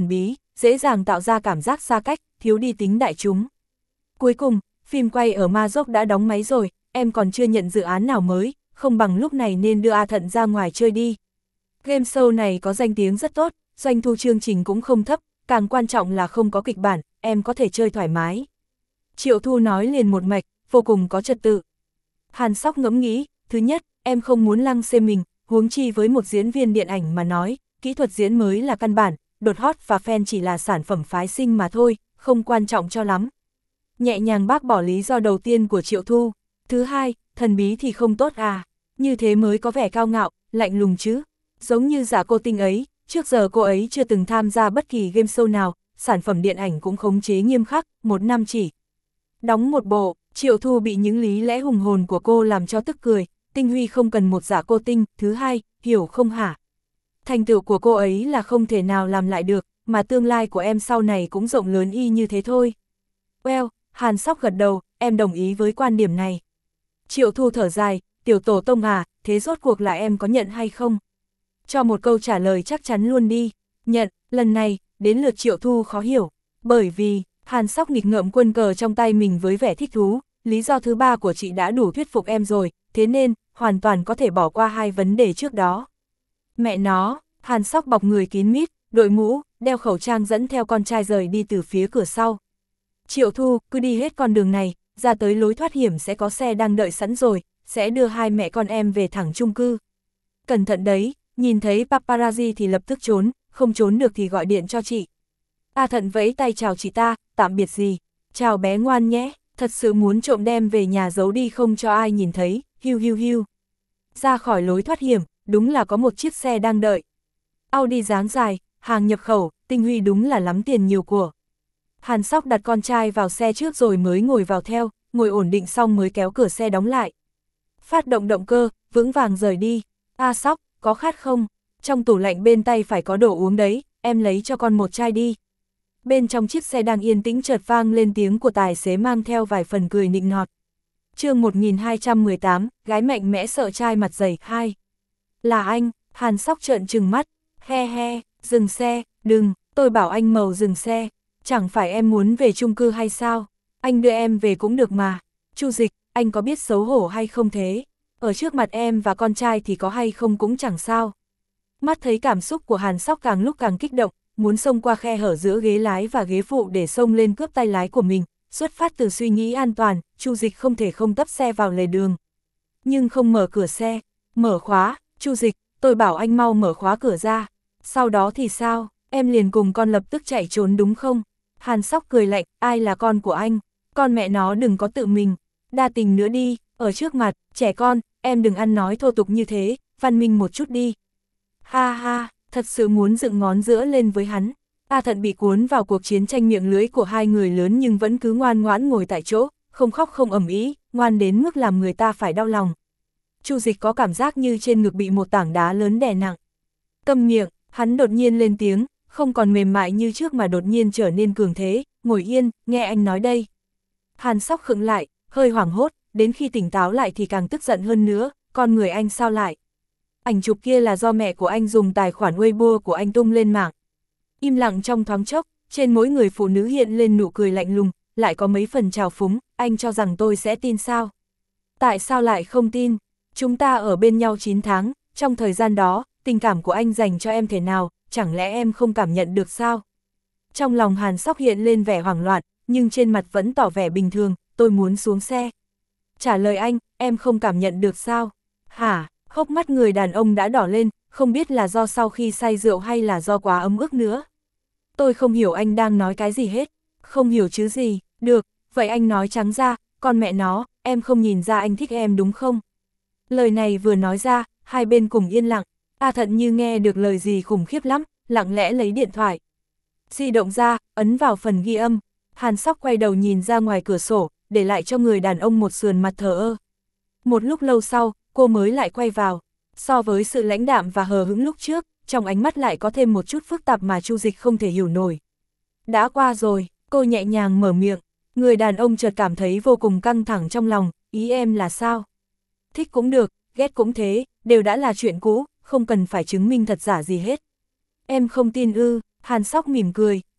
dễ dàng tạo ra cảm giác xa cách, thiếu đi tính đại chúng. Cuối cùng, phim quay ở Ma Dốc đã đóng máy rồi, em còn chưa nhận dự án nào mới, không bằng lúc này nên đưa A Thận ra ngoài chơi đi. Game show này có danh tiếng rất tốt, doanh thu chương trình cũng không thấp, càng quan trọng là không có kịch bản, em có thể chơi thoải mái. Triệu Thu nói liền một mạch, vô cùng có trật tự. Hàn Sóc ngẫm nghĩ, thứ nhất, em không muốn lăng xê mình, huống chi với một diễn viên điện ảnh mà nói, kỹ thuật diễn mới là căn bản, đột hot và fan chỉ là sản phẩm phái sinh mà thôi, không quan trọng cho lắm. Nhẹ nhàng bác bỏ lý do đầu tiên của Triệu Thu. Thứ hai, thần bí thì không tốt à, như thế mới có vẻ cao ngạo, lạnh lùng chứ. Giống như Giả Cô Tinh ấy, trước giờ cô ấy chưa từng tham gia bất kỳ game show nào, sản phẩm điện ảnh cũng khống chế nghiêm khắc, một năm chỉ đóng một bộ. Triệu Thu bị những lý lẽ hùng hồn của cô làm cho tức cười, Tinh Huy không cần một Giả Cô Tinh. Thứ hai, hiểu không hả? Thành tựu của cô ấy là không thể nào làm lại được, mà tương lai của em sau này cũng rộng lớn y như thế thôi. Well, Hàn Sóc gật đầu, em đồng ý với quan điểm này. Triệu Thu thở dài, tiểu tổ tông à, thế rốt cuộc là em có nhận hay không? Cho một câu trả lời chắc chắn luôn đi. Nhận. Lần này, đến lượt Triệu Thu khó hiểu. Bởi vì, Hàn Sóc nghịch ngợm quân cờ trong tay mình với vẻ thích thú, lý do thứ ba của chị đã đủ thuyết phục em rồi, thế nên, hoàn toàn có thể bỏ qua hai vấn đề trước đó. Mẹ nó, Hàn Sóc bọc người kín mít, đội mũ, đeo khẩu trang dẫn theo con trai rời đi từ phía cửa sau. Triệu Thu, cứ đi hết con đường này, ra tới lối thoát hiểm sẽ có xe đang đợi sẵn rồi, sẽ đưa hai mẹ con em về thẳng chung cư. Cẩn thận đấy, nhìn thấy paparazzi thì lập tức trốn, không trốn được thì gọi điện cho chị. A Thận vẫy tay chào chị ta, tạm biệt gì, chào bé ngoan nhé, thật sự muốn trộm đem về nhà giấu đi không cho ai nhìn thấy, hiu hiu hiu. Ra khỏi lối thoát hiểm, đúng là có một chiếc xe đang đợi. Audi dáng dài, hàng nhập khẩu, Tinh Huy đúng là lắm tiền nhiều của. Hàn Sóc đặt con trai vào xe trước rồi mới ngồi vào theo, ngồi ổn định xong mới kéo cửa xe đóng lại. Phát động động cơ, vững vàng rời đi. A Sóc, có khát không? Trong tủ lạnh bên tay phải có đồ uống đấy, em lấy cho con một chai đi. Bên trong chiếc xe đang yên tĩnh chợt vang lên tiếng của tài xế mang theo vài phần cười nịnh nọt. Chương một nghìn hai trăm mười tám, gái mạnh mẽ sợ trai mặt dày, hai. Là anh, Hàn Sóc trợn trừng mắt, he he, dừng xe, đừng, tôi bảo anh màu dừng xe, chẳng phải em muốn về chung cư hay sao, anh đưa em về cũng được mà. Chu Dịch, anh có biết xấu hổ hay không thế, ở trước mặt em và con trai thì có hay không cũng chẳng sao. Mắt thấy cảm xúc của Hàn Sóc càng lúc càng kích động, muốn xông qua khe hở giữa ghế lái và ghế phụ để xông lên cướp tay lái của mình, xuất phát từ suy nghĩ an toàn, Chu Dịch không thể không tấp xe vào lề đường. Nhưng không mở cửa xe, mở khóa, Chu Dịch, tôi bảo anh mau mở khóa cửa ra, sau đó thì sao, em liền cùng con lập tức chạy trốn đúng không? Hàn Sóc cười lạnh, ai là con của anh, con mẹ nó đừng có tự mình, đa tình nữa đi, ở trước mặt, trẻ con, em đừng ăn nói thô tục như thế, văn minh một chút đi. Ha ha, thật sự muốn dựng ngón giữa lên với hắn. A Thận bị cuốn vào cuộc chiến tranh miệng lưỡi của hai người lớn nhưng vẫn cứ ngoan ngoãn ngồi tại chỗ, không khóc không ầm ĩ, ngoan đến mức làm người ta phải đau lòng. Chu Dịch có cảm giác như trên ngực bị một tảng đá lớn đè nặng. Câm miệng, hắn đột nhiên lên tiếng, không còn mềm mại như trước mà đột nhiên trở nên cường thế, ngồi yên, nghe anh nói đây. Hàn Sóc khựng lại, hơi hoảng hốt, đến khi tỉnh táo lại thì càng tức giận hơn nữa, con người anh sao lại. Ảnh chụp kia là do mẹ của anh dùng tài khoản Weibo của anh tung lên mạng. Im lặng trong thoáng chốc, trên mỗi người phụ nữ hiện lên nụ cười lạnh lùng, lại có mấy phần trào phúng, anh cho rằng tôi sẽ tin sao? Tại sao lại không tin? Chúng ta ở bên nhau chín tháng, trong thời gian đó, tình cảm của anh dành cho em thế nào, chẳng lẽ em không cảm nhận được sao? Trong lòng Hàn Sóc hiện lên vẻ hoảng loạn, nhưng trên mặt vẫn tỏ vẻ bình thường, tôi muốn xuống xe. Trả lời anh, em không cảm nhận được sao? Hả? Hốc mắt người đàn ông đã đỏ lên, không biết là do sau khi say rượu hay là do quá ấm ức nữa. Tôi không hiểu anh đang nói cái gì hết. Không hiểu chứ gì, được, vậy anh nói trắng ra, con mẹ nó, em không nhìn ra anh thích em đúng không? Lời này vừa nói ra, hai bên cùng yên lặng, A Thận như nghe được lời gì khủng khiếp lắm, lặng lẽ lấy điện thoại. Di động ra, ấn vào phần ghi âm, Hàn Sóc quay đầu nhìn ra ngoài cửa sổ, để lại cho người đàn ông một sườn mặt thờ ơ. Một lúc lâu sau, cô mới lại quay vào, so với sự lãnh đạm và hờ hững lúc trước, trong ánh mắt lại có thêm một chút phức tạp mà Chu Dịch không thể hiểu nổi. Đã qua rồi, cô nhẹ nhàng mở miệng, người đàn ông chợt cảm thấy vô cùng căng thẳng trong lòng, ý em là sao? Thích cũng được, ghét cũng thế, đều đã là chuyện cũ, không cần phải chứng minh thật giả gì hết. Em không tin ư, Hàn Sóc mỉm cười,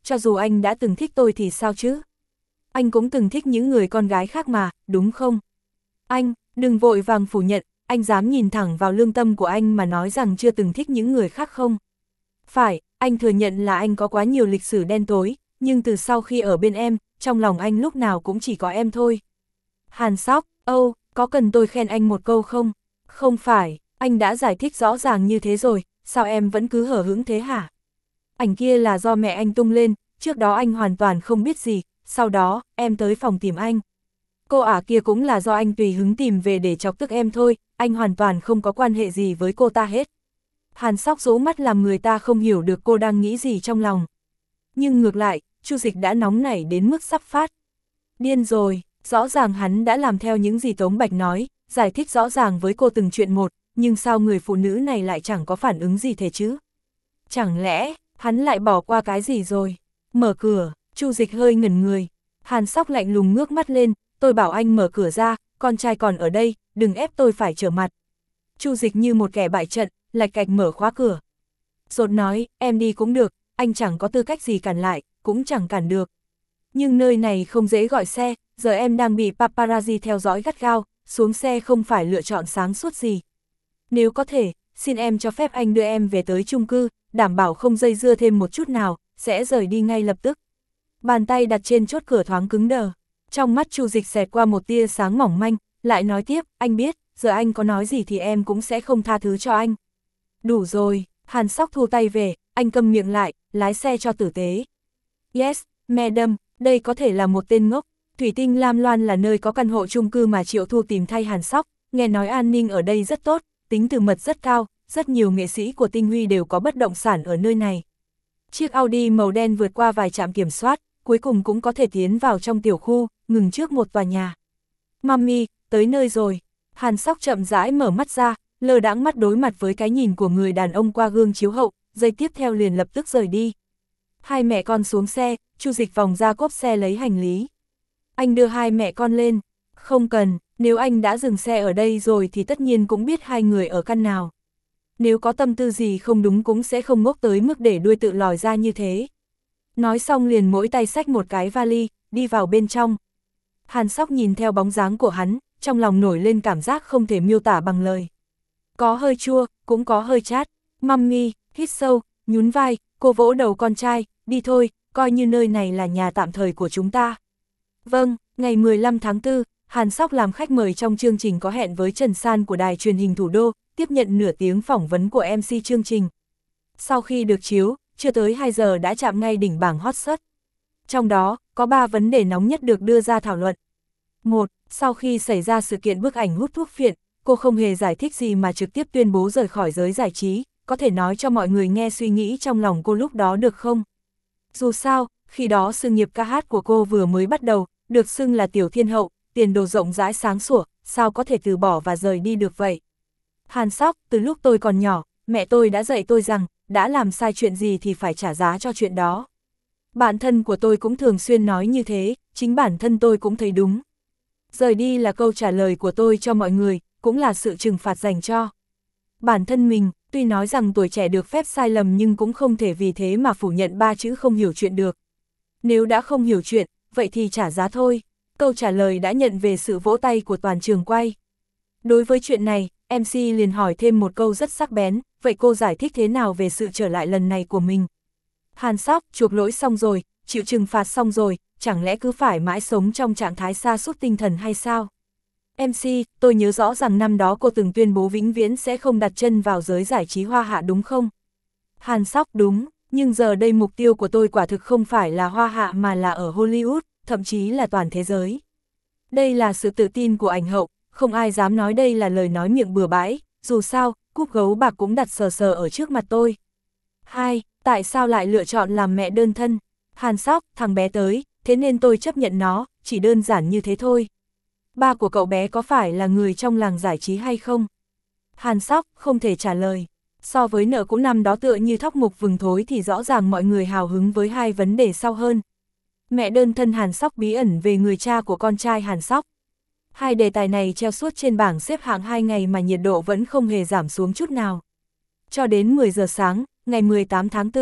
cho dù anh đã từng thích tôi thì sao chứ? Anh cũng từng thích những người con gái khác mà, đúng không? Anh, đừng vội vàng phủ nhận, anh dám nhìn thẳng vào lương tâm của anh mà nói rằng chưa từng thích những người khác không? Phải, anh thừa nhận là anh có quá nhiều lịch sử đen tối, nhưng từ sau khi ở bên em, trong lòng anh lúc nào cũng chỉ có em thôi. Hàn Sóc, Âu, có cần tôi khen anh một câu không? Không phải, anh đã giải thích rõ ràng như thế rồi, sao em vẫn cứ hở hững thế hả? Ảnh kia là do mẹ anh tung lên, trước đó anh hoàn toàn không biết gì, sau đó, em tới phòng tìm anh. Cô ả kia cũng là do anh tùy hứng tìm về để chọc tức em thôi, anh hoàn toàn không có quan hệ gì với cô ta hết. Hàn Sóc rũ mắt làm người ta không hiểu được cô đang nghĩ gì trong lòng. Nhưng ngược lại, Chu Dịch đã nóng nảy đến mức sắp phát. Điên rồi, rõ ràng hắn đã làm theo những gì Tống Bạch nói, giải thích rõ ràng với cô từng chuyện một, nhưng sao người phụ nữ này lại chẳng có phản ứng gì thế chứ? Chẳng lẽ, hắn lại bỏ qua cái gì rồi? Mở cửa, Chu Dịch hơi ngẩn người. Hàn Sóc lạnh lùng ngước mắt lên, tôi bảo anh mở cửa ra, con trai còn ở đây, đừng ép tôi phải trở mặt. Chu Dịch như một kẻ bại trận, lạch cạch mở khóa cửa. Rột nói, em đi cũng được, anh chẳng có tư cách gì cản lại, cũng chẳng cản được. Nhưng nơi này không dễ gọi xe, giờ em đang bị paparazzi theo dõi gắt gao, xuống xe không phải lựa chọn sáng suốt gì. Nếu có thể, xin em cho phép anh đưa em về tới chung cư, đảm bảo không dây dưa thêm một chút nào, sẽ rời đi ngay lập tức. Bàn tay đặt trên chốt cửa thoáng cứng đờ. Trong mắt Chu Dịch xẹt qua một tia sáng mỏng manh, lại nói tiếp, anh biết, giờ anh có nói gì thì em cũng sẽ không tha thứ cho anh. Đủ rồi, Hàn Sóc thu tay về, anh câm miệng lại, lái xe cho tử tế. Yes, madam, đây có thể là một tên ngốc. Thủy Tinh Lam Loan là nơi có căn hộ chung cư mà Triệu Thu tìm thay Hàn Sóc, nghe nói an ninh ở đây rất tốt, tính từ mật rất cao, rất nhiều nghệ sĩ của Tinh Huy đều có bất động sản ở nơi này. Chiếc Audi màu đen vượt qua vài trạm kiểm soát, cuối cùng cũng có thể tiến vào trong tiểu khu, ngừng trước một tòa nhà. Mami, tới nơi rồi. Hàn Sóc chậm rãi mở mắt ra, lơ đãng mắt đối mặt với cái nhìn của người đàn ông qua gương chiếu hậu, giây tiếp theo liền lập tức rời đi. Hai mẹ con xuống xe, Chu Dịch vòng ra cốp xe lấy hành lý. Anh đưa hai mẹ con lên. Không cần, nếu anh đã dừng xe ở đây rồi thì tất nhiên cũng biết hai người ở căn nào. Nếu có tâm tư gì không đúng cũng sẽ không ngốc tới mức để đuôi tự lòi ra như thế. Nói xong liền mỗi tay xách một cái vali, đi vào bên trong. Hàn Sóc nhìn theo bóng dáng của hắn, trong lòng nổi lên cảm giác không thể miêu tả bằng lời. Có hơi chua, cũng có hơi chát. Mummy, hít sâu, nhún vai, cô vỗ đầu con trai, đi thôi, coi như nơi này là nhà tạm thời của chúng ta. Vâng, ngày mười lăm tháng tư, Hàn Sóc làm khách mời trong chương trình có hẹn với Trần San của đài truyền hình thủ đô, tiếp nhận nửa tiếng phỏng vấn của em xê chương trình. Sau khi được chiếu, chưa tới hai giờ đã chạm ngay đỉnh bảng hot search. Trong đó, có ba vấn đề nóng nhất được đưa ra thảo luận. Một, sau khi xảy ra sự kiện bức ảnh hút thuốc phiện, cô không hề giải thích gì mà trực tiếp tuyên bố rời khỏi giới giải trí, có thể nói cho mọi người nghe suy nghĩ trong lòng cô lúc đó được không? Dù sao, khi đó sự nghiệp ca hát của cô vừa mới bắt đầu, được xưng là tiểu thiên hậu, tiền đồ rộng rãi sáng sủa, sao có thể từ bỏ và rời đi được vậy? Hàn Sóc, từ lúc tôi còn nhỏ, mẹ tôi đã dạy tôi rằng, đã làm sai chuyện gì thì phải trả giá cho chuyện đó. Bản thân của tôi cũng thường xuyên nói như thế, chính bản thân tôi cũng thấy đúng. Rời đi là câu trả lời của tôi cho mọi người, cũng là sự trừng phạt dành cho bản thân mình. Tuy nói rằng tuổi trẻ được phép sai lầm nhưng cũng không thể vì thế mà phủ nhận ba chữ không hiểu chuyện được. Nếu đã không hiểu chuyện, vậy thì trả giá thôi. Câu trả lời đã nhận về sự vỗ tay của toàn trường quay. Đối với chuyện này, em xê liền hỏi thêm một câu rất sắc bén, vậy cô giải thích thế nào về sự trở lại lần này của mình? Hàn Sóc, chuộc lỗi xong rồi, chịu trừng phạt xong rồi, chẳng lẽ cứ phải mãi sống trong trạng thái sa sút tinh thần hay sao? em xê, tôi nhớ rõ rằng năm đó cô từng tuyên bố vĩnh viễn sẽ không đặt chân vào giới giải trí hoa hạ đúng không? Hàn Sóc, đúng, nhưng giờ đây mục tiêu của tôi quả thực không phải là hoa hạ mà là ở Hollywood, thậm chí là toàn thế giới. Đây là sự tự tin của ảnh hậu, không ai dám nói đây là lời nói miệng bừa bãi, dù sao, cúp gấu bạc cũng đặt sờ sờ ở trước mặt tôi. Hai, tại sao lại lựa chọn làm mẹ đơn thân? Hàn Sóc, thằng bé tới, thế nên tôi chấp nhận nó, chỉ đơn giản như thế thôi. Ba của cậu bé có phải là người trong làng giải trí hay không? Hàn Sóc, không thể trả lời. So với nợ cũ năm đó tựa như thóc mục vừng thối thì rõ ràng mọi người hào hứng với hai vấn đề sau hơn. Mẹ đơn thân Hàn Sóc bí ẩn về người cha của con trai Hàn Sóc. Hai đề tài này treo suốt trên bảng xếp hạng hai ngày mà nhiệt độ vẫn không hề giảm xuống chút nào. Cho đến mười giờ sáng, ngày mười tám tháng tư,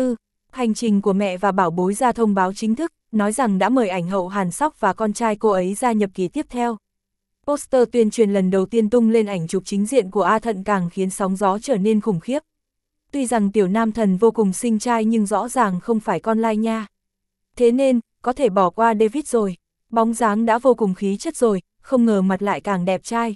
Hành trình của mẹ và bảo bối ra thông báo chính thức, nói rằng đã mời ảnh hậu Hàn Sóc và con trai cô ấy gia nhập kỳ tiếp theo. Poster tuyên truyền lần đầu tiên tung lên ảnh chụp chính diện của A Thận càng khiến sóng gió trở nên khủng khiếp. Tuy rằng tiểu nam thần vô cùng xinh trai nhưng rõ ràng không phải con lai nha. Thế nên, có thể bỏ qua David rồi. Bóng dáng đã vô cùng khí chất rồi, không ngờ mặt lại càng đẹp trai.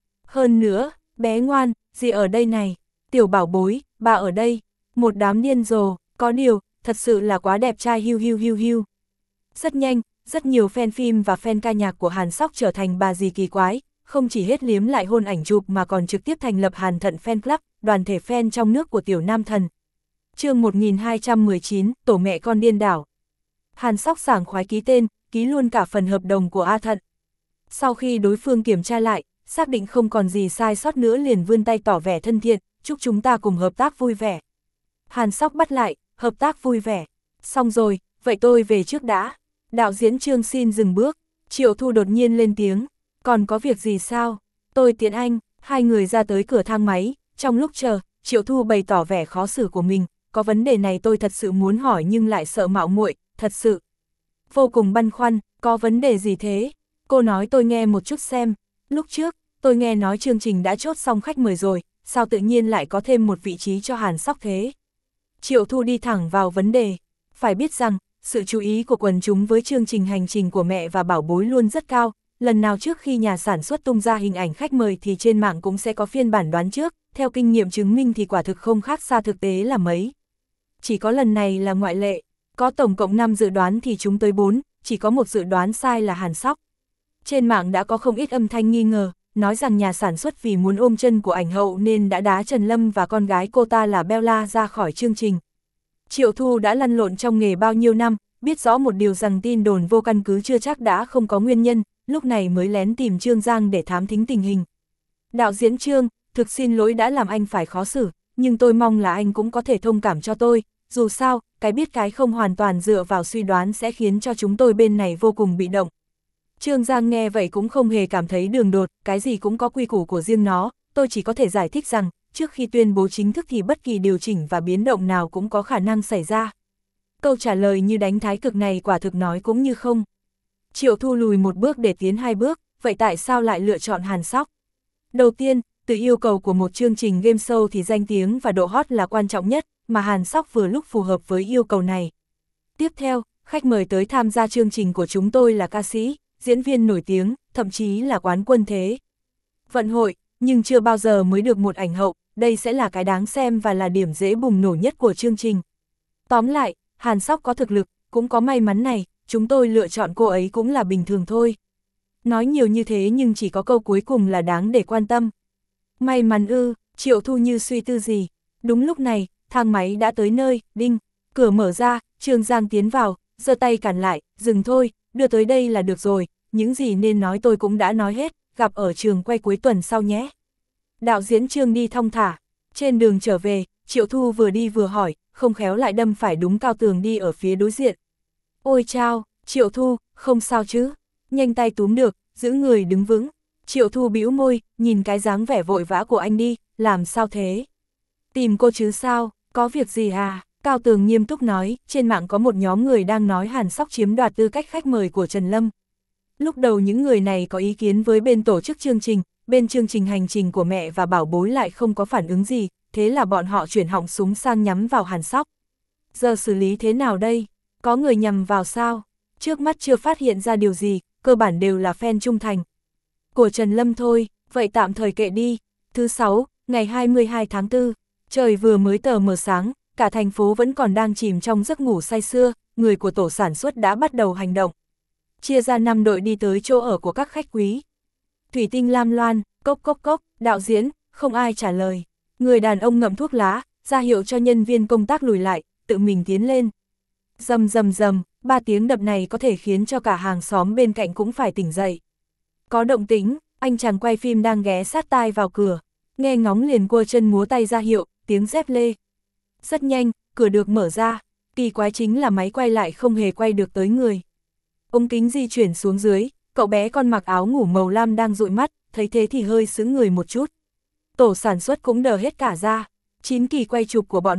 Hơn nữa, bé ngoan, gì ở đây này? Tiểu bảo bối, bà ở đây. Một đám điên rồ, có điều, thật sự là quá đẹp trai hiu hiu hiu hiu. Rất nhanh, rất nhiều fan phim và fan ca nhạc của Hàn Sóc trở thành bà dì kỳ quái, không chỉ hết liếm lại hôn ảnh chụp mà còn trực tiếp thành lập Hàn Thận Fan Club, đoàn thể fan trong nước của tiểu nam thần. Chương một nghìn hai trăm mười chín, tổ mẹ con điên đảo. Hàn Sóc sảng khoái ký tên, ký luôn cả phần hợp đồng của A Thận. Sau khi đối phương kiểm tra lại, xác định không còn gì sai sót nữa liền vươn tay tỏ vẻ thân thiện, chúc chúng ta cùng hợp tác vui vẻ. Hàn Sóc bắt lại, hợp tác vui vẻ. Xong rồi, vậy tôi về trước đã. Đạo diễn Trương xin dừng bước. Triệu Thu đột nhiên lên tiếng. Còn có việc gì sao? Tôi tiễn anh. Hai người ra tới cửa thang máy. Trong lúc chờ, Triệu Thu bày tỏ vẻ khó xử của mình. Có vấn đề này tôi thật sự muốn hỏi nhưng lại sợ mạo muội, thật sự. Vô cùng băn khoăn, có vấn đề gì thế? Cô nói tôi nghe một chút xem. Lúc trước, tôi nghe nói chương trình đã chốt xong khách mời rồi, sao tự nhiên lại có thêm một vị trí cho Hàn Sóc thế? Triệu Thu đi thẳng vào vấn đề. Phải biết rằng, sự chú ý của quần chúng với chương trình hành trình của mẹ và bảo bối luôn rất cao. Lần nào trước khi nhà sản xuất tung ra hình ảnh khách mời thì trên mạng cũng sẽ có phiên bản đoán trước, theo kinh nghiệm chứng minh thì quả thực không khác xa thực tế là mấy. Chỉ có lần này là ngoại lệ, có tổng cộng năm dự đoán thì chúng tới bốn, chỉ có một dự đoán sai là Hàn Sóc. Trên mạng đã có không ít âm thanh nghi ngờ, nói rằng nhà sản xuất vì muốn ôm chân của ảnh hậu nên đã đá Trần Lâm và con gái cô ta là Bella ra khỏi chương trình. Triệu Thu đã lăn lộn trong nghề bao nhiêu năm, biết rõ một điều rằng tin đồn vô căn cứ chưa chắc đã không có nguyên nhân, lúc này mới lén tìm Trương Giang để thám thính tình hình. Đạo diễn Trương, thực xin lỗi đã làm anh phải khó xử, nhưng tôi mong là anh cũng có thể thông cảm cho tôi, dù sao, cái biết cái không hoàn toàn dựa vào suy đoán sẽ khiến cho chúng tôi bên này vô cùng bị động. Trương Giang nghe vậy cũng không hề cảm thấy đường đột, cái gì cũng có quy củ của riêng nó, tôi chỉ có thể giải thích rằng, trước khi tuyên bố chính thức thì bất kỳ điều chỉnh và biến động nào cũng có khả năng xảy ra. Câu trả lời như đánh thái cực này quả thực nói cũng như không. Triệu Thu lùi một bước để tiến hai bước, vậy tại sao lại lựa chọn Hàn Sóc? Đầu tiên, từ yêu cầu của một chương trình game show thì danh tiếng và độ hot là quan trọng nhất, mà Hàn Sóc vừa lúc phù hợp với yêu cầu này. Tiếp theo, khách mời tới tham gia chương trình của chúng tôi là ca sĩ, diễn viên nổi tiếng, thậm chí là quán quân thế. Vận hội, nhưng chưa bao giờ mới được một ảnh hậu, đây sẽ là cái đáng xem và là điểm dễ bùng nổ nhất của chương trình. Tóm lại, Hàn Sóc có thực lực, cũng có may mắn này, chúng tôi lựa chọn cô ấy cũng là bình thường thôi. Nói nhiều như thế nhưng chỉ có câu cuối cùng là đáng để quan tâm. May mắn ư, Triệu Thu như suy tư gì. Đúng lúc này, thang máy đã tới nơi, đinh, cửa mở ra, Trương Giang tiến vào, giơ tay cản lại, dừng thôi, đưa tới đây là được rồi, những gì nên nói tôi cũng đã nói hết, gặp ở trường quay cuối tuần sau nhé. Đạo diễn Trương đi thong thả, trên đường trở về, Triệu Thu vừa đi vừa hỏi, không khéo lại đâm phải đúng Cao Tường đi ở phía đối diện. Ôi chao, Triệu Thu, không sao chứ, nhanh tay túm được, giữ người đứng vững. Triệu Thu bĩu môi, nhìn cái dáng vẻ vội vã của anh đi, làm sao thế? Tìm cô chứ sao, có việc gì à? Cao Tường nghiêm túc nói, trên mạng có một nhóm người đang nói Hàn Sóc chiếm đoạt tư cách khách mời của Trần Lâm. Lúc đầu những người này có ý kiến với bên tổ chức chương trình, bên chương trình hành trình của mẹ và bảo bối lại không có phản ứng gì, thế là bọn họ chuyển họng súng sang nhắm vào Hàn Sóc. Giờ xử lý thế nào đây? Có người nhằm vào sao? Trước mắt chưa phát hiện ra điều gì, cơ bản đều là fan trung thành của Trần Lâm thôi, vậy tạm thời kệ đi. Thứ sáu, ngày hai mươi hai tháng tư, trời vừa mới tờ mờ sáng, cả thành phố vẫn còn đang chìm trong giấc ngủ say sưa, người của tổ sản xuất đã bắt đầu hành động. Chia ra năm đội đi tới chỗ ở của các khách quý. Thủy Tinh Lam Loan, cốc cốc cốc, đạo diễn, không ai trả lời. Người đàn ông ngậm thuốc lá, ra hiệu cho nhân viên công tác lùi lại, tự mình tiến lên. Rầm rầm rầm, ba tiếng đập này có thể khiến cho cả hàng xóm bên cạnh cũng phải tỉnh dậy. Có động tĩnh, anh chàng quay phim đang ghé sát tai vào cửa, nghe ngóng liền cua chân múa tay ra hiệu, tiếng dép lê. Rất nhanh, cửa được mở ra, kỳ quái chính là máy quay lại không hề quay được tới người. Ống kính di chuyển xuống dưới, cậu bé con mặc áo ngủ màu lam đang dụi mắt, thấy thế thì hơi sững người một chút. Tổ sản xuất cũng đờ hết cả ra, chín kỳ quay chụp của bọn họ,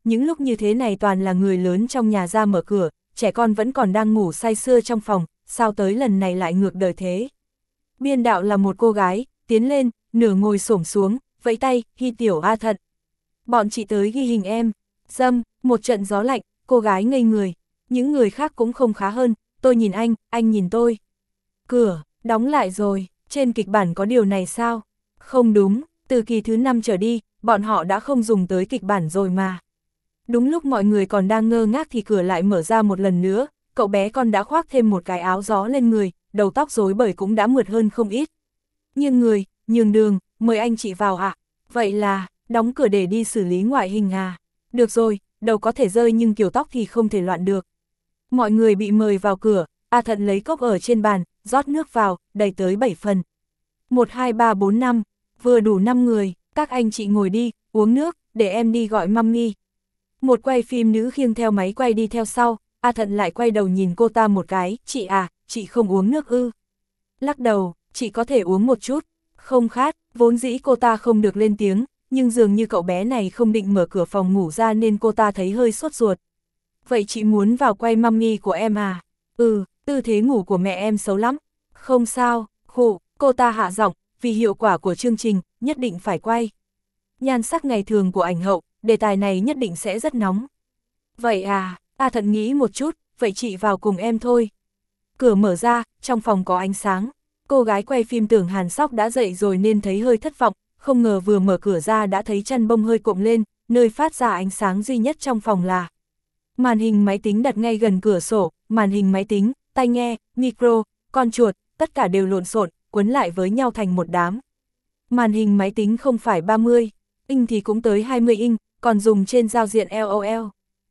những lúc như thế này toàn là người lớn trong nhà ra mở cửa, trẻ con vẫn còn đang ngủ say sưa trong phòng, sao tới lần này lại ngược đời thế. Biên đạo là một cô gái, tiến lên, nửa ngồi xổm xuống, vẫy tay, Hy tiểu A Thận. Bọn chị tới ghi hình em. Dâm, một trận gió lạnh, cô gái ngây người. Những người khác cũng không khá hơn, tôi nhìn anh, anh nhìn tôi. Cửa, đóng lại rồi, trên kịch bản có điều này sao? Không đúng, từ kỳ thứ năm trở đi, bọn họ đã không dùng tới kịch bản rồi mà. Đúng lúc mọi người còn đang ngơ ngác thì cửa lại mở ra một lần nữa, cậu bé con đã khoác thêm một cái áo gió lên người, đầu tóc rối bời cũng đã mượt hơn không ít. Nhưng người, nhường đường, mời anh chị vào ạ. À? Vậy là, đóng cửa để đi xử lý ngoại hình à? Được rồi, đầu có thể rơi nhưng kiểu tóc thì không thể loạn được. Mọi người bị mời vào cửa, A Thận lấy cốc ở trên bàn, rót nước vào, đầy tới bảy phần. một, hai, ba, bốn, năm, vừa đủ năm người, các anh chị ngồi đi, uống nước, để em đi gọi mummy. Một quay phim nữ khiêng theo máy quay đi theo sau, A Thận lại quay đầu nhìn cô ta một cái, chị à, chị không uống nước ư? Lắc đầu, chị có thể uống một chút, không khát, vốn dĩ cô ta không được lên tiếng, nhưng dường như cậu bé này không định mở cửa phòng ngủ ra nên cô ta thấy hơi sốt ruột. Vậy chị muốn vào quay mummy của em à? Ừ, tư thế ngủ của mẹ em xấu lắm. Không sao, khụ, cô ta hạ giọng, vì hiệu quả của chương trình, nhất định phải quay. Nhan sắc ngày thường của ảnh hậu, đề tài này nhất định sẽ rất nóng. Vậy à, A Thận nghĩ một chút, vậy chị vào cùng em thôi. Cửa mở ra, trong phòng có ánh sáng. Cô gái quay phim tưởng Hàn Sóc đã dậy rồi nên thấy hơi thất vọng, không ngờ vừa mở cửa ra đã thấy chăn bông hơi cộm lên, nơi phát ra ánh sáng duy nhất trong phòng là màn hình máy tính đặt ngay gần cửa sổ, màn hình máy tính, tai nghe, micro, con chuột, tất cả đều lộn xộn, quấn lại với nhau thành một đám. Màn hình máy tính không phải ba mươi inch thì cũng tới hai mươi inch, còn dùng trên giao diện LOL.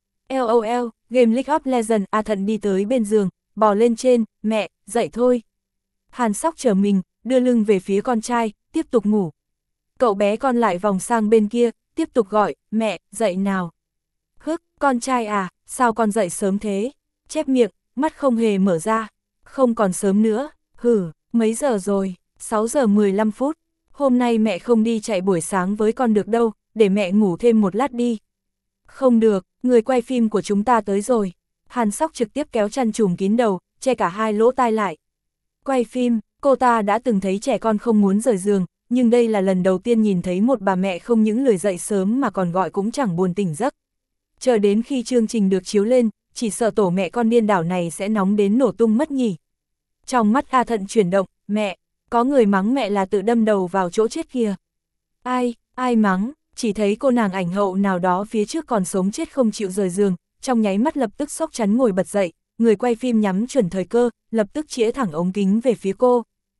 LOL, Game League of Legends. A Thận đi tới bên giường, bò lên trên, mẹ, dậy thôi. Hàn Sóc trở mình, đưa lưng về phía con trai, tiếp tục ngủ. Cậu bé con lại vòng sang bên kia, tiếp tục gọi, mẹ, dậy nào. Hức, con trai à, sao con dậy sớm thế? Chép miệng, mắt không hề mở ra. Không còn sớm nữa, hử, mấy giờ rồi? sáu giờ mười lăm phút. Hôm nay mẹ không đi chạy buổi sáng với con được đâu, để mẹ ngủ thêm một lát đi. Không được, người quay phim của chúng ta tới rồi. Hàn Sóc trực tiếp kéo chăn trùm kín đầu, che cả hai lỗ tai lại. Quay phim, cô ta đã từng thấy trẻ con không muốn rời giường, nhưng đây là lần đầu tiên nhìn thấy một bà mẹ không những lười dậy sớm mà còn gọi cũng chẳng buồn tỉnh giấc. Chờ đến khi chương trình được chiếu lên, chỉ sợ tổ mẹ con điên đảo này sẽ nóng đến nổ tung mất nhỉ. Trong mắt A Thận chuyển động, mẹ, có người mắng mẹ là tự đâm đầu vào chỗ chết kìa. Ai, ai mắng, chỉ thấy cô nàng ảnh hậu nào đó phía trước còn sống chết không chịu rời giường, trong nháy mắt lập tức sốc chắn ngồi bật dậy, người quay phim nhắm chuẩn thời cơ, lập tức chĩa thẳng ống kính về phía cô.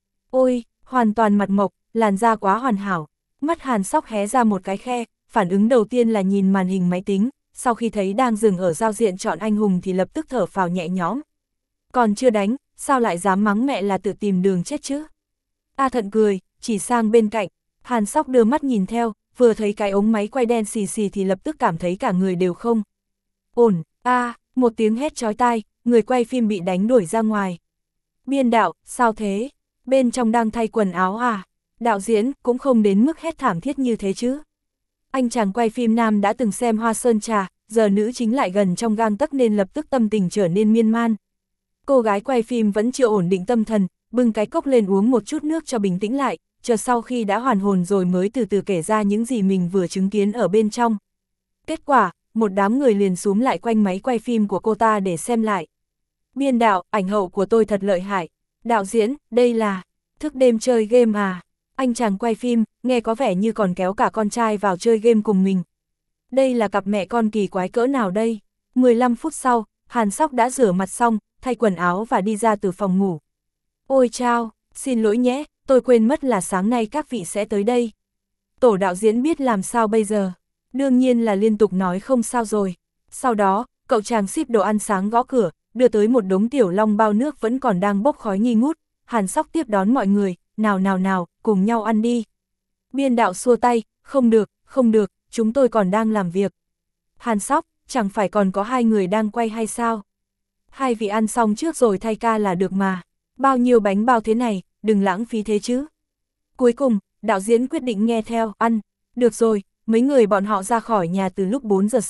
Ôi, hoàn toàn mặt mộc, làn da quá hoàn hảo, mắt Hàn Sóc hé ra một cái khe, phản ứng đầu tiên là nhìn màn hình máy tính, sau khi thấy đang dừng ở giao diện chọn anh hùng thì lập tức thở phào nhẹ nhõm. Còn chưa đánh, sao lại dám mắng mẹ là tự tìm đường chết chứ? A Thận cười, chỉ sang bên cạnh, Hàn Sóc đưa mắt nhìn theo, vừa thấy cái ống máy quay đen xì xì thì lập tức cảm thấy cả người đều không ổn. A, một tiếng hét chói tai, người quay phim bị đánh đuổi ra ngoài. Biên đạo, sao thế? Bên trong đang thay quần áo à? Đạo diễn cũng không đến mức hét thảm thiết như thế chứ. Anh chàng quay phim nam đã từng xem Hoa Sơn Trà, giờ nữ chính lại gần trong gang tấc nên lập tức tâm tình trở nên miên man. Cô gái quay phim vẫn chưa ổn định tâm thần, bưng cái cốc lên uống một chút nước cho bình tĩnh lại, chờ sau khi đã hoàn hồn rồi mới từ từ kể ra những gì mình vừa chứng kiến ở bên trong. Kết quả, một đám người liền xúm lại quanh máy quay phim của cô ta để xem lại. Biên đạo, ảnh hậu của tôi thật lợi hại. Đạo diễn, đây là thức đêm chơi game à? Anh chàng quay phim, nghe có vẻ như còn kéo cả con trai vào chơi game cùng mình. Đây là cặp mẹ con kỳ quái cỡ nào đây? mười lăm phút sau, Hàn Sóc đã rửa mặt xong, thay quần áo và đi ra từ phòng ngủ. Ôi chao, xin lỗi nhé, tôi quên mất là sáng nay các vị sẽ tới đây. Tổ đạo diễn biết làm sao bây giờ? Đương nhiên là liên tục nói không sao rồi. Sau đó, cậu chàng ship đồ ăn sáng gõ cửa, đưa tới một đống tiểu long bao nước vẫn còn đang bốc khói nghi ngút. Hàn Sóc tiếp đón mọi người, nào nào nào, cùng nhau ăn đi. Biên đạo xua tay, không được, không được, chúng tôi còn đang làm việc. Hàn Sóc, chẳng phải còn có hai người đang quay hay sao? Hai vị ăn xong trước rồi thay ca là được mà. Bao nhiêu bánh bao thế này, đừng lãng phí thế chứ. Cuối cùng, đạo diễn quyết định nghe theo, ăn. Được rồi, mấy người bọn họ ra khỏi nhà từ lúc bốn giờ sáng,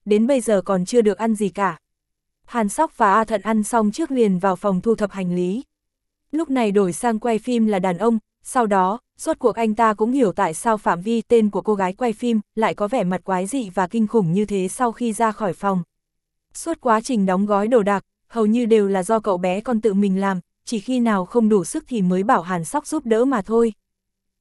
đến bây giờ còn chưa được ăn gì cả. Hàn Sóc và A Thận ăn xong trước liền vào phòng thu thập hành lý. Lúc này đổi sang quay phim là đàn ông, sau đó, rốt cuộc anh ta cũng hiểu tại sao phạm vi tên của cô gái quay phim lại có vẻ mặt quái dị và kinh khủng như thế sau khi ra khỏi phòng. Suốt quá trình đóng gói đồ đạc, hầu như đều là do cậu bé con tự mình làm, chỉ khi nào không đủ sức thì mới bảo Hàn Sóc giúp đỡ mà thôi.